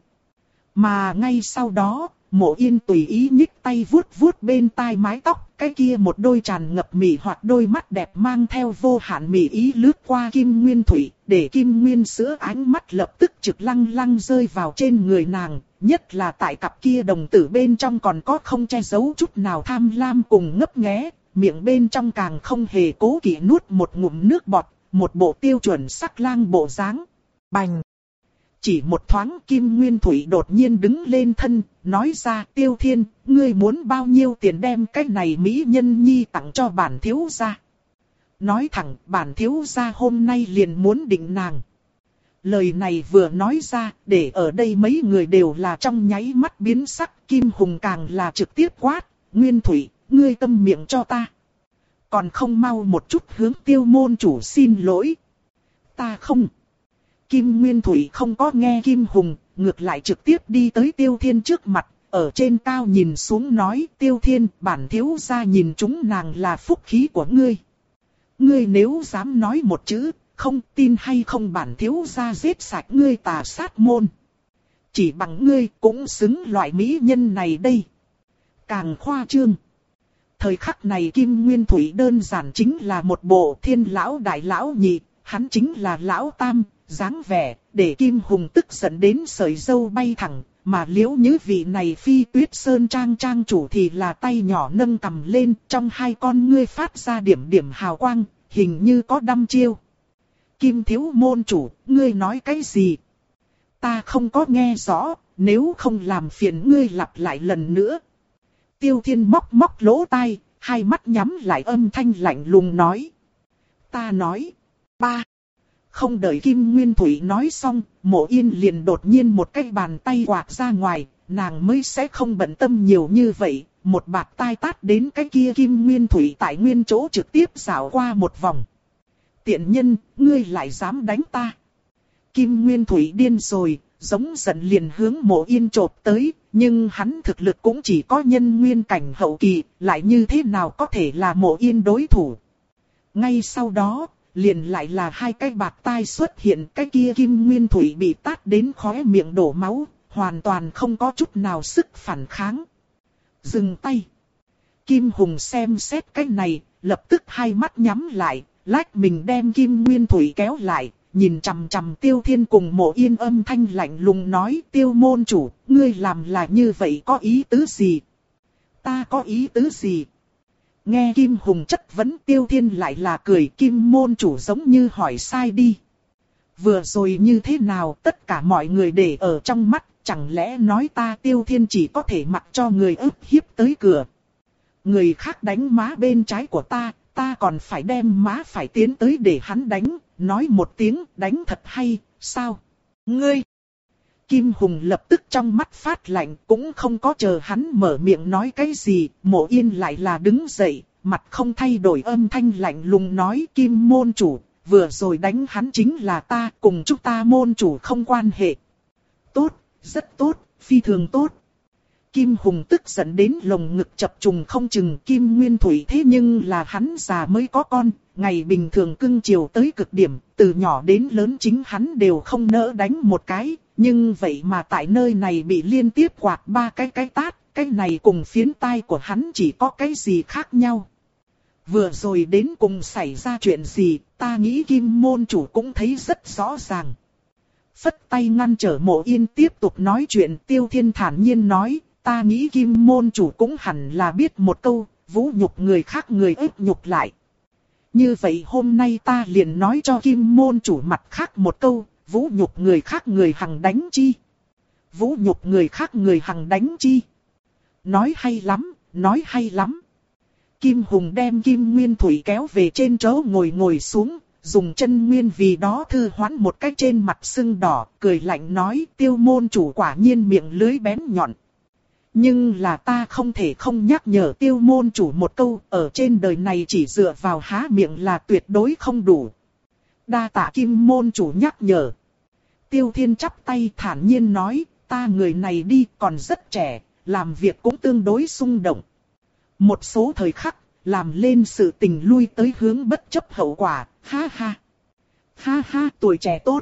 Mà ngay sau đó, Mộ Yên tùy ý nhích tay vuốt vuốt bên tai mái tóc, cái kia một đôi tràn ngập mị hoặc đôi mắt đẹp mang theo vô hạn mị ý lướt qua Kim Nguyên Thủy, để Kim Nguyên sữa ánh mắt lập tức trực lăng lăng rơi vào trên người nàng, nhất là tại cặp kia đồng tử bên trong còn có không che giấu chút nào tham lam cùng ngấp nghé, miệng bên trong càng không hề cố kỵ nuốt một ngụm nước bọt, một bộ tiêu chuẩn sắc lang bộ dáng. Bành! Chỉ một thoáng Kim Nguyên Thủy đột nhiên đứng lên thân, nói ra Tiêu Thiên, ngươi muốn bao nhiêu tiền đem cái này mỹ nhân nhi tặng cho bản thiếu gia. Nói thẳng, bản thiếu gia hôm nay liền muốn định nàng. Lời này vừa nói ra, để ở đây mấy người đều là trong nháy mắt biến sắc, Kim Hùng càng là trực tiếp quát, Nguyên Thủy, ngươi câm miệng cho ta. Còn không mau một chút hướng Tiêu môn chủ xin lỗi. Ta không. Kim Nguyên Thủy không có nghe Kim Hùng, ngược lại trực tiếp đi tới Tiêu Thiên trước mặt, ở trên cao nhìn xuống nói, Tiêu Thiên, bản thiếu gia nhìn chúng nàng là phúc khí của ngươi. Ngươi nếu dám nói một chữ, không tin hay không bản thiếu gia giết sạch ngươi tà sát môn. Chỉ bằng ngươi cũng xứng loại mỹ nhân này đây. Càng khoa trương. Thời khắc này Kim Nguyên Thủy đơn giản chính là một bộ thiên lão đại lão nhị, hắn chính là lão tam, dáng vẻ, để Kim Hùng tức giận đến sợi râu bay thẳng, mà Liễu Như vị này Phi Tuyết Sơn trang trang chủ thì là tay nhỏ nâng cầm lên, trong hai con ngươi phát ra điểm điểm hào quang, hình như có đăm chiêu. Kim thiếu môn chủ, ngươi nói cái gì? Ta không có nghe rõ, nếu không làm phiền ngươi lặp lại lần nữa. Tiêu Thiên móc móc lỗ tai, hai mắt nhắm lại âm thanh lạnh lùng nói. Ta nói, ba. Không đợi Kim Nguyên Thủy nói xong, Mộ Yên liền đột nhiên một cái bàn tay quạt ra ngoài, nàng mới sẽ không bận tâm nhiều như vậy, một bạt tai tát đến cái kia Kim Nguyên Thủy tại nguyên chỗ trực tiếp xảo qua một vòng. Tiện nhân, ngươi lại dám đánh ta. Kim Nguyên Thủy điên rồi, giống giận liền hướng Mộ Yên chộp tới, nhưng hắn thực lực cũng chỉ có nhân nguyên cảnh hậu kỳ, lại như thế nào có thể là Mộ Yên đối thủ. Ngay sau đó, liền lại là hai cái bạt tai xuất hiện, cái kia Kim Nguyên Thủy bị tát đến khóe miệng đổ máu, hoàn toàn không có chút nào sức phản kháng. Dừng tay. Kim Hùng xem xét cái này, lập tức hai mắt nhắm lại, lách mình đem Kim Nguyên Thủy kéo lại, nhìn chằm chằm Tiêu Thiên cùng Mộ Yên âm thanh lạnh lùng nói, Tiêu môn chủ, ngươi làm là như vậy có ý tứ gì? Ta có ý tứ gì? Nghe Kim Hùng chất vấn, Tiêu Thiên lại là cười, Kim môn chủ giống như hỏi sai đi. Vừa rồi như thế nào tất cả mọi người để ở trong mắt, chẳng lẽ nói ta Tiêu Thiên chỉ có thể mặc cho người ức hiếp tới cửa. Người khác đánh má bên trái của ta, ta còn phải đem má phải tiến tới để hắn đánh, nói một tiếng đánh thật hay, sao? Ngươi! Kim Hùng lập tức trong mắt phát lạnh, cũng không có chờ hắn mở miệng nói cái gì, Mộ Yên lại là đứng dậy, mặt không thay đổi âm thanh lạnh lùng nói, Kim môn chủ, vừa rồi đánh hắn chính là ta, cùng chúng ta môn chủ không quan hệ. Tốt, rất tốt, phi thường tốt. Kim Hùng tức giận đến lồng ngực chập trùng không chừng, Kim Nguyên Thủy thế nhưng là hắn già mới có con, ngày bình thường cưng chiều tới cực điểm, từ nhỏ đến lớn chính hắn đều không nỡ đánh một cái, nhưng vậy mà tại nơi này bị liên tiếp quạt ba cái cái tát, cái này cùng phiến tai của hắn chỉ có cái gì khác nhau. Vừa rồi đến cùng xảy ra chuyện gì, ta nghĩ Kim môn chủ cũng thấy rất rõ ràng. Phất tay ngăn trở Mộ Yên tiếp tục nói chuyện, Tiêu Thiên thản nhiên nói, ta nghĩ Kim môn chủ cũng hẳn là biết một câu, vũ nhục người khác người ức nhục lại. Như vậy hôm nay ta liền nói cho Kim môn chủ mặt khác một câu, vũ nhục người khác người hằng đánh chi. Vũ nhục người khác người hằng đánh chi. Nói hay lắm, nói hay lắm. Kim Hùng đem Kim Nguyên Thủy kéo về trên chỗ ngồi ngồi xuống, dùng chân nguyên vì đó thư hoán một cái trên mặt sưng đỏ, cười lạnh nói Tiêu môn chủ quả nhiên miệng lưới bén nhọn. Nhưng là ta không thể không nhắc nhở Tiêu môn chủ một câu, ở trên đời này chỉ dựa vào há miệng là tuyệt đối không đủ. Đa tạ Kim môn chủ nhắc nhở. Tiêu Thiên chắp tay thản nhiên nói, ta người này đi còn rất trẻ, làm việc cũng tương đối xung động. Một số thời khắc, làm lên sự tình lui tới hướng bất chấp hậu quả, ha ha. Ha ha, tuổi trẻ tốt.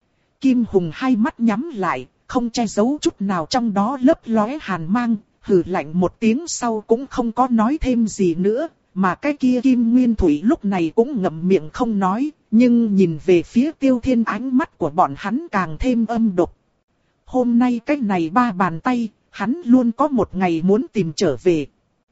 Kim Hùng hai mắt nhắm lại, không che giấu chút nào trong đó lấp lóe hàn mang, hừ lạnh một tiếng sau cũng không có nói thêm gì nữa, mà cái kia Kim Nguyên Thủy lúc này cũng ngậm miệng không nói, nhưng nhìn về phía Tiêu Thiên ánh mắt của bọn hắn càng thêm âm độc. Hôm nay cái này ba bàn tay, hắn luôn có một ngày muốn tìm trở về.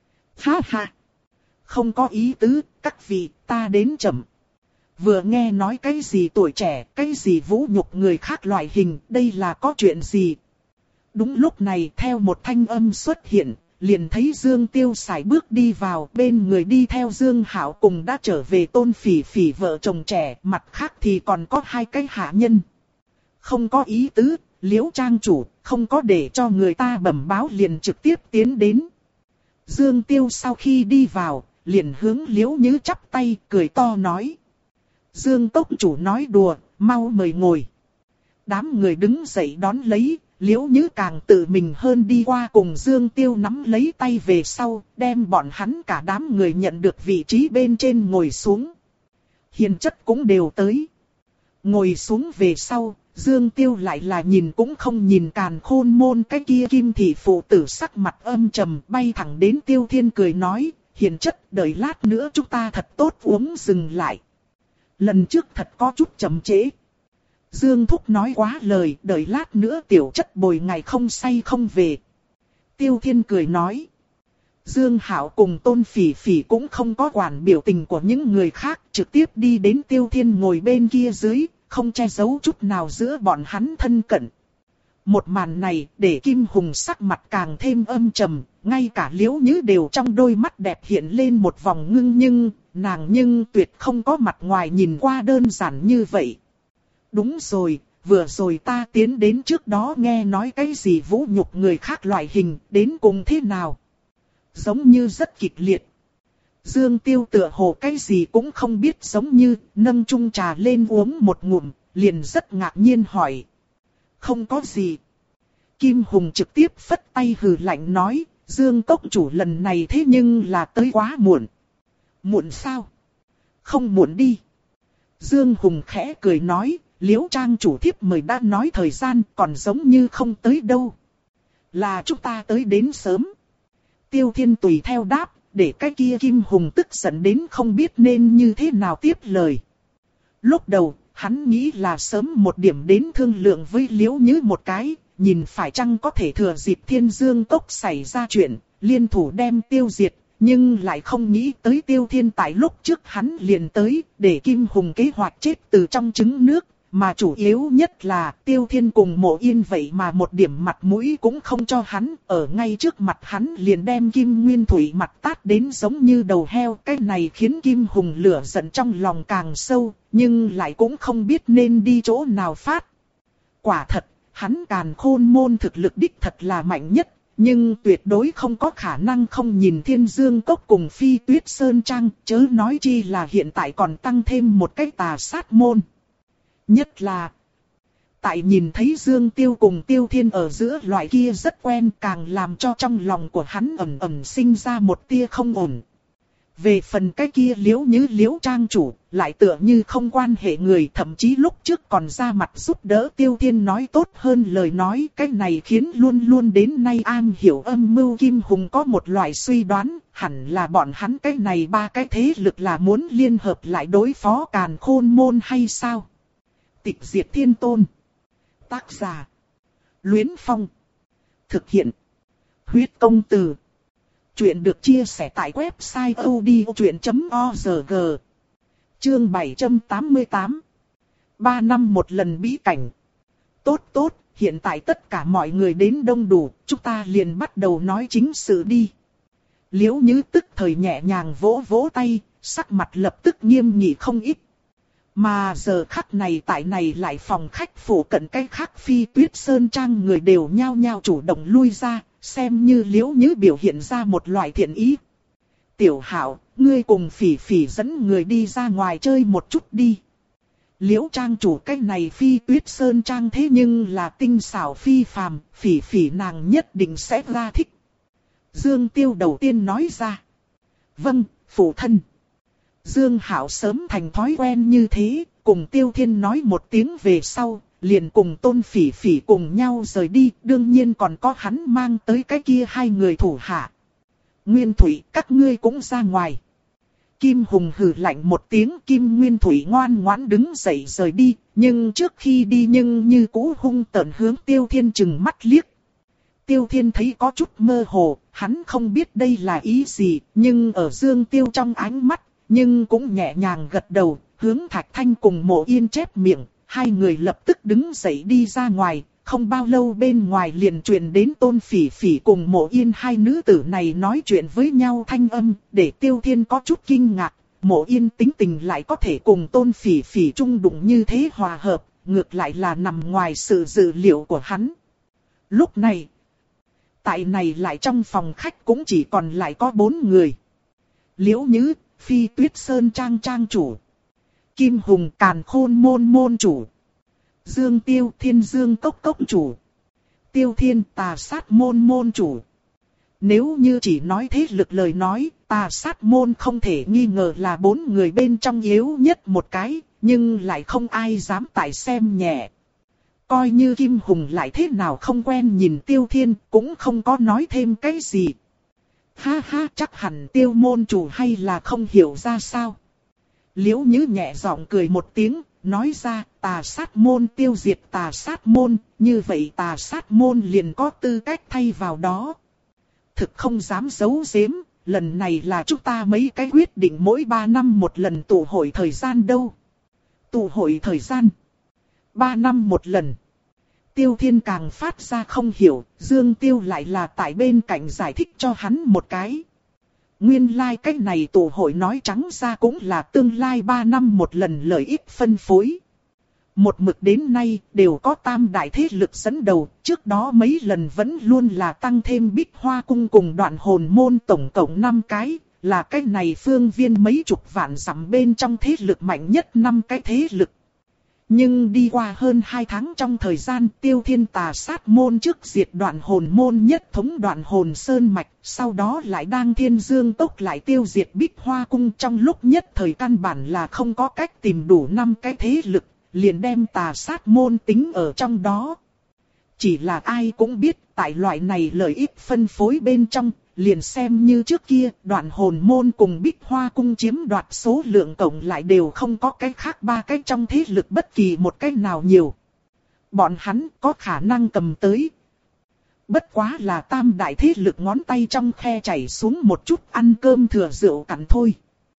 Ha ha! Không có ý tứ, các vị, ta đến chậm. Vừa nghe nói cái gì tuổi trẻ, cái gì vũ nhục người khác loại hình, đây là có chuyện gì? Đúng lúc này theo một thanh âm xuất hiện, liền thấy Dương Tiêu sải bước đi vào, bên người đi theo Dương Hạo cùng đã trở về Tôn Phỉ Phỉ vợ chồng trẻ, mặt khác thì còn có hai cái hạ nhân. Không có ý tứ, Liễu trang chủ, không có để cho người ta bẩm báo liền trực tiếp tiến đến. Dương Tiêu sau khi đi vào, liền hướng Liễu Nhứ chắp tay, cười to nói. Dương tốc chủ nói đùa, mau mời ngồi. Đám người đứng dậy đón lấy, Liễu Nhứ càng tự mình hơn đi qua cùng Dương Tiêu nắm lấy tay về sau, đem bọn hắn cả đám người nhận được vị trí bên trên ngồi xuống. Hiền chất cũng đều tới. Ngồi xuống về sau, Dương Tiêu lại là nhìn cũng không nhìn Càn Khôn môn cái kia Kim thị phụ tử sắc mặt âm trầm bay thẳng đến Tiêu Thiên cười nói, hiền chất đợi lát nữa chúng ta thật tốt uống dừng lại. Lần trước thật có chút chậm trễ. Dương Thúc nói quá lời, đợi lát nữa tiểu chất bồi ngày không say không về. Tiêu Thiên cười nói. Dương Hạo cùng Tôn Phỉ Phỉ cũng không có quản biểu tình của những người khác, trực tiếp đi đến Tiêu Thiên ngồi bên kia dưới, không che giấu chút nào giữa bọn hắn thân cận. Một màn này để Kim Hùng sắc mặt càng thêm âm trầm, ngay cả Liễu Nhứ đều trong đôi mắt đẹp hiện lên một vòng ngưng nhưng, nàng nhưng tuyệt không có mặt ngoài nhìn qua đơn giản như vậy. Đúng rồi, vừa rồi ta tiến đến trước đó nghe nói cái gì vũ nhục người khác loại hình, đến cùng thế nào? Giống như rất kịch liệt. Dương Tiêu tựa hồ cái gì cũng không biết giống như, nâng chung trà lên uống một ngụm, liền rất ngạc nhiên hỏi. Không có gì. Kim Hùng trực tiếp phất tay hừ lạnh nói, Dương Cốc chủ lần này thế nhưng là tới quá muộn. Muộn sao? Không muộn đi. Dương Hùng khẽ cười nói, Liễu trang chủ thiếp mời đã nói thời gian còn giống như không tới đâu. Là chúng ta tới đến sớm. Tiêu Thiên tùy theo đáp, để cái kia Kim Hùng tức giận đến không biết nên như thế nào tiếp lời. Lúc đầu, hắn nghĩ là sớm một điểm đến thương lượng với Liễu Nhứ một cái, nhìn phải chăng có thể thừa dịp Thiên Dương Cốc xảy ra chuyện, liên thủ đem tiêu diệt, nhưng lại không nghĩ tới Tiêu Thiên tại lúc trước hắn liền tới, để Kim Hùng kế hoạch chết từ trong trứng nước. Mà chủ yếu nhất là Tiêu Thiên cùng Mộ Yên vậy mà một điểm mặt mũi cũng không cho hắn, ở ngay trước mặt hắn liền đem Kim Nguyên Thủy mặt tát đến giống như đầu heo. Cái này khiến Kim Hùng lửa giận trong lòng càng sâu, nhưng lại cũng không biết nên đi chỗ nào phát. Quả thật, hắn Càn Khôn môn thực lực đích thật là mạnh nhất, nhưng tuyệt đối không có khả năng không nhìn Thiên Dương Cốc cùng Phi Tuyết Sơn Trang, chớ nói chi là hiện tại còn tăng thêm một cái Tà Sát môn. Nhất là, tại nhìn thấy Dương Tiêu cùng Tiêu Thiên ở giữa loại kia rất quen, càng làm cho trong lòng của hắn ẩn ẩn sinh ra một tia không ổn. Về phần cái kia Liễu Nhứ Liễu trang chủ, lại tựa như không quan hệ người, thậm chí lúc trước còn ra mặt giúp đỡ Tiêu Thiên nói tốt hơn lời nói. Cái này khiến luôn luôn đến nay an hiểu âm mưu Kim Hùng có một loại suy đoán, hẳn là bọn hắn cái này ba cái thế lực là muốn liên hợp lại đối phó Càn Khôn môn hay sao? Tịch diệt thiên tôn. Tác giả. Luyến Phong. Thực hiện. Huyết công từ. Chuyện được chia sẻ tại website odchuyện chấm org. Chương bảy trăm tám mươi tám. Ba năm một lần bí cảnh. Tốt tốt, hiện tại tất cả mọi người đến đông đủ, chúng ta liền bắt đầu nói chính sự đi. Liễu Nhứ tức thời nhẹ nhàng vỗ vỗ tay, sắc mặt lập tức nghiêm nghị không ít. Mà giờ khắc này tại này lại phòng khách phủ cận cái khác Phi Tuyết Sơn Trang người đều nhao nhao chủ động lui ra, xem như Liễu Nhứ biểu hiện ra một loại thiện ý. Tiểu Hạo, ngươi cùng Phỉ Phỉ dẫn người đi ra ngoài chơi một chút đi. Liễu Trang chủ cái này Phi Tuyết Sơn Trang thế nhưng là tinh xảo phi phàm, Phỉ Phỉ nàng nhất định sẽ ra thích. Dương Tiêu đầu tiên nói ra. Vâng, phụ thân. Dương Hạo sớm thành thói quen như thế, cùng Tiêu Thiên nói một tiếng về sau, liền cùng Tôn Phỉ Phỉ cùng nhau rời đi, đương nhiên còn có hắn mang tới cái kia hai người thủ hạ. Nguyên Thủy, các ngươi cũng ra ngoài. Kim Hùng hừ lạnh một tiếng, Kim Nguyên Thủy ngoan ngoãn đứng dậy rời đi, nhưng trước khi đi nhưng như cũ hung tợn hướng Tiêu Thiên chừng mắt liếc. Tiêu Thiên thấy có chút mơ hồ, hắn không biết đây là ý gì, nhưng ở Dương Tiêu trong ánh mắt, nhưng cũng nhẹ nhàng gật đầu, hướng Thạch Thanh cùng Mộ Yên chép miệng, hai người lập tức đứng dậy đi ra ngoài, không bao lâu bên ngoài liền truyền đến Tôn Phỉ Phỉ cùng Mộ Yên hai nữ tử này nói chuyện với nhau thanh âm, để Tiêu Thiên có chút kinh ngạc, Mộ Yên tính tình lại có thể cùng Tôn Phỉ Phỉ chung đụng như thế hòa hợp, ngược lại là nằm ngoài sự dự liệu của hắn. Lúc này, tại này lại trong phòng khách cũng chỉ còn lại có bốn người. Liễu Nhứ, Phi Tuyết Sơn Trang Trang chủ. Kim Hùng, Càn Khôn Môn Môn chủ. Dương Tiêu, Thiên Dương Cốc Cốc chủ. Tiêu Thiên, Tà Sát Môn Môn chủ. Nếu như chỉ nói thế lực lời nói, Tà Sát Môn không thể nghi ngờ là bốn người bên trong yếu nhất một cái, nhưng lại không ai dám tại xem nhẹ. Coi như Kim Hùng lại thế nào không quen nhìn Tiêu Thiên, cũng không có nói thêm cái gì. Ha ha, chắc hẳn Tiêu môn chủ hay là không hiểu ra sao. Liễu Nhứ nhẹ giọng cười một tiếng, nói ra, Tà Sát Môn tiêu diệt Tà Sát Môn, như vậy Tà Sát Môn liền có tư cách thay vào đó. Thực không dám giấu giếm, lần này là chúng ta mấy cái quyết định mỗi ba năm một lần tụ hội thời gian đâu. Tụ hội thời gian. Ba năm một lần. Tiêu Thiên càng phát ra không hiểu, Dương Tiêu lại là tại bên cạnh giải thích cho hắn một cái. Nguyên lai like cách này tụ hội nói trắng ra cũng là tương lai ba năm một lần lợi ích phân phối. Một mực đến nay đều có tam đại thế lực dẫn đầu, trước đó mấy lần vẫn luôn là tăng thêm Bích Hoa Cung cùng Đoạn Hồn Môn tổng cộng năm cái, là cách này phương viên mấy chục vạn dặm bên trong thế lực mạnh nhất năm cái thế lực. Nhưng đi qua hơn hai tháng trong thời gian Tiêu Thiên Tà Sát Môn trước diệt Đoạn Hồn Môn nhất thống Đoạn Hồn Sơn Mạch, sau đó lại đang Thiên Dương Tốc lại tiêu diệt Bích Hoa Cung, trong lúc nhất thời căn bản là không có cách tìm đủ năm cái thế lực, liền đem Tà Sát Môn tính ở trong đó. Chỉ là ai cũng biết tại loại này lợi ích phân phối bên trong, liền xem như trước kia Đoạn Hồn Môn cùng Bích Hoa Cung chiếm đoạt số lượng cộng lại đều không có cái khác ba cái trong thế lực bất kỳ một cái nào nhiều. Bọn hắn có khả năng cầm tới. Bất quá là tam đại thế lực ngón tay trong khe chảy xuống một chút ăn cơm thừa rượu cặn thôi.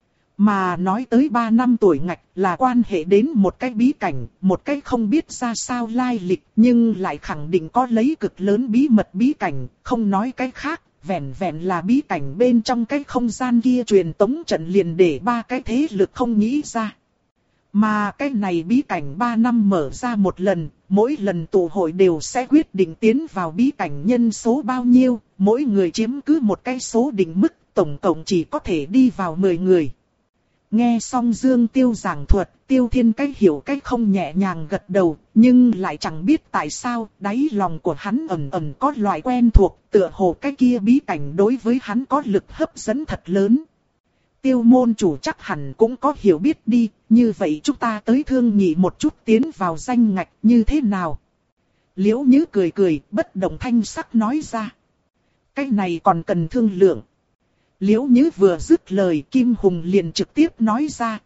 Mà nói tới ba năm tuổi ngạch là quan hệ đến một cái bí cảnh, một cái không biết ra sao lai lịch, nhưng lại khẳng định có lấy cực lớn bí mật bí cảnh, không nói cái khác. Vẹn vẹn là bí cảnh bên trong cái không gian kia truyền tống trận liền để ba cái thế lực không nghĩ ra. Mà cái này bí cảnh ba năm mở ra một lần, mỗi lần tụ hội đều sẽ quyết định tiến vào bí cảnh nhân số bao nhiêu, mỗi người chiếm cứ một cái số định mức, tổng cộng chỉ có thể đi vào mười người. Nghe xong Dương Tiêu giảng thuật, Tiêu Thiên cái hiểu cái không nhẹ nhàng gật đầu, nhưng lại chẳng biết tại sao, đáy lòng của hắn ẩn ẩn có loại quen thuộc, tựa hồ cái kia bí cảnh đối với hắn có lực hấp dẫn thật lớn. Tiêu môn chủ chắc hẳn cũng có hiểu biết đi, như vậy chúng ta tới thương nghị một chút tiến vào danh ngạch như thế nào. Liễu Nhứ cười cười, bất động thanh sắc nói ra. Cái này còn cần thương lượng. Liễu Nhứ vừa dứt lời, Kim Hùng liền trực tiếp nói ra.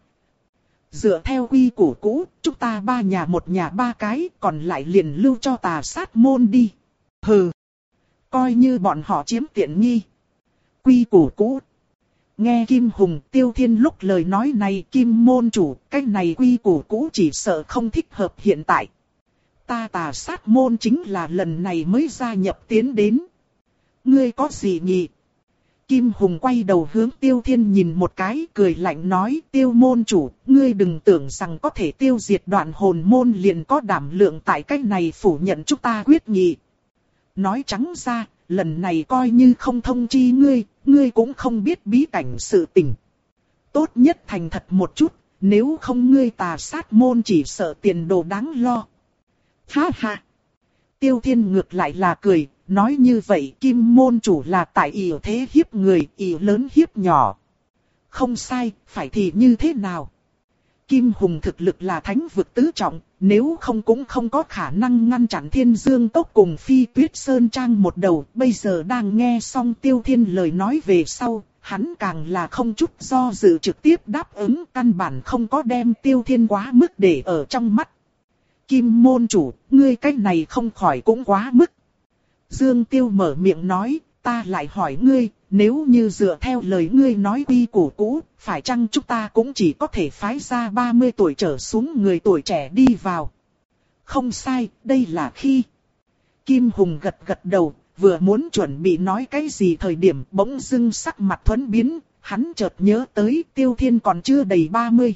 Dựa theo quy củ cũ, chúng ta ba nhà một nhà ba cái, còn lại liền lưu cho Tà Sát Môn đi. Hừ, coi như bọn họ chiếm tiện nghi. Quy củ cũ. Nghe Kim Hùng Tiêu Thiên lúc lời nói này, Kim môn chủ, cái này quy củ cũ chỉ sợ không thích hợp hiện tại. Ta Tà Sát Môn chính là lần này mới gia nhập tiến đến. Ngươi có gì nhỉ? Kim Hùng quay đầu hướng Tiêu Thiên nhìn một cái, cười lạnh nói, Tiêu môn chủ, ngươi đừng tưởng rằng có thể tiêu diệt đoạn hồn môn liền có đảm lượng tại cách này phủ nhận chúng ta quyết nghị. Nói trắng ra, lần này coi như không thông chi ngươi, ngươi cũng không biết bí cảnh sự tình. Tốt nhất thành thật một chút, nếu không ngươi tà sát môn chỉ sợ tiền đồ đáng lo. Ha ha! Tiêu Thiên ngược lại là cười, nói như vậy Kim môn chủ là tại ỷ thế hiếp người, ỷ lớn hiếp nhỏ. Không sai, phải thì như thế nào? Kim Hùng thực lực là thánh vực tứ trọng, nếu không cũng không có khả năng ngăn chặn Thiên Dương Tốc cùng Phi Tuyết Sơn Trang một đầu. Bây giờ đang nghe xong Tiêu Thiên lời nói về sau, hắn càng là không chút do dự trực tiếp đáp ứng, căn bản không có đem Tiêu Thiên quá mức để ở trong mắt. Kim môn chủ, ngươi cách này không khỏi cũng quá mức. Dương Tiêu mở miệng nói, ta lại hỏi ngươi, nếu như dựa theo lời ngươi nói quy củ cũ, phải chăng chúng ta cũng chỉ có thể phái ra ba mươi tuổi trở xuống người tuổi trẻ đi vào? Không sai, đây là khi. Kim Hùng gật gật đầu, vừa muốn chuẩn bị nói cái gì thời điểm bỗng dưng sắc mặt thuẫn biến, hắn chợt nhớ tới Tiêu Thiên còn chưa đầy ba mươi.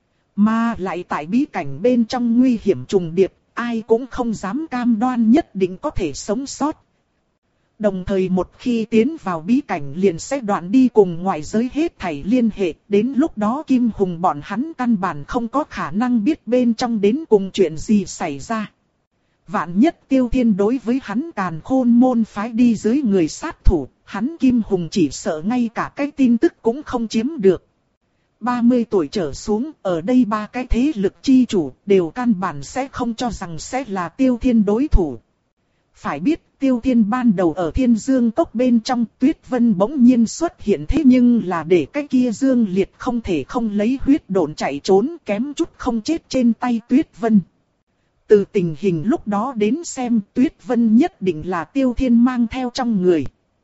Mà lại tại bí cảnh bên trong nguy hiểm trùng điệp, ai cũng không dám cam đoan nhất định có thể sống sót. Đồng thời một khi tiến vào bí cảnh liền sẽ đoạn đi cùng ngoại giới hết thảy liên hệ, đến lúc đó Kim Hùng bọn hắn căn bản không có khả năng biết bên trong đến cùng chuyện gì xảy ra. Vạn nhất Tiêu Thiên đối với hắn Càn Khôn môn phái đi dưới người sát thủ, hắn Kim Hùng chỉ sợ ngay cả cái tin tức cũng không chiếm được. ba mươi tuổi trở xuống, ở đây ba cái thế lực chi chủ đều căn bản sẽ không cho rằng sẽ là Tiêu Thiên đối thủ. Phải biết Tiêu Thiên ban đầu ở Thiên Dương Cốc bên trong, Tuyết Vân bỗng nhiên xuất hiện, thế nhưng là để cái kia Dương Liệt không thể không lấy huyết độn chạy trốn, kém chút không chết trên tay Tuyết Vân. Từ tình hình lúc đó đến xem, Tuyết Vân nhất định là Tiêu Thiên mang theo trong người.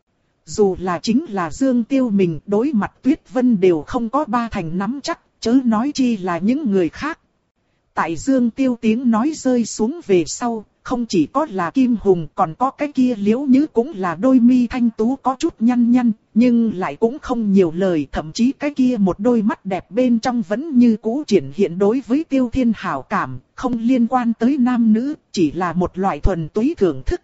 Dù là chính là Dương Tiêu mình, đối mặt Tuyết Vân đều không có ba thành nắm chắc, chớ nói chi là những người khác. Tại Dương Tiêu tiếng nói rơi xuống về sau, không chỉ có là Kim Hùng, còn có cái kia Liễu Nhứ cũng là đôi mi thanh tú có chút nhăn nhăn, nhưng lại cũng không nhiều lời, thậm chí cái kia một đôi mắt đẹp bên trong vẫn như cũ triển hiện đối với Tiêu Thiên hảo cảm, không liên quan tới nam nữ, chỉ là một loại thuần túy thưởng thức.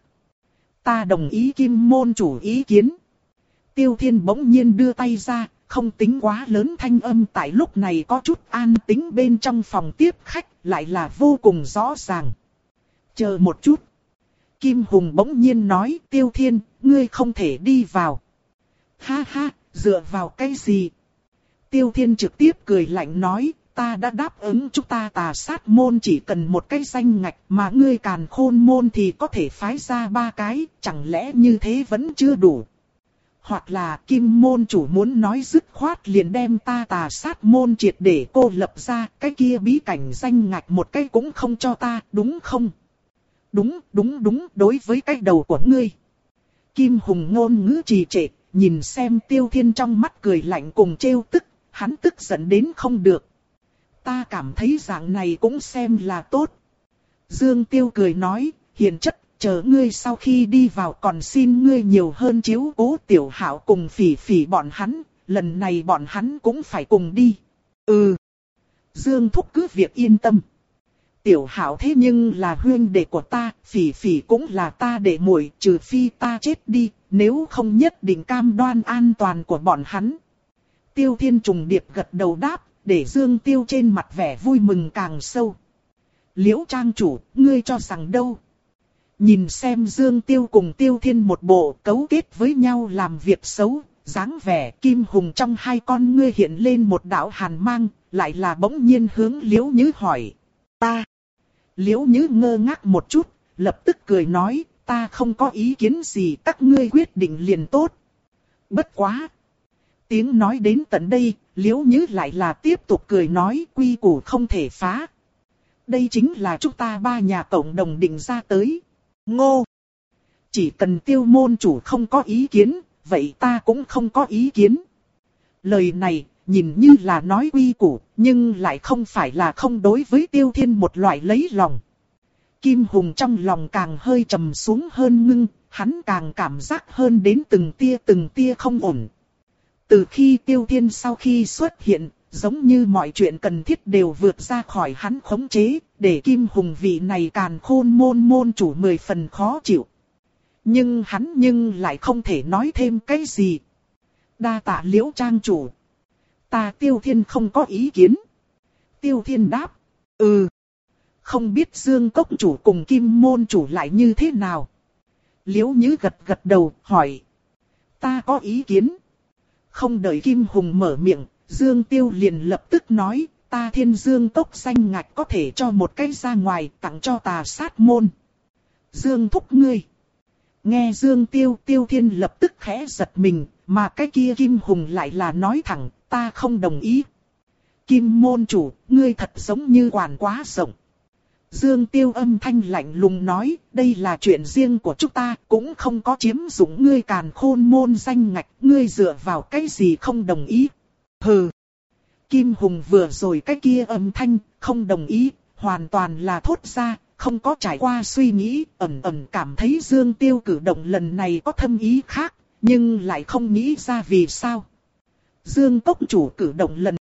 Ta đồng ý Kim môn chủ ý kiến. Tiêu Thiên bỗng nhiên đưa tay ra, không tính quá lớn thanh âm tại lúc này có chút an tĩnh bên trong phòng tiếp khách, lại là vô cùng rõ ràng. Chờ một chút. Kim Hùng bỗng nhiên nói, Tiêu Thiên, ngươi không thể đi vào. Ha ha, dựa vào cái gì? Tiêu Thiên trực tiếp cười lạnh nói, ta đã đáp ứng chúng ta tà sát môn chỉ cần một cái danh ngạch, mà ngươi Càn Khôn môn thì có thể phái ra ba cái, chẳng lẽ như thế vẫn chưa đủ? Hoặc là Kim môn chủ muốn nói dứt khoát liền đem ta tà sát môn triệt để cô lập ra, cái kia bí cảnh danh ngạch một cái cũng không cho ta, đúng không? Đúng, đúng đúng, đối với cái đầu của ngươi. Kim Hùng ngôn ngữ trì trệ, nhìn xem Tiêu Thiên trong mắt cười lạnh cùng trêu tức, hắn tức giận đến không được. Ta cảm thấy dạng này cũng xem là tốt. Dương Tiêu cười nói, hiền chất, chờ ngươi sau khi đi vào còn xin ngươi nhiều hơn chiếu cố Tiểu Hạo cùng Phỉ Phỉ bọn hắn, lần này bọn hắn cũng phải cùng đi. Ừ. Dương thúc cứ việc yên tâm. Tiểu Hạo thế nhưng là huynh đệ của ta, Phỉ Phỉ cũng là ta đệ muội, trừ phi ta chết đi, nếu không nhất định cam đoan an toàn của bọn hắn. Tiêu Thiên trùng điệp gật đầu đáp, để Dương Tiêu trên mặt vẻ vui mừng càng sâu. Liễu trang chủ, ngươi cho rằng đâu? Nhìn xem Dương Tiêu cùng Tiêu Thiên một bộ cấu kết với nhau làm việc xấu, dáng vẻ Kim Hùng trong hai con ngươi hiện lên một đạo hàn mang, lại là bỗng nhiên hướng Liễu Nhứ hỏi. Ta. Liễu Nhứ ngơ ngác một chút, lập tức cười nói, ta không có ý kiến gì, các ngươi quyết định liền tốt. Bất quá. Tiếng nói đến tận đây, Liễu Nhứ lại là tiếp tục cười nói, quy củ không thể phá. Đây chính là chúng ta ba nhà cộng đồng định ra tới. Ngô. Chỉ cần Tiêu môn chủ không có ý kiến, vậy ta cũng không có ý kiến. Lời này, nhìn như là nói quy củ, nhưng lại không phải là không đối với Tiêu Thiên một loại lấy lòng. Kim Hùng trong lòng càng hơi trầm xuống hơn ngưng, hắn càng cảm giác hơn đến từng tia từng tia không ổn. Từ khi Tiêu Thiên sau khi xuất hiện, giống như mọi chuyện cần thiết đều vượt ra khỏi hắn khống chế, để Kim Hùng vị này càn khôn môn môn chủ mười phần khó chịu. Nhưng hắn nhưng lại không thể nói thêm cái gì. Đa tạ Liễu trang chủ. Ta Tiêu Thiên không có ý kiến. Tiêu Thiên đáp. Ừ. Không biết Dương Cốc chủ cùng Kim môn chủ lại như thế nào? Liễu Nhứ gật gật đầu, hỏi. Ta có ý kiến. Không đợi Kim Hùng mở miệng, Dương Tiêu liền lập tức nói, ta Thiên Dương Cốc danh ngạch có thể cho một cái ra ngoài, tặng cho Tà Sát môn. Dương thúc ngươi. Nghe Dương Tiêu, Tiêu Thiên lập tức khẽ giật mình, mà cái kia Kim Hùng lại là nói thẳng, ta không đồng ý. Kim môn chủ, ngươi thật giống như quản quá rộng. Dương Tiêu âm thanh lạnh lùng nói, đây là chuyện riêng của chúng ta, cũng không có chiếm dụng ngươi càn khôn môn danh ngạch, ngươi dựa vào cái gì không đồng ý. Hừ. Kim Hùng vừa rồi cái kia âm thanh, không đồng ý, hoàn toàn là thốt ra, không có trải qua suy nghĩ, ẩn ẩn cảm thấy Dương Tiêu cử động lần này có thâm ý khác, nhưng lại không nghĩ ra vì sao. Dương Cốc chủ cử động lần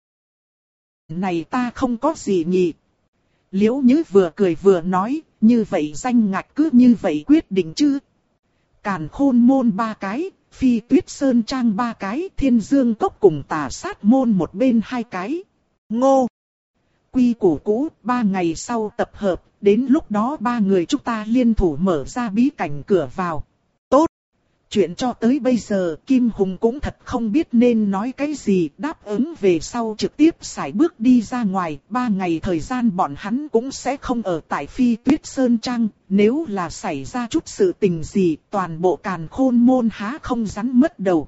này ta không có gì nhỉ. Liễu Nhứ vừa cười vừa nói, như vậy danh ngạch cứ như vậy quyết định chứ. Càn khôn môn ba cái, Phi Tuyết Sơn Trang ba cái, Thiên Dương Cốc cùng Tà Sát môn một bên hai cái. Ngô! Quy củ cũ, ba ngày sau tập hợp, đến lúc đó ba người chúng ta liên thủ mở ra bí cảnh cửa vào. Tốt! Chuyện cho tới bây giờ, Kim Hùng cũng thật không biết nên nói cái gì, đáp ứng về sau trực tiếp sải bước đi ra ngoài, ba ngày thời gian bọn hắn cũng sẽ không ở tại Phi Tuyết Sơn Trang, nếu là xảy ra chút sự tình gì, toàn bộ càn khôn môn há không rắn mất đầu.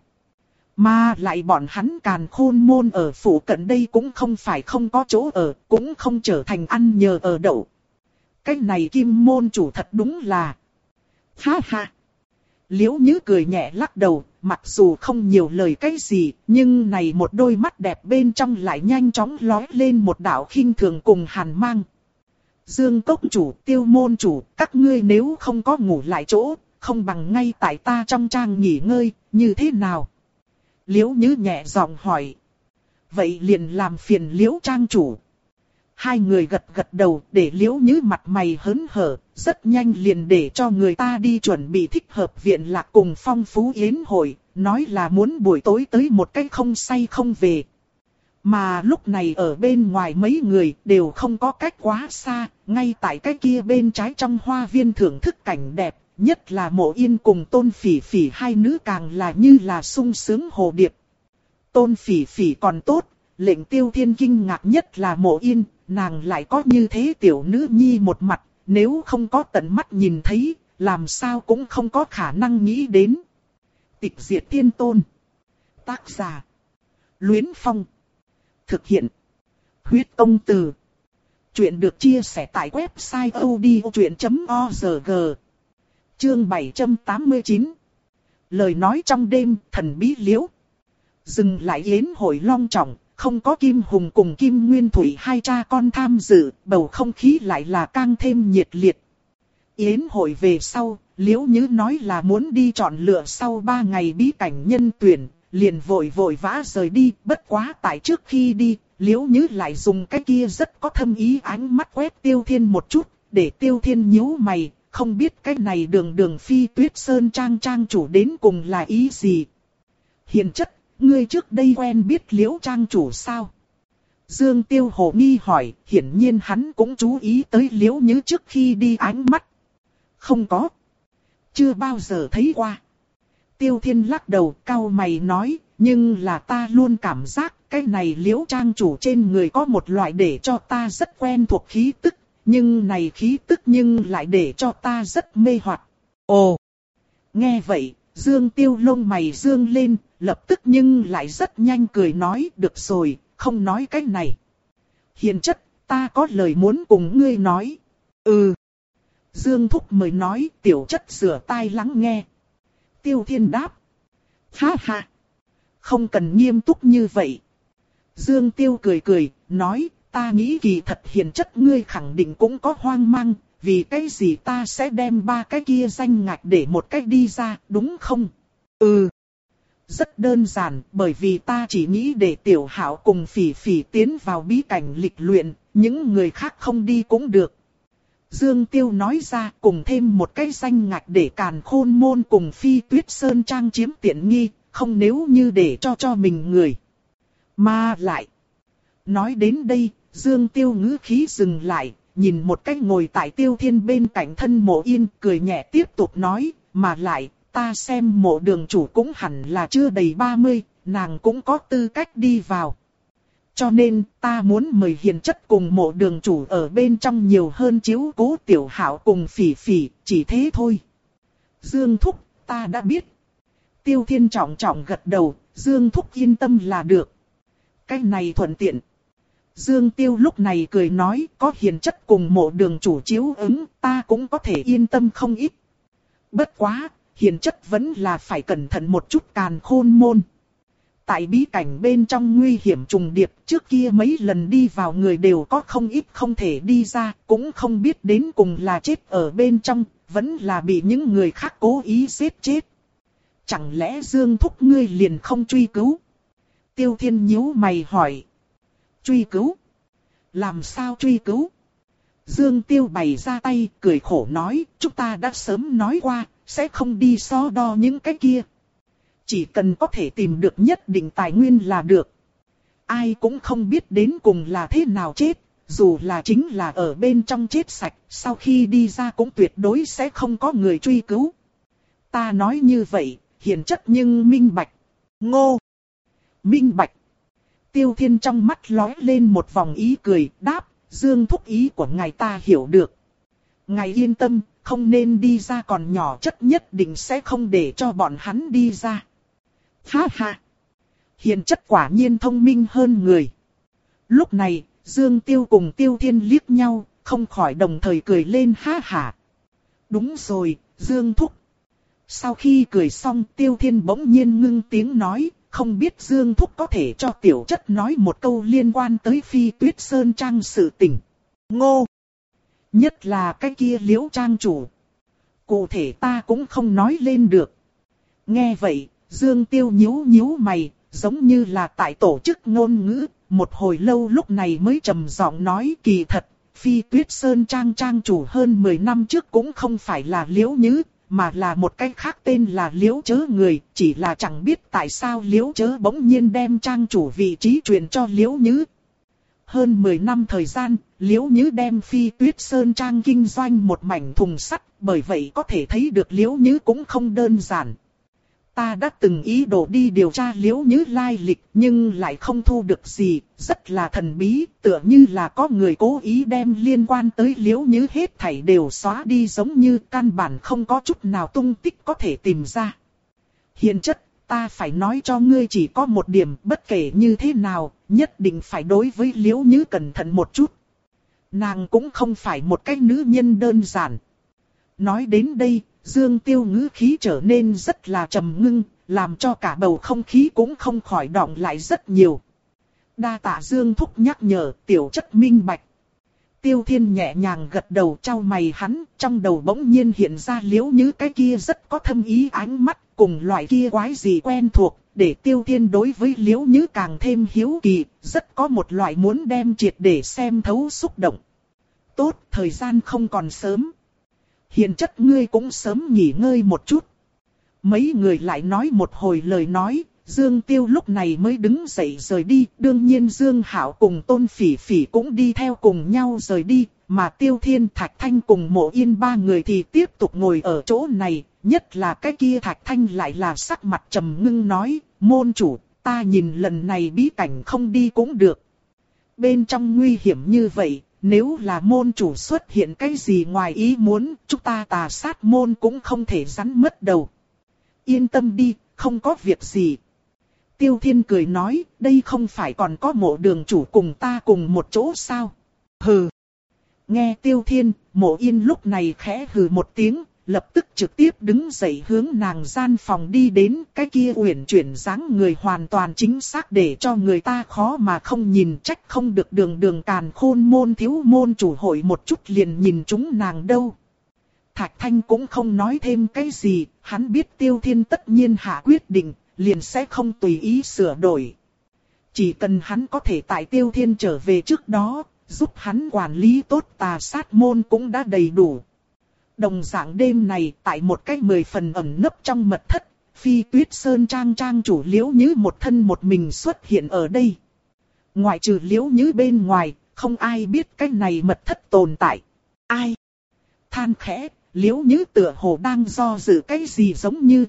Mà lại bọn hắn càn khôn môn ở phủ cận đây cũng không phải không có chỗ ở, cũng không trở thành ăn nhờ ở đậu. Cái này Kim môn chủ thật đúng là... Ha ha! Liễu Nhứ cười nhẹ lắc đầu, mặc dù không nhiều lời cái gì, nhưng này một đôi mắt đẹp bên trong lại nhanh chóng lóe lên một đạo khinh thường cùng hàn mang. Dương Cốc chủ, Tiêu môn chủ, các ngươi nếu không có ngủ lại chỗ, không bằng ngay tại ta trong trang nghỉ ngơi, như thế nào? Liễu Nhứ nhẹ giọng hỏi. Vậy liền làm phiền Liễu trang chủ. Hai người gật gật đầu để Liễu Nhứ mặt mày hớn hở, rất nhanh liền để cho người ta đi chuẩn bị thích hợp viện lạc cùng phong phú yến hội, nói là muốn buổi tối tới một cái không say không về. Mà lúc này ở bên ngoài mấy người đều không có cách quá xa, ngay tại cái kia bên trái trong hoa viên thưởng thức cảnh đẹp, nhất là Mộ Yên cùng Tôn Phỉ Phỉ hai nữ càng là như là sung sướng hồ điệp. Tôn Phỉ Phỉ còn tốt, lệnh Tiêu Thiên kinh ngạc nhất là Mộ Yên, nàng lại có như thế tiểu nữ nhi một mặt, nếu không có tận mắt nhìn thấy, làm sao cũng không có khả năng nghĩ đến. Tịch Diệt Tiên Tôn. Tác giả: Luyến Phong. Thực hiện: Huyết Công Từ. Chuyện được chia sẻ tại website odchuyện chấm org. Chương bảy trăm tám mươi chín. Lời nói trong đêm, thần bí liễu. Dừng lại yến hội long trọng, không có Kim Hùng cùng Kim Nguyên Thủy hai cha con tham dự, bầu không khí lại là càng thêm nhiệt liệt. Yến hội về sau, Liễu Nhứ nói là muốn đi chọn lựa sau ba ngày bí cảnh nhân tuyển, liền vội vội vã rời đi, bất quá tại trước khi đi, Liễu Nhứ lại dùng cái kia rất có thâm ý ánh mắt quét Tiêu Thiên một chút, để Tiêu Thiên nhíu mày, không biết cái này đường đường Phi Tuyết Sơn Trang trang chủ đến cùng là ý gì. Hiền chất, ngươi trước đây quen biết Liễu trang chủ sao? Dương Tiêu hồ nghi hỏi, hiển nhiên hắn cũng chú ý tới Liễu Nhứ trước khi đi ánh mắt. Không có. Chưa bao giờ thấy qua. Tiêu Thiên lắc đầu cau mày nói, nhưng là ta luôn cảm giác cái này Liễu trang chủ trên người có một loại để cho ta rất quen thuộc khí tức, nhưng này khí tức nhưng lại để cho ta rất mê hoặc. Ồ! Nghe vậy, Dương Tiêu lông mày dương lên, lập tức nhưng lại rất nhanh cười nói, được rồi, không nói cái này. Hiền chất, ta có lời muốn cùng ngươi nói. Ừ. Dương Thúc mời nói, tiểu chất rửa tai lắng nghe. Tiêu Thiên đáp. Ha ha. Không cần nghiêm túc như vậy. Dương Tiêu cười cười, nói, ta nghĩ kỳ thật hiền chất ngươi khẳng định cũng có hoang mang, vì cái gì ta sẽ đem ba cái kia danh ngạch để một cách đi ra, đúng không? Ừ. rất đơn giản, bởi vì ta chỉ nghĩ để Tiểu Hạo cùng Phỉ Phỉ tiến vào bí cảnh lịch luyện, những người khác không đi cũng được. Dương Tiêu nói ra, cùng thêm một cái danh ngạch để Càn Khôn Môn cùng Phi Tuyết Sơn Trang chiếm tiện nghi, không nếu như để cho cho mình người. Mà lại, nói đến đây, Dương Tiêu ngữ khí dừng lại, nhìn một cách ngồi tại Tiêu Thiên bên cạnh thân Mộ Yên, cười nhẹ tiếp tục nói, mà lại, ta xem Mộ đường chủ cũng hẳn là chưa đầy ba mươi, nàng cũng có tư cách đi vào. Cho nên, ta muốn mời Hiền Chất cùng Mộ đường chủ ở bên trong nhiều hơn chiếu cố Tiểu Hạo cùng Phỉ Phỉ, chỉ thế thôi. Dương Thúc, ta đã biết. Tiêu Thiên trọng trọng gật đầu, Dương Thúc yên tâm là được. Cái này thuận tiện. Dương Tiêu lúc này cười nói, có Hiền Chất cùng Mộ đường chủ chiếu ứng, ta cũng có thể yên tâm không ít. Bất quá, Hiền Chất vẫn là phải cẩn thận một chút Càn Khôn Môn. Tại bí cảnh bên trong nguy hiểm trùng điệp, trước kia mấy lần đi vào người đều có không ít không thể đi ra, cũng không biết đến cùng là chết ở bên trong, vẫn là bị những người khác cố ý giết chết. Chẳng lẽ Dương Thúc ngươi liền không truy cứu? Tiêu Thiên nhíu mày hỏi. Truy cứu? Làm sao truy cứu? Dương Tiêu bày ra tay, cười khổ nói, chúng ta đã sớm nói qua, sẽ không đi so đo những cái kia. Chỉ cần có thể tìm được nhất định tài nguyên là được. Ai cũng không biết đến cùng là thế nào chết, dù là chính là ở bên trong chết sạch, sau khi đi ra cũng tuyệt đối sẽ không có người truy cứu. Ta nói như vậy, Hiền Chất nhưng minh bạch. Ngô! Minh bạch! Tiêu Thiên trong mắt lóe lên một vòng ý cười, đáp, Dương Thúc ý của ngài ta hiểu được. Ngài yên tâm, không nên đi ra còn nhỏ chất nhất định sẽ không để cho bọn hắn đi ra. Ha ha! Hiền Chất quả nhiên thông minh hơn người. Lúc này, Dương Tiêu cùng Tiêu Thiên liếc nhau, không khỏi đồng thời cười lên ha ha. Đúng rồi, Dương Thúc. Sau khi cười xong, Tiêu Thiên bỗng nhiên ngưng tiếng nói, không biết Dương Thúc có thể cho Tiểu Chất nói một câu liên quan tới Phi Tuyết Sơn Trang sự tình. Ngô! Nhất là cái kia Liễu Trang chủ. Cụ thể ta cũng không nói lên được. Nghe vậy, Dương Tiêu nhíu nhíu mày, giống như là tại tổ chức ngôn ngữ, một hồi lâu lúc này mới trầm giọng nói kỳ thật, Phi Tuyết Sơn Trang Trang chủ hơn mười năm trước cũng không phải là Liễu Nhứ, mà là một cái khác tên là Liễu Chớ người, chỉ là chẳng biết tại sao Liễu Chớ bỗng nhiên đem Trang chủ vị trí truyền cho Liễu Nhứ. Hơn mười năm thời gian, Liễu Nhứ đem Phi Tuyết Sơn Trang kinh doanh một mảnh thùng sắt, bởi vậy có thể thấy được Liễu Nhứ cũng không đơn giản. Ta đã từng ý đồ đi điều tra Liễu Nhứ lai lịch, nhưng lại không thu được gì, rất là thần bí, tựa như là có người cố ý đem liên quan tới Liễu Nhứ hết thảy đều xóa đi giống như căn bản không có chút nào tung tích có thể tìm ra. Hiền Chất, ta phải nói cho ngươi chỉ có một điểm, bất kể như thế nào, nhất định phải đối với Liễu Nhứ cẩn thận một chút. Nàng cũng không phải một cái nữ nhân đơn giản. Nói đến đây, Dương Tiêu ngữ khí trở nên rất là trầm ngưng, làm cho cả bầu không khí cũng không khỏi đọng lại rất nhiều. Đa tạ Dương Thúc nhắc nhở, Tiểu Chất minh bạch. Tiêu Thiên nhẹ nhàng gật đầu trao mày hắn, trong đầu bỗng nhiên hiện ra Liễu Nhứ cái kia rất có thâm ý ánh mắt, cùng loại kia quái gì quen thuộc, để Tiêu Thiên đối với Liễu Nhứ càng thêm hiếu kỳ, rất có một loại muốn đem triệt để xem thấu xúc động. Tốt, thời gian không còn sớm. Hiền Chất ngươi cũng sớm nghỉ ngơi một chút. Mấy người lại nói một hồi lời nói, Dương Tiêu lúc này mới đứng dậy rời đi. Đương nhiên Dương Hạo cùng Tôn Phỉ Phỉ cũng đi theo cùng nhau rời đi, mà Tiêu Thiên, Thạch Thanh cùng Mộ Yên ba người thì tiếp tục ngồi ở chỗ này. Nhất là cái kia Thạch Thanh lại là sắc mặt trầm ngưng nói, môn chủ, ta nhìn lần này bí cảnh không đi cũng được. Bên trong nguy hiểm như vậy, nếu là môn chủ xuất hiện cái gì ngoài ý muốn, chúng ta Tà Sát môn cũng không thể rắn mất đầu. Yên tâm đi, không có việc gì. Tiêu Thiên cười nói, đây không phải còn có Mộ đường chủ cùng ta cùng một chỗ sao? Hừ. Nghe Tiêu Thiên, Mộ Yên lúc này khẽ hừ một tiếng, lập tức trực tiếp đứng dậy hướng nàng gian phòng đi đến. Cái kia uyển chuyển dáng người hoàn toàn chính xác để cho người ta khó mà không nhìn, trách không được đường đường Càn Khôn môn thiếu môn chủ hội một chút liền nhìn chúng nàng đâu. Thạch Thanh cũng không nói thêm cái gì, hắn biết Tiêu Thiên tất nhiên hạ quyết định, liền sẽ không tùy ý sửa đổi. Chỉ cần hắn có thể tại Tiêu Thiên trở về trước đó, giúp hắn quản lý tốt tà sát môn cũng đã đầy đủ. Đồng dạng đêm này, tại một cách mười phần ẩn nấp trong mật thất, Phi Tuyết Sơn trang trang chủ Liễu Nhứ một thân một mình xuất hiện ở đây. Ngoại trừ Liễu Nhứ bên ngoài, không ai biết cái này mật thất tồn tại. Ai? Than khẽ, Liễu Nhứ tựa hồ đang do dự cái gì giống như.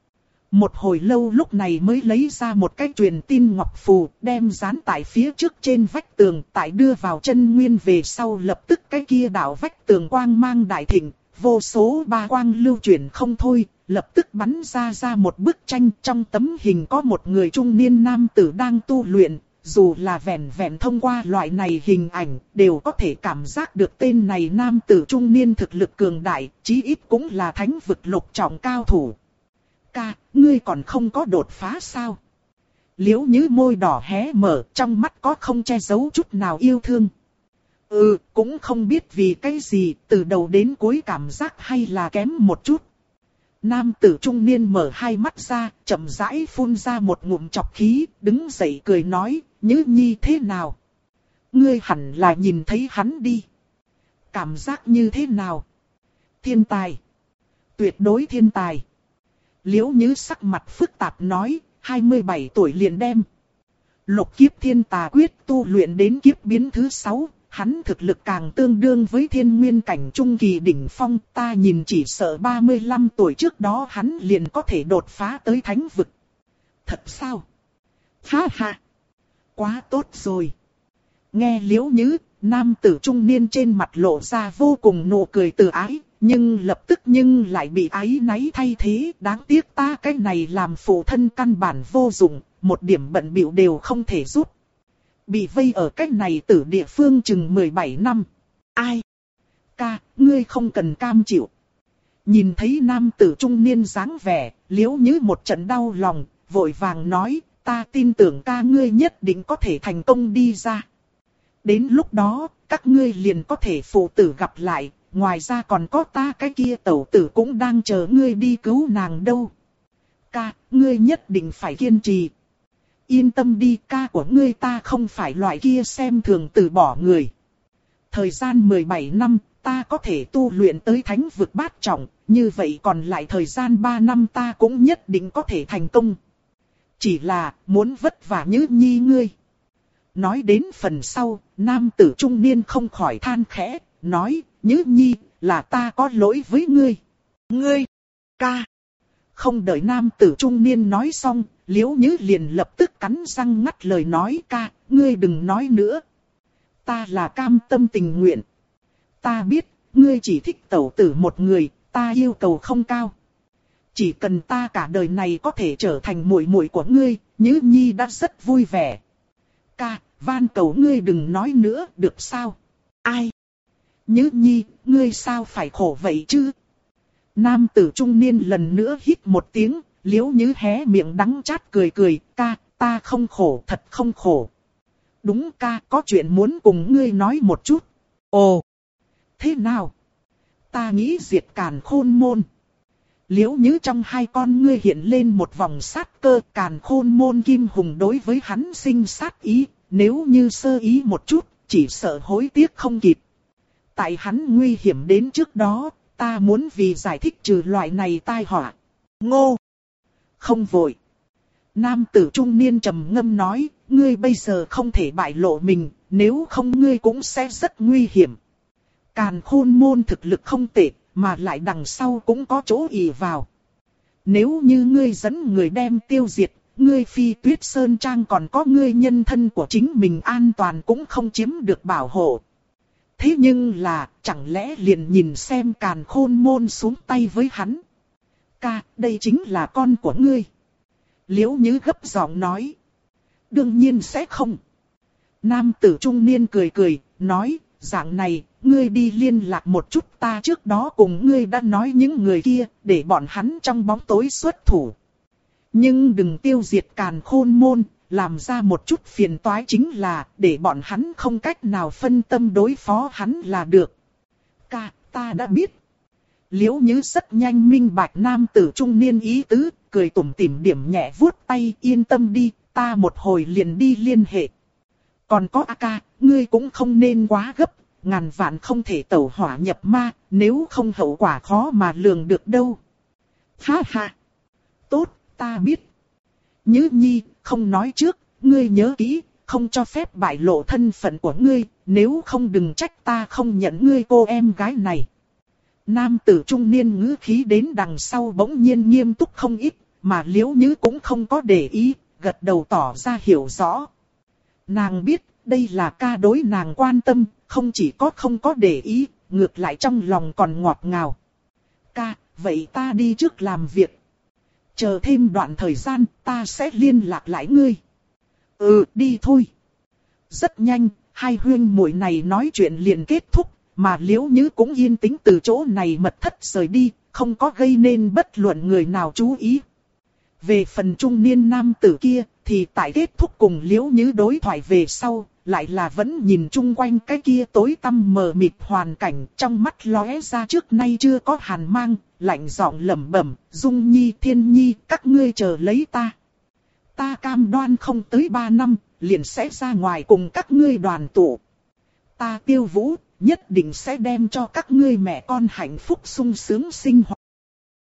Một hồi lâu lúc này mới lấy ra một cái truyền tin ngọc phù, đem dán tại phía trước trên vách tường, tại đưa vào chân nguyên về sau lập tức cái kia đạo vách tường quang mang đại thịnh, vô số ba quang lưu chuyển không thôi, lập tức bắn ra ra một bức tranh. Trong tấm hình có một người trung niên nam tử đang tu luyện, dù là vẹn vẹn thông qua loại này hình ảnh, đều có thể cảm giác được tên này nam tử trung niên thực lực cường đại, chí ít cũng là thánh vực lục trọng cao thủ. Ca, ngươi còn không có đột phá sao? Liễu Nhứ môi đỏ hé mở, trong mắt có không che giấu chút nào yêu thương. Ừ, cũng không biết vì cái gì, từ đầu đến cuối cảm giác hay là kém một chút. Nam tử trung niên mở hai mắt ra, chậm rãi phun ra một ngụm chọc khí, đứng dậy cười nói, Nhứ nhi thế nào? Ngươi hẳn là nhìn thấy hắn đi. Cảm giác như thế nào? Thiên tài. Tuyệt đối thiên tài. Liễu Nhứ sắc mặt phức tạp nói, hai mươi bảy tuổi liền đem Lục kiếp thiên tà quyết tu luyện đến kiếp biến thứ sáu, hắn thực lực càng tương đương với thiên nguyên cảnh trung kỳ đỉnh phong, ta nhìn chỉ sợ ba mươi lăm tuổi trước đó hắn liền có thể đột phá tới thánh vực. Thật sao? Ha ha! Quá tốt rồi! Nghe Liễu Nhứ, nam tử trung niên trên mặt lộ ra vô cùng nụ cười từ ái, nhưng lập tức nhưng lại bị áy náy thay thế. Đáng tiếc ta cái này làm phụ thân căn bản vô dụng, một điểm bận bịu đều không thể giúp. Bị vây ở cái này tử địa phương chừng mười bảy năm. Ai? Ca, ngươi không cần cam chịu. Nhìn thấy nam tử trung niên dáng vẻ, Liễu Nhứ một trận đau lòng, vội vàng nói, ta tin tưởng ca ngươi nhất định có thể thành công đi ra. Đến lúc đó, các ngươi liền có thể phụ tử gặp lại, ngoài ra còn có ta cái kia tẩu tử cũng đang chờ ngươi đi cứu nàng đâu. Ca, ngươi nhất định phải kiên trì. Yên tâm đi, ca của ngươi ta không phải loại kia xem thường từ bỏ người. Thời gian mười bảy năm, ta có thể tu luyện tới thánh vực bát trọng, như vậy còn lại thời gian ba năm ta cũng nhất định có thể thành công. Chỉ là, muốn vất vả Nhứ nhi ngươi. Nói đến phần sau, nam tử trung niên không khỏi than khẽ, nói, Nhứ nhi, là ta có lỗi với ngươi. Ngươi, ca. Không đợi nam tử trung niên nói xong, Liễu Nhứ liền lập tức cắn răng ngắt lời nói, ca, ngươi đừng nói nữa. Ta là cam tâm tình nguyện. Ta biết, ngươi chỉ thích tẩu tử một người, ta yêu cầu không cao. Chỉ cần ta cả đời này có thể trở thành muội muội của ngươi, Nhứ nhi đã rất vui vẻ. Ca, van cầu ngươi đừng nói nữa, được sao? Ai? Nhứ nhi, ngươi sao phải khổ vậy chứ? Nam tử trung niên lần nữa hít một tiếng, Liễu Nhứ hé miệng đắng chát cười cười, ca, ta không khổ, thật không khổ. Đúng ca, có chuyện muốn cùng ngươi nói một chút. Ồ, thế nào? Ta nghĩ diệt Càn Khôn môn. Liễu Nhứ trong hai con ngươi hiện lên một vòng sát cơ, Càn Khôn môn kim hùng đối với hắn sinh sát ý, nếu như sơ ý một chút, chỉ sợ hối tiếc không kịp. Tại hắn nguy hiểm đến trước đó, ta muốn vì giải thích trừ loại này tai họa. Ngô! Không vội. Nam tử trung niên trầm ngâm nói, ngươi bây giờ không thể bại lộ mình, nếu không ngươi cũng sẽ rất nguy hiểm. Càn Khôn môn thực lực không tệ, mà lại đằng sau cũng có chỗ ỷ vào. Nếu như ngươi dẫn người đem tiêu diệt, ngươi Phi Tuyết Sơn Trang còn có ngươi nhân thân của chính mình an toàn cũng không chiếm được bảo hộ. Thế nhưng là, chẳng lẽ liền nhìn xem Càn Khôn môn xuống tay với hắn? Ca, đây chính là con của ngươi. Liễu Nhứ gấp giọng nói. Đương nhiên sẽ không. Nam tử trung niên cười cười, nói, dạng này, ngươi đi liên lạc một chút, ta trước đó cùng ngươi đã nói những người kia, để bọn hắn trong bóng tối xuất thủ. Nhưng đừng tiêu diệt Càn Khôn môn, làm ra một chút phiền toái chính là, để bọn hắn không cách nào phân tâm đối phó hắn là được. Ca, ta đã biết. Liễu Nhứ rất nhanh minh bạch nam tử trung niên ý tứ, cười tủm tỉm điểm nhẹ vuốt tay, yên tâm đi, ta một hồi liền đi liên hệ. Còn có A ca, ngươi cũng không nên quá gấp, ngàn vạn không thể tẩu hỏa nhập ma, nếu không hậu quả khó mà lường được đâu. Ha ha! Tốt, ta biết. Nhứ Nhi, không nói trước, ngươi nhớ kỹ, không cho phép bại lộ thân phận của ngươi, nếu không đừng trách ta không nhận ngươi cô em gái này. Nam tử trung niên ngữ khí đến đằng sau bỗng nhiên nghiêm túc không ít, mà Liễu Nhứ cũng không có để ý, gật đầu tỏ ra hiểu rõ. Nàng biết, đây là ca đối nàng quan tâm, không chỉ có không có để ý, ngược lại trong lòng còn ngọt ngào. Ca, vậy ta đi trước làm việc. Chờ thêm đoạn thời gian, ta sẽ liên lạc lại ngươi. Ừ, đi thôi. Rất nhanh, hai huynh muội này nói chuyện liền kết thúc, mà Liễu Nhứ cũng yên tĩnh từ chỗ này mật thất rời đi, không có gây nên bất luận người nào chú ý. Về phần trung niên nam tử kia, thì tại kết thúc cùng Liễu Nhứ đối thoại về sau, lại là vẫn nhìn chung quanh cái kia tối tăm mờ mịt hoàn cảnh, trong mắt lóe ra trước nay chưa có hàn mang, lạnh giọng lẩm bẩm, Dung Nhi, Thiên Nhi, các ngươi chờ lấy ta. Ta cam đoan không tới ba năm, liền sẽ ra ngoài cùng các ngươi đoàn tụ. Ta Tiêu Vũ, nhất định sẽ đem cho các ngươi mẹ con hạnh phúc sung sướng sinh hoạt.